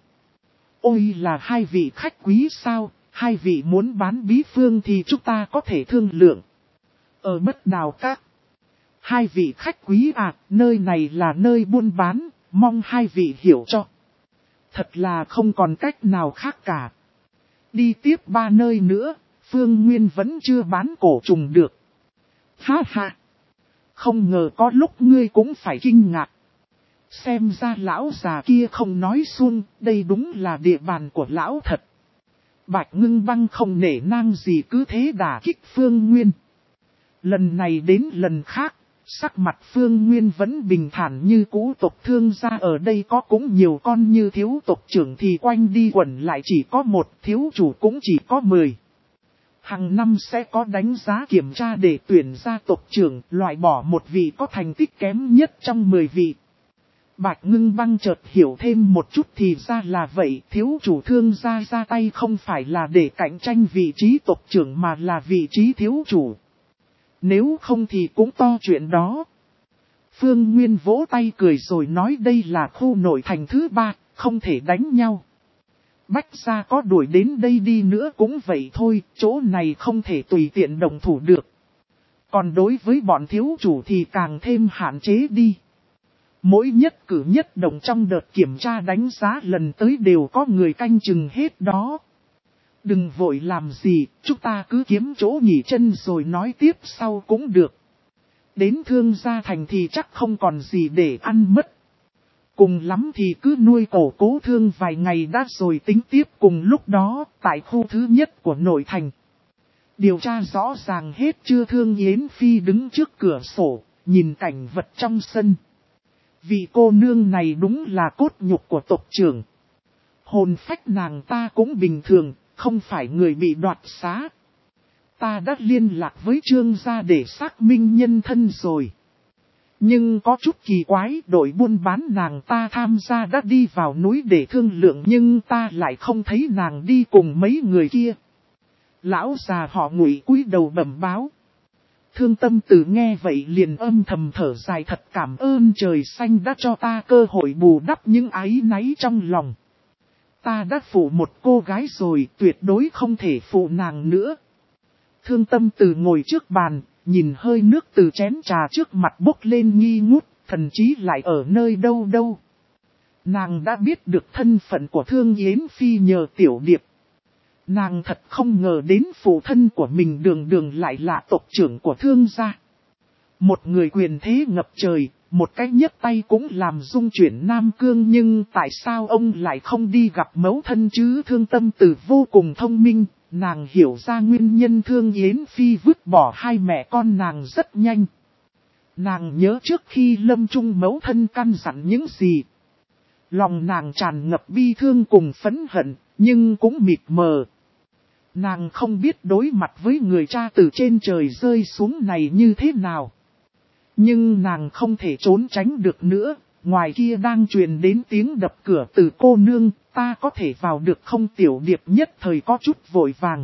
Ôi là hai vị khách quý sao, hai vị muốn bán bí phương thì chúng ta có thể thương lượng. Ở Bất Đào Các. Hai vị khách quý à, nơi này là nơi buôn bán, mong hai vị hiểu cho. Thật là không còn cách nào khác cả. Đi tiếp ba nơi nữa, Phương Nguyên vẫn chưa bán cổ trùng được. Ha ha! Không ngờ có lúc ngươi cũng phải kinh ngạc. Xem ra lão già kia không nói suông, đây đúng là địa bàn của lão thật. Bạch Ngưng Băng không nể nang gì cứ thế đả kích Phương Nguyên. Lần này đến lần khác, sắc mặt Phương Nguyên vẫn bình thản như cũ. Tộc thương gia ở đây có cũng nhiều con như thiếu tộc trưởng thì quanh đi quẩn lại chỉ có một, thiếu chủ cũng chỉ có mười. Hàng năm sẽ có đánh giá kiểm tra để tuyển ra tộc trưởng, loại bỏ một vị có thành tích kém nhất trong mười vị. Bạch Ngưng Băng chợt hiểu thêm một chút thì ra là vậy, thiếu chủ thương gia ra tay không phải là để cạnh tranh vị trí tộc trưởng mà là vị trí thiếu chủ. Nếu không thì cũng to chuyện đó. Phương Nguyên vỗ tay cười rồi nói đây là khu nội thành thứ ba, không thể đánh nhau. Bách gia có đuổi đến đây đi nữa cũng vậy thôi, chỗ này không thể tùy tiện đồng thủ được. Còn đối với bọn thiếu chủ thì càng thêm hạn chế đi. Mỗi nhất cử nhất động trong đợt kiểm tra đánh giá lần tới đều có người canh chừng hết đó. Đừng vội làm gì, chúng ta cứ kiếm chỗ nghỉ chân rồi nói tiếp sau cũng được. Đến Thương Gia Thành thì chắc không còn gì để ăn mất. Cùng lắm thì cứ nuôi cổ Cố Thương vài ngày đã rồi tính tiếp. Cùng lúc đó, tại khu thứ nhất của nội thành. Điều tra rõ ràng hết chưa? Thương Yến Phi đứng trước cửa sổ, nhìn cảnh vật trong sân. Vị cô nương này đúng là cốt nhục của tộc trưởng. Hồn phách nàng ta cũng bình thường, không phải người bị đoạt xá. Ta đã liên lạc với Trương gia để xác minh nhân thân rồi. Nhưng có chút kỳ quái, đội buôn bán nàng ta tham gia đã đi vào núi để thương lượng, nhưng ta lại không thấy nàng đi cùng mấy người kia. Lão già họ Ngụy cúi đầu bẩm báo. Thương Tâm Tử nghe vậy liền âm thầm thở dài, thật cảm ơn trời xanh đã cho ta cơ hội bù đắp những áy náy trong lòng. Ta đã phụ một cô gái rồi, tuyệt đối không thể phụ nàng nữa. Thương Tâm Tử ngồi trước bàn, nhìn hơi nước từ chén trà trước mặt bốc lên nghi ngút, thần trí lại ở nơi đâu đâu. Nàng đã biết được thân phận của Thương Yến Phi nhờ Tiểu Điệp. Nàng thật không ngờ đến phụ thân của mình đường đường lại là tộc trưởng của Thương gia. Một người quyền thế ngập trời, một cách nhấc tay cũng làm rung chuyển Nam Cương, nhưng tại sao ông lại không đi gặp mẫu thân chứ? Thương Tâm Tử vô cùng thông minh, nàng hiểu ra nguyên nhân Thương Yến Phi vứt bỏ hai mẹ con nàng rất nhanh. Nàng nhớ trước khi lâm chung mẫu thân căn dặn những gì. Lòng nàng tràn ngập bi thương cùng phẫn hận, nhưng cũng mịt mờ. Nàng không biết đối mặt với người cha từ trên trời rơi xuống này như thế nào. Nhưng nàng không thể trốn tránh được nữa, ngoài kia đang truyền đến tiếng đập cửa từ cô nương, ta có thể vào được không? Tiểu Điệp nhất thời có chút vội vàng.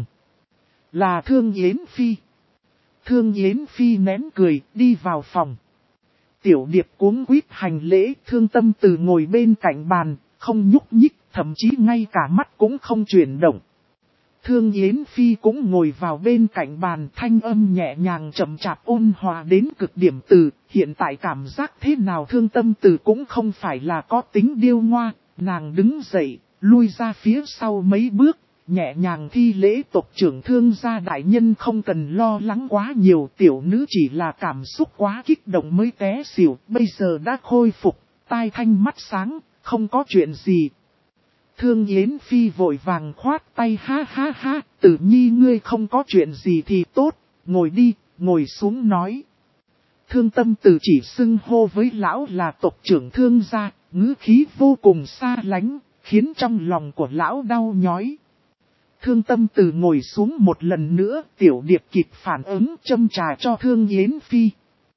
Là Thương Yến Phi. Thương Yến Phi nén cười, đi vào phòng. Tiểu Điệp cuống quýt hành lễ, Thương Tâm Tử ngồi bên cạnh bàn, không nhúc nhích, thậm chí ngay cả mắt cũng không chuyển động. Thương Yến Phi cũng ngồi vào bên cạnh bàn, thanh âm nhẹ nhàng chậm chạp ôn hòa đến cực điểm. Từ hiện tại cảm giác thế nào? Thương Tâm Tử cũng không phải là có tính điêu ngoa, nàng đứng dậy, lui ra phía sau mấy bước, nhẹ nhàng thi lễ tộc trưởng Thương gia đại nhân không cần lo lắng quá nhiều, tiểu nữ chỉ là cảm xúc quá kích động mới té xỉu, bây giờ đã khôi phục, tai thanh mắt sáng, không có chuyện gì. Thương Yến Phi vội vàng khoát tay, ha ha ha, Tử Nhi ngươi không có chuyện gì thì tốt, ngồi đi, ngồi xuống nói. Thương Tâm Tử chỉ xưng hô với lão là tộc trưởng Thương gia, ngữ khí vô cùng xa lánh, khiến trong lòng của lão đau nhói. Thương Tâm Tử ngồi xuống một lần nữa, Tiểu Điệp kịp phản ứng châm trà cho Thương Yến Phi.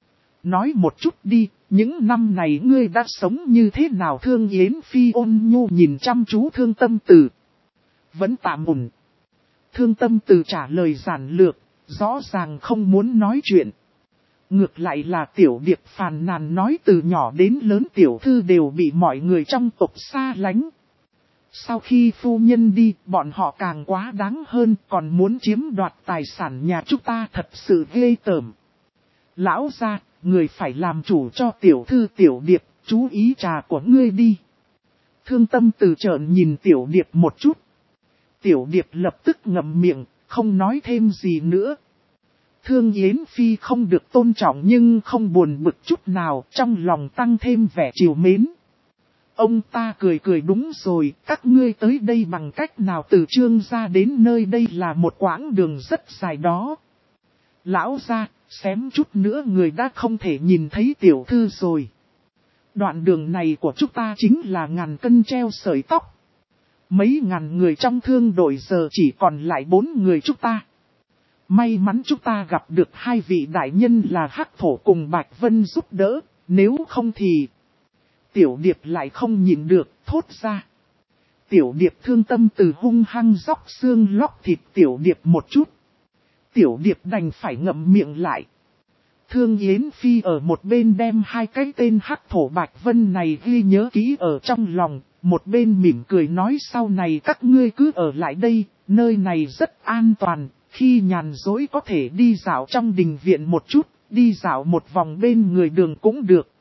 Nói một chút đi, những năm này ngươi đã sống như thế nào? Thương Yến Phi ôn nhu nhìn chăm chú Thương Tâm Tử. Vẫn tạm ổn. Thương Tâm Tử trả lời giản lược, rõ ràng không muốn nói chuyện. Ngược lại là Tiểu Điệp phàn nàn nói từ nhỏ đến lớn tiểu thư đều bị mọi người trong tộc xa lánh. Sau khi phu nhân đi, bọn họ càng quá đáng hơn, còn muốn chiếm đoạt tài sản nhà chúng ta, thật sự ghê tởm. Lão gia, người phải làm chủ cho tiểu thư. Tiểu Điệp, chú ý trà của ngươi đi. Thương Tâm Tử trợn nhìn Tiểu Điệp một chút. Tiểu Điệp lập tức ngậm miệng, không nói thêm gì nữa. Thương Yến Phi không được tôn trọng nhưng không buồn bực chút nào, trong lòng tăng thêm vẻ trìu mến. Ông ta cười cười, đúng rồi, các ngươi tới đây bằng cách nào? Từ Trương gia đến nơi đây là một quãng đường rất dài đó. Lão gia, xém chút nữa người đã không thể nhìn thấy tiểu thư rồi. Đoạn đường này của chúng ta chính là ngàn cân treo sợi tóc. Mấy ngàn người trong thương đội giờ chỉ còn lại bốn người chúng ta. May mắn chúng ta gặp được hai vị đại nhân là Hắc Thổ cùng Bạch Vân giúp đỡ, nếu không thì... Tiểu Điệp lại không nhìn được, thốt ra. Tiểu Điệp Thương Tâm Tử hung hăng róc xương lóc thịt Tiểu Điệp một chút. Tiểu Điệp đành phải ngậm miệng lại. Thương Yến Phi ở một bên đem hai cái tên Hắc Thổ Bạch Vân này ghi nhớ kỹ ở trong lòng, một bên mỉm cười nói sau này các ngươi cứ ở lại đây, nơi này rất an toàn, khi nhàn rỗi có thể đi dạo trong đình viện một chút, đi dạo một vòng bên người đường cũng được.